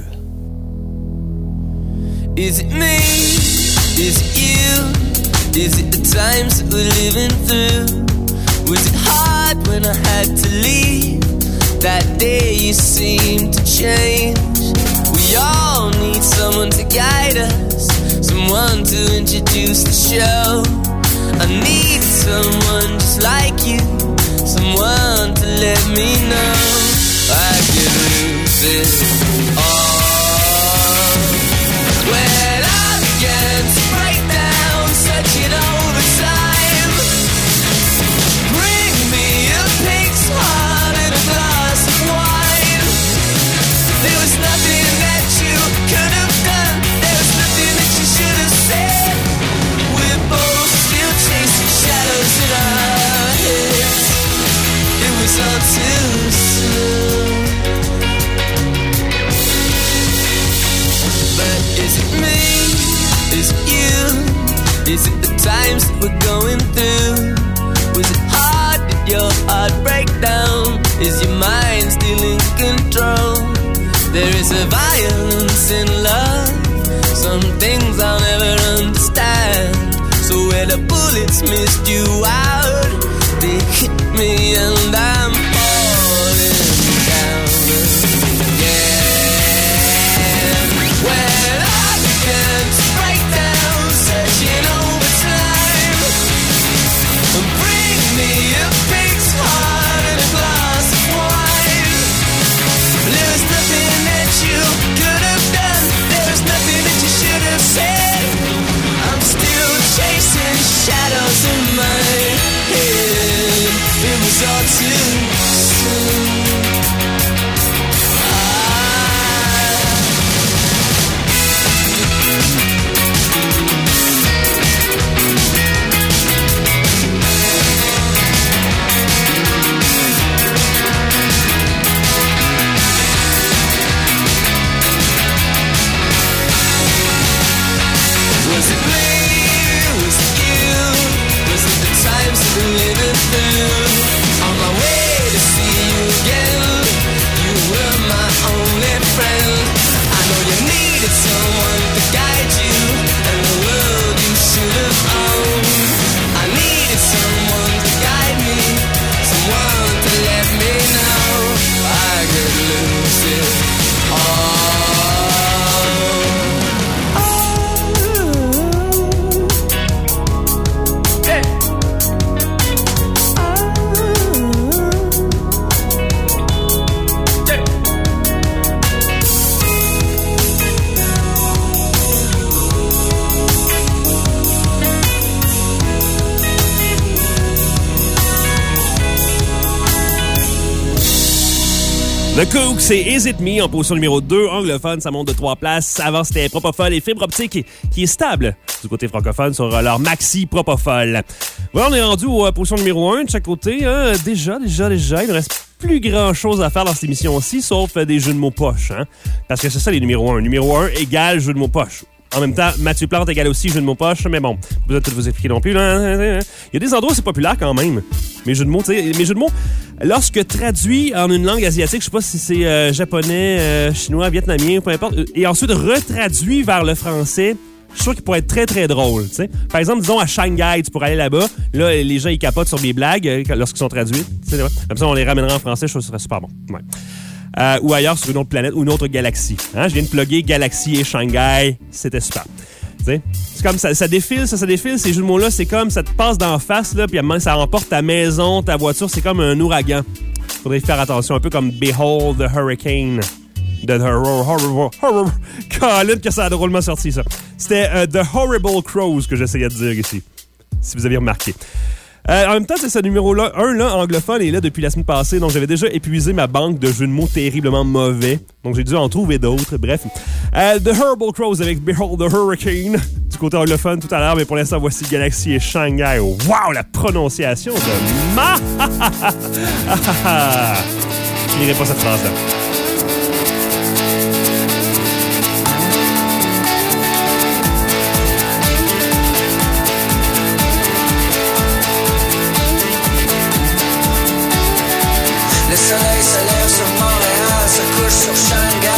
Is it me? Is it you? Is it the times that we're living through? Was it hard when I had to leave? That day you seemed to change. We all need someone to guide us, someone to introduce the show. I need someone just like you, someone to let me know I could lose it all. When I began to break down, searching over time, bring me a pig's heart and a glass of wine. There was nothing that you could have done, there was nothing that you should have said. We're both still chasing shadows in our heads. It was all too soon. But is it me? Is it you? Is it the times that we're going through? Was it hard? Did your heart break down? Is your mind still in control? There is a violence in love, some things I'll never understand. So where the bullets missed you out, they hit me and I'm falling down again. When I began to break down, searching over time, bring me a pig's heart and a glass of wine. There was nothing that you could have done, there was nothing that you should have said. I'm still chasing shadows in my head. It was all too soon. Was it me? Was it you? Was it the times that we're living through? On my way to see you again, you were my only friend. I know you needed someone to guide you, and the world you should have owned. I needed someone to guide me, someone to let me know I could lose it all. The Cook, c'est Is It Me en position numéro 2. Anglophone, ça monte de 3 places. Avant, c'était Propofol et Fibre Optique qui est stable du côté francophone sur leur maxi Propofol. Voilà, on est rendu aux positions numéro 1 de chaque côté. Déjà, il ne reste plus grand-chose à faire dans cette émission-ci, sauf des jeux de mots poches. Hein? Parce que c'est ça les numéros 1. Numéro 1 égale jeu de mots poche. En même temps, Mathieu Plante égale aussi jeu de mots poche, mais bon, pas besoin de tout vous expliquer non plus. Là. Il y a des endroits où c'est populaire quand même. Mes jeux de mots, tu sais, mes jeux de mots, lorsque traduits en une langue asiatique, je sais pas si c'est japonais, chinois, vietnamien, peu importe, et ensuite retraduit vers le français, je suis sûr qu'il pourrait être très, très drôle. T'sais. Par exemple, disons à Shanghai, tu pourrais aller là-bas, là, les gens, ils capotent sur mes blagues lorsqu'ils sont traduits. Comme ça, on les ramènera en français, je trouve que ce serait super bon. Ouais. Ou ailleurs sur une autre planète ou une autre galaxie. Hein? Je viens de plugger Galaxie et Shanghai. C'était super. T'sais? C'est comme ça défile, ça défile. Ces jeux de mots-là, c'est comme ça te passe d'en face, là, puis à un moment, ça remporte ta maison, ta voiture. C'est comme un ouragan. Faudrait faire attention, un peu comme Behold the Hurricane. Colin, que ça a drôlement sorti, ça. C'était The Horrible Crows que j'essayais de dire ici. Si vous avez remarqué. En même temps, c'est ce numéro-là, anglophone, est là depuis la semaine passée. Donc, j'avais déjà épuisé ma banque de jeux de mots terriblement mauvais. Donc, j'ai dû en trouver d'autres. Bref. The Horrible Crows avec Behold the Hurricane du côté anglophone tout à l'heure. Mais pour l'instant, voici Galaxy et Shanghai. Wow, la prononciation de ma... Je n'irai pas cette phrase-là. Le soleil se lève sur Montréal, se couche sur Shanghai.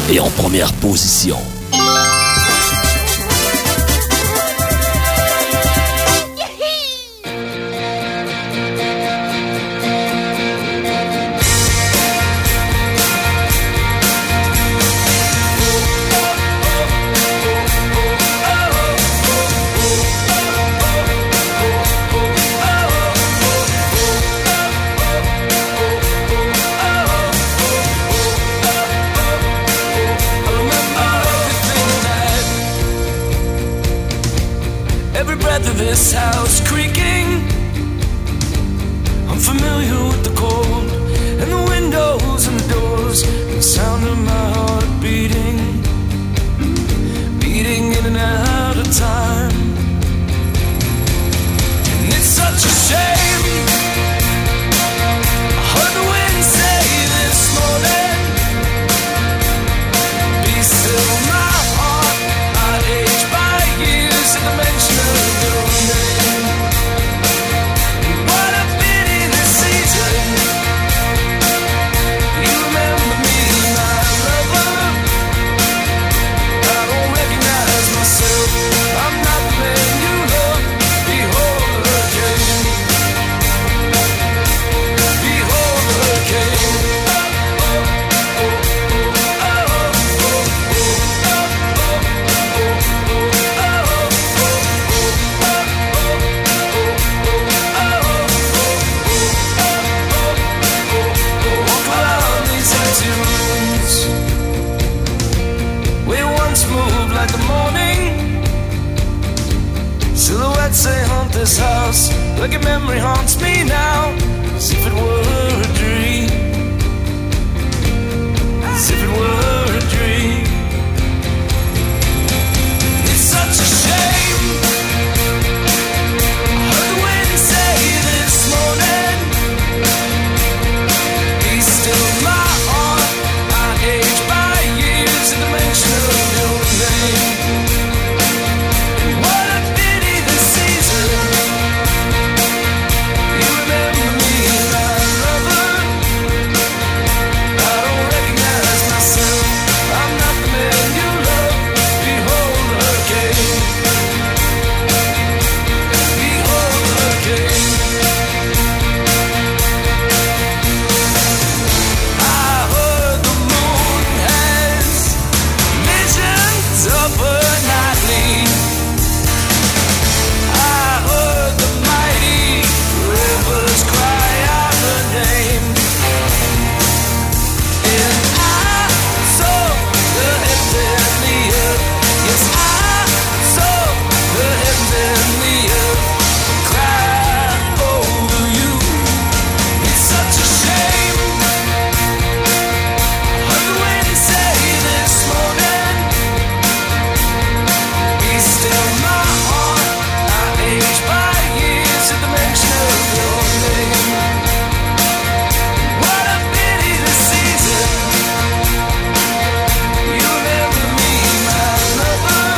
Et en première position... of this house creaking. I'm familiar with the cold and the windows and the doors and the sound of my heart beating, beating in and out of time. And it's such a shame. I heard the wind say this morning, be still my heart, I'd age by years in the mention of your name. What a pity this season. You remember me, my lover. I don't recognize myself. I'm not the man you love. Behold the hurricane. Behold the hurricane. Walk around these empty rooms. We once moved like the morning. Silhouettes they haunt this house, like a memory haunts me now, as if it were a dream, as if it were a dream. It's such a shame. I heard the wind say this morning, be still my heart, I age by years in the mention of your name. What a pity this season. You remember me, my lover. I don't recognize myself. I'm not the man you love. Behold the hurricane. Behold the hurricane. I heard the moon has visions of her nightly. I heard the mighty rivers cry out her name. And I saw the heavens and the earth. Yes, I saw the heavens and the earth cry over you. It's such a shame. I heard the wind say this morning, be still my heart, I age by years at the mention of your name. What a pity this season. You remember me, my lover.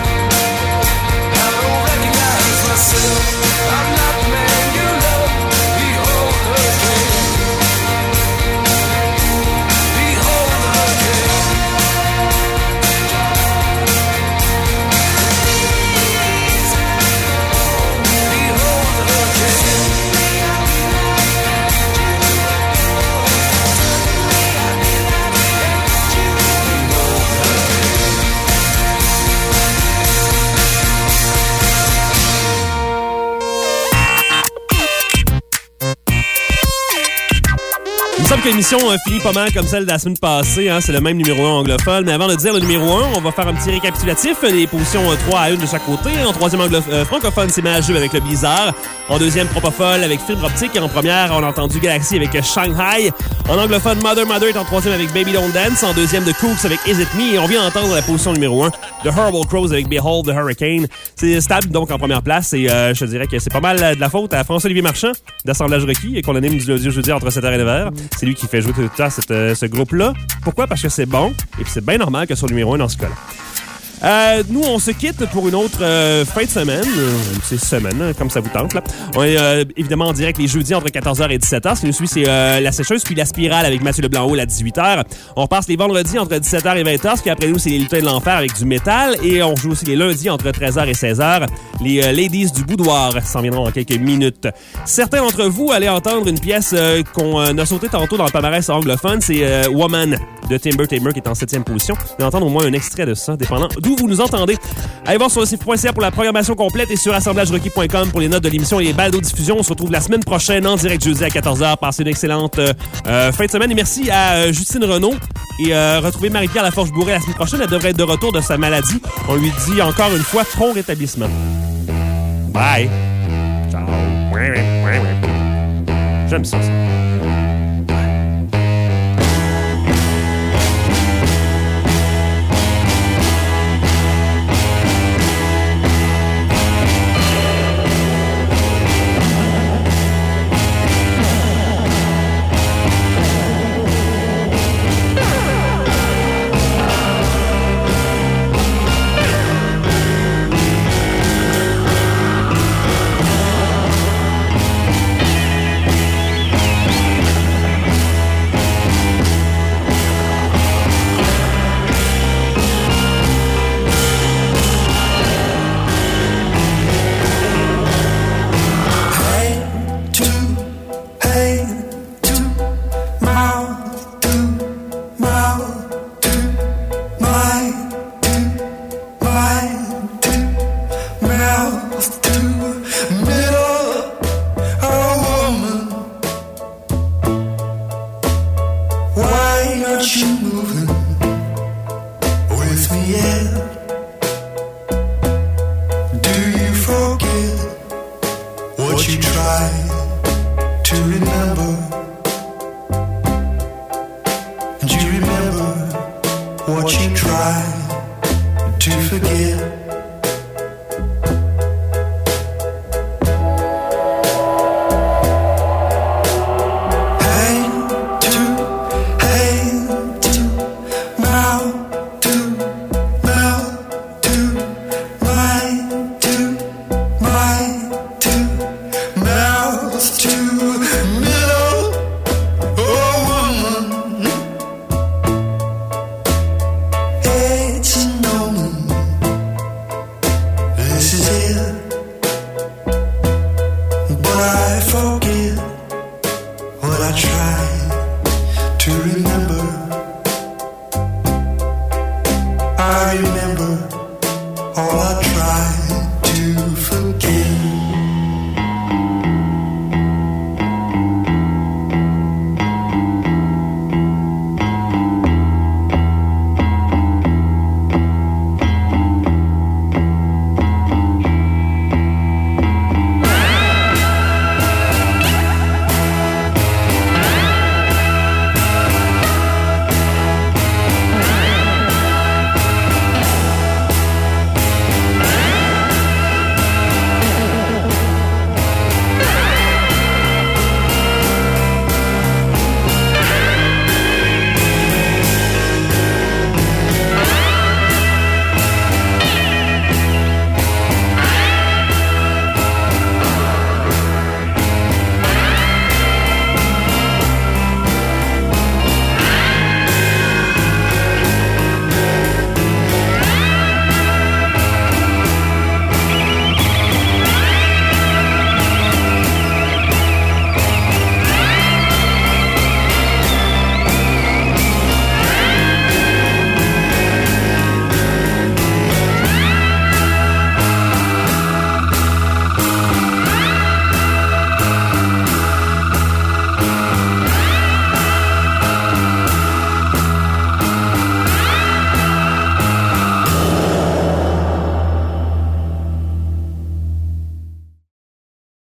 I don't recognize myself. I'm not the man you love. Behold the hurricane. Behold the hurricane. Behold the hurricane. Il me semble que l'émission finit pas mal comme celle de la semaine passée. Hein, c'est le même numéro 1 anglophone. Mais avant de dire le numéro 1, on va faire un petit récapitulatif. Les positions 3 à 1 de chaque côté. En troisième francophone, c'est Majeu avec le Blizzard. En deuxième, Propofol avec Fibre Optique. Et en première, on a entendu Galaxy avec Shanghai. En anglophone, Mother est en troisième avec Baby Don't Dance. En deuxième, The Cooks avec Is It Me. Et on vient d'entendre la position numéro 1 de Horrible Crows avec Behold the Hurricane. C'est stable donc en première place. Et je dirais que c'est pas mal de la faute à François-Olivier Marchand d'Assemblage Requis et qu'on anime du lundi au jeudi entre 7h et 9h. C'est lui qui fait jouer tout le temps ce groupe-là. Pourquoi? Parce que c'est bon et puis c'est bien normal que ce soit numéro 1 dans ce cas-là. Nous, on se quitte pour une autre fin de semaine. C'est semaine, hein, comme ça vous tente. Là. On est évidemment en direct les jeudis entre 14h et 17h. Ce qui nous suit, c'est La Sécheuse, puis La Spirale avec Mathieu Leblanc-Haut à 18h. On repasse les vendredis entre 17h et 20h. Ce qui après nous, c'est les Lutins de l'Enfer avec du métal. Et on joue aussi les lundis entre 13h et 16h. Les Ladies du Boudoir s'en viendront dans quelques minutes. Certains d'entre vous allez entendre une pièce qu'on a sautée tantôt dans le palmarès anglophone. C'est Woman de Timber Tamer qui est en 7e position. Vous allez entendre au moins un extrait de ça, dépendant d'où vous nous entendez. Allez voir sur le site.ca pour la programmation complète et sur assemblagerequis.com pour les notes de l'émission et les balles d'audifusion. On se retrouve la semaine prochaine en direct jeudi à 14h. Passez une excellente fin de semaine. Et merci à Justine Renaud et retrouvez Marie-Pierre Laforge-Bourret la semaine prochaine. Elle devrait être de retour de sa maladie. On lui dit encore une fois prompt rétablissement. Bye. Ciao. J'aime ça. I forget what I tried to remember.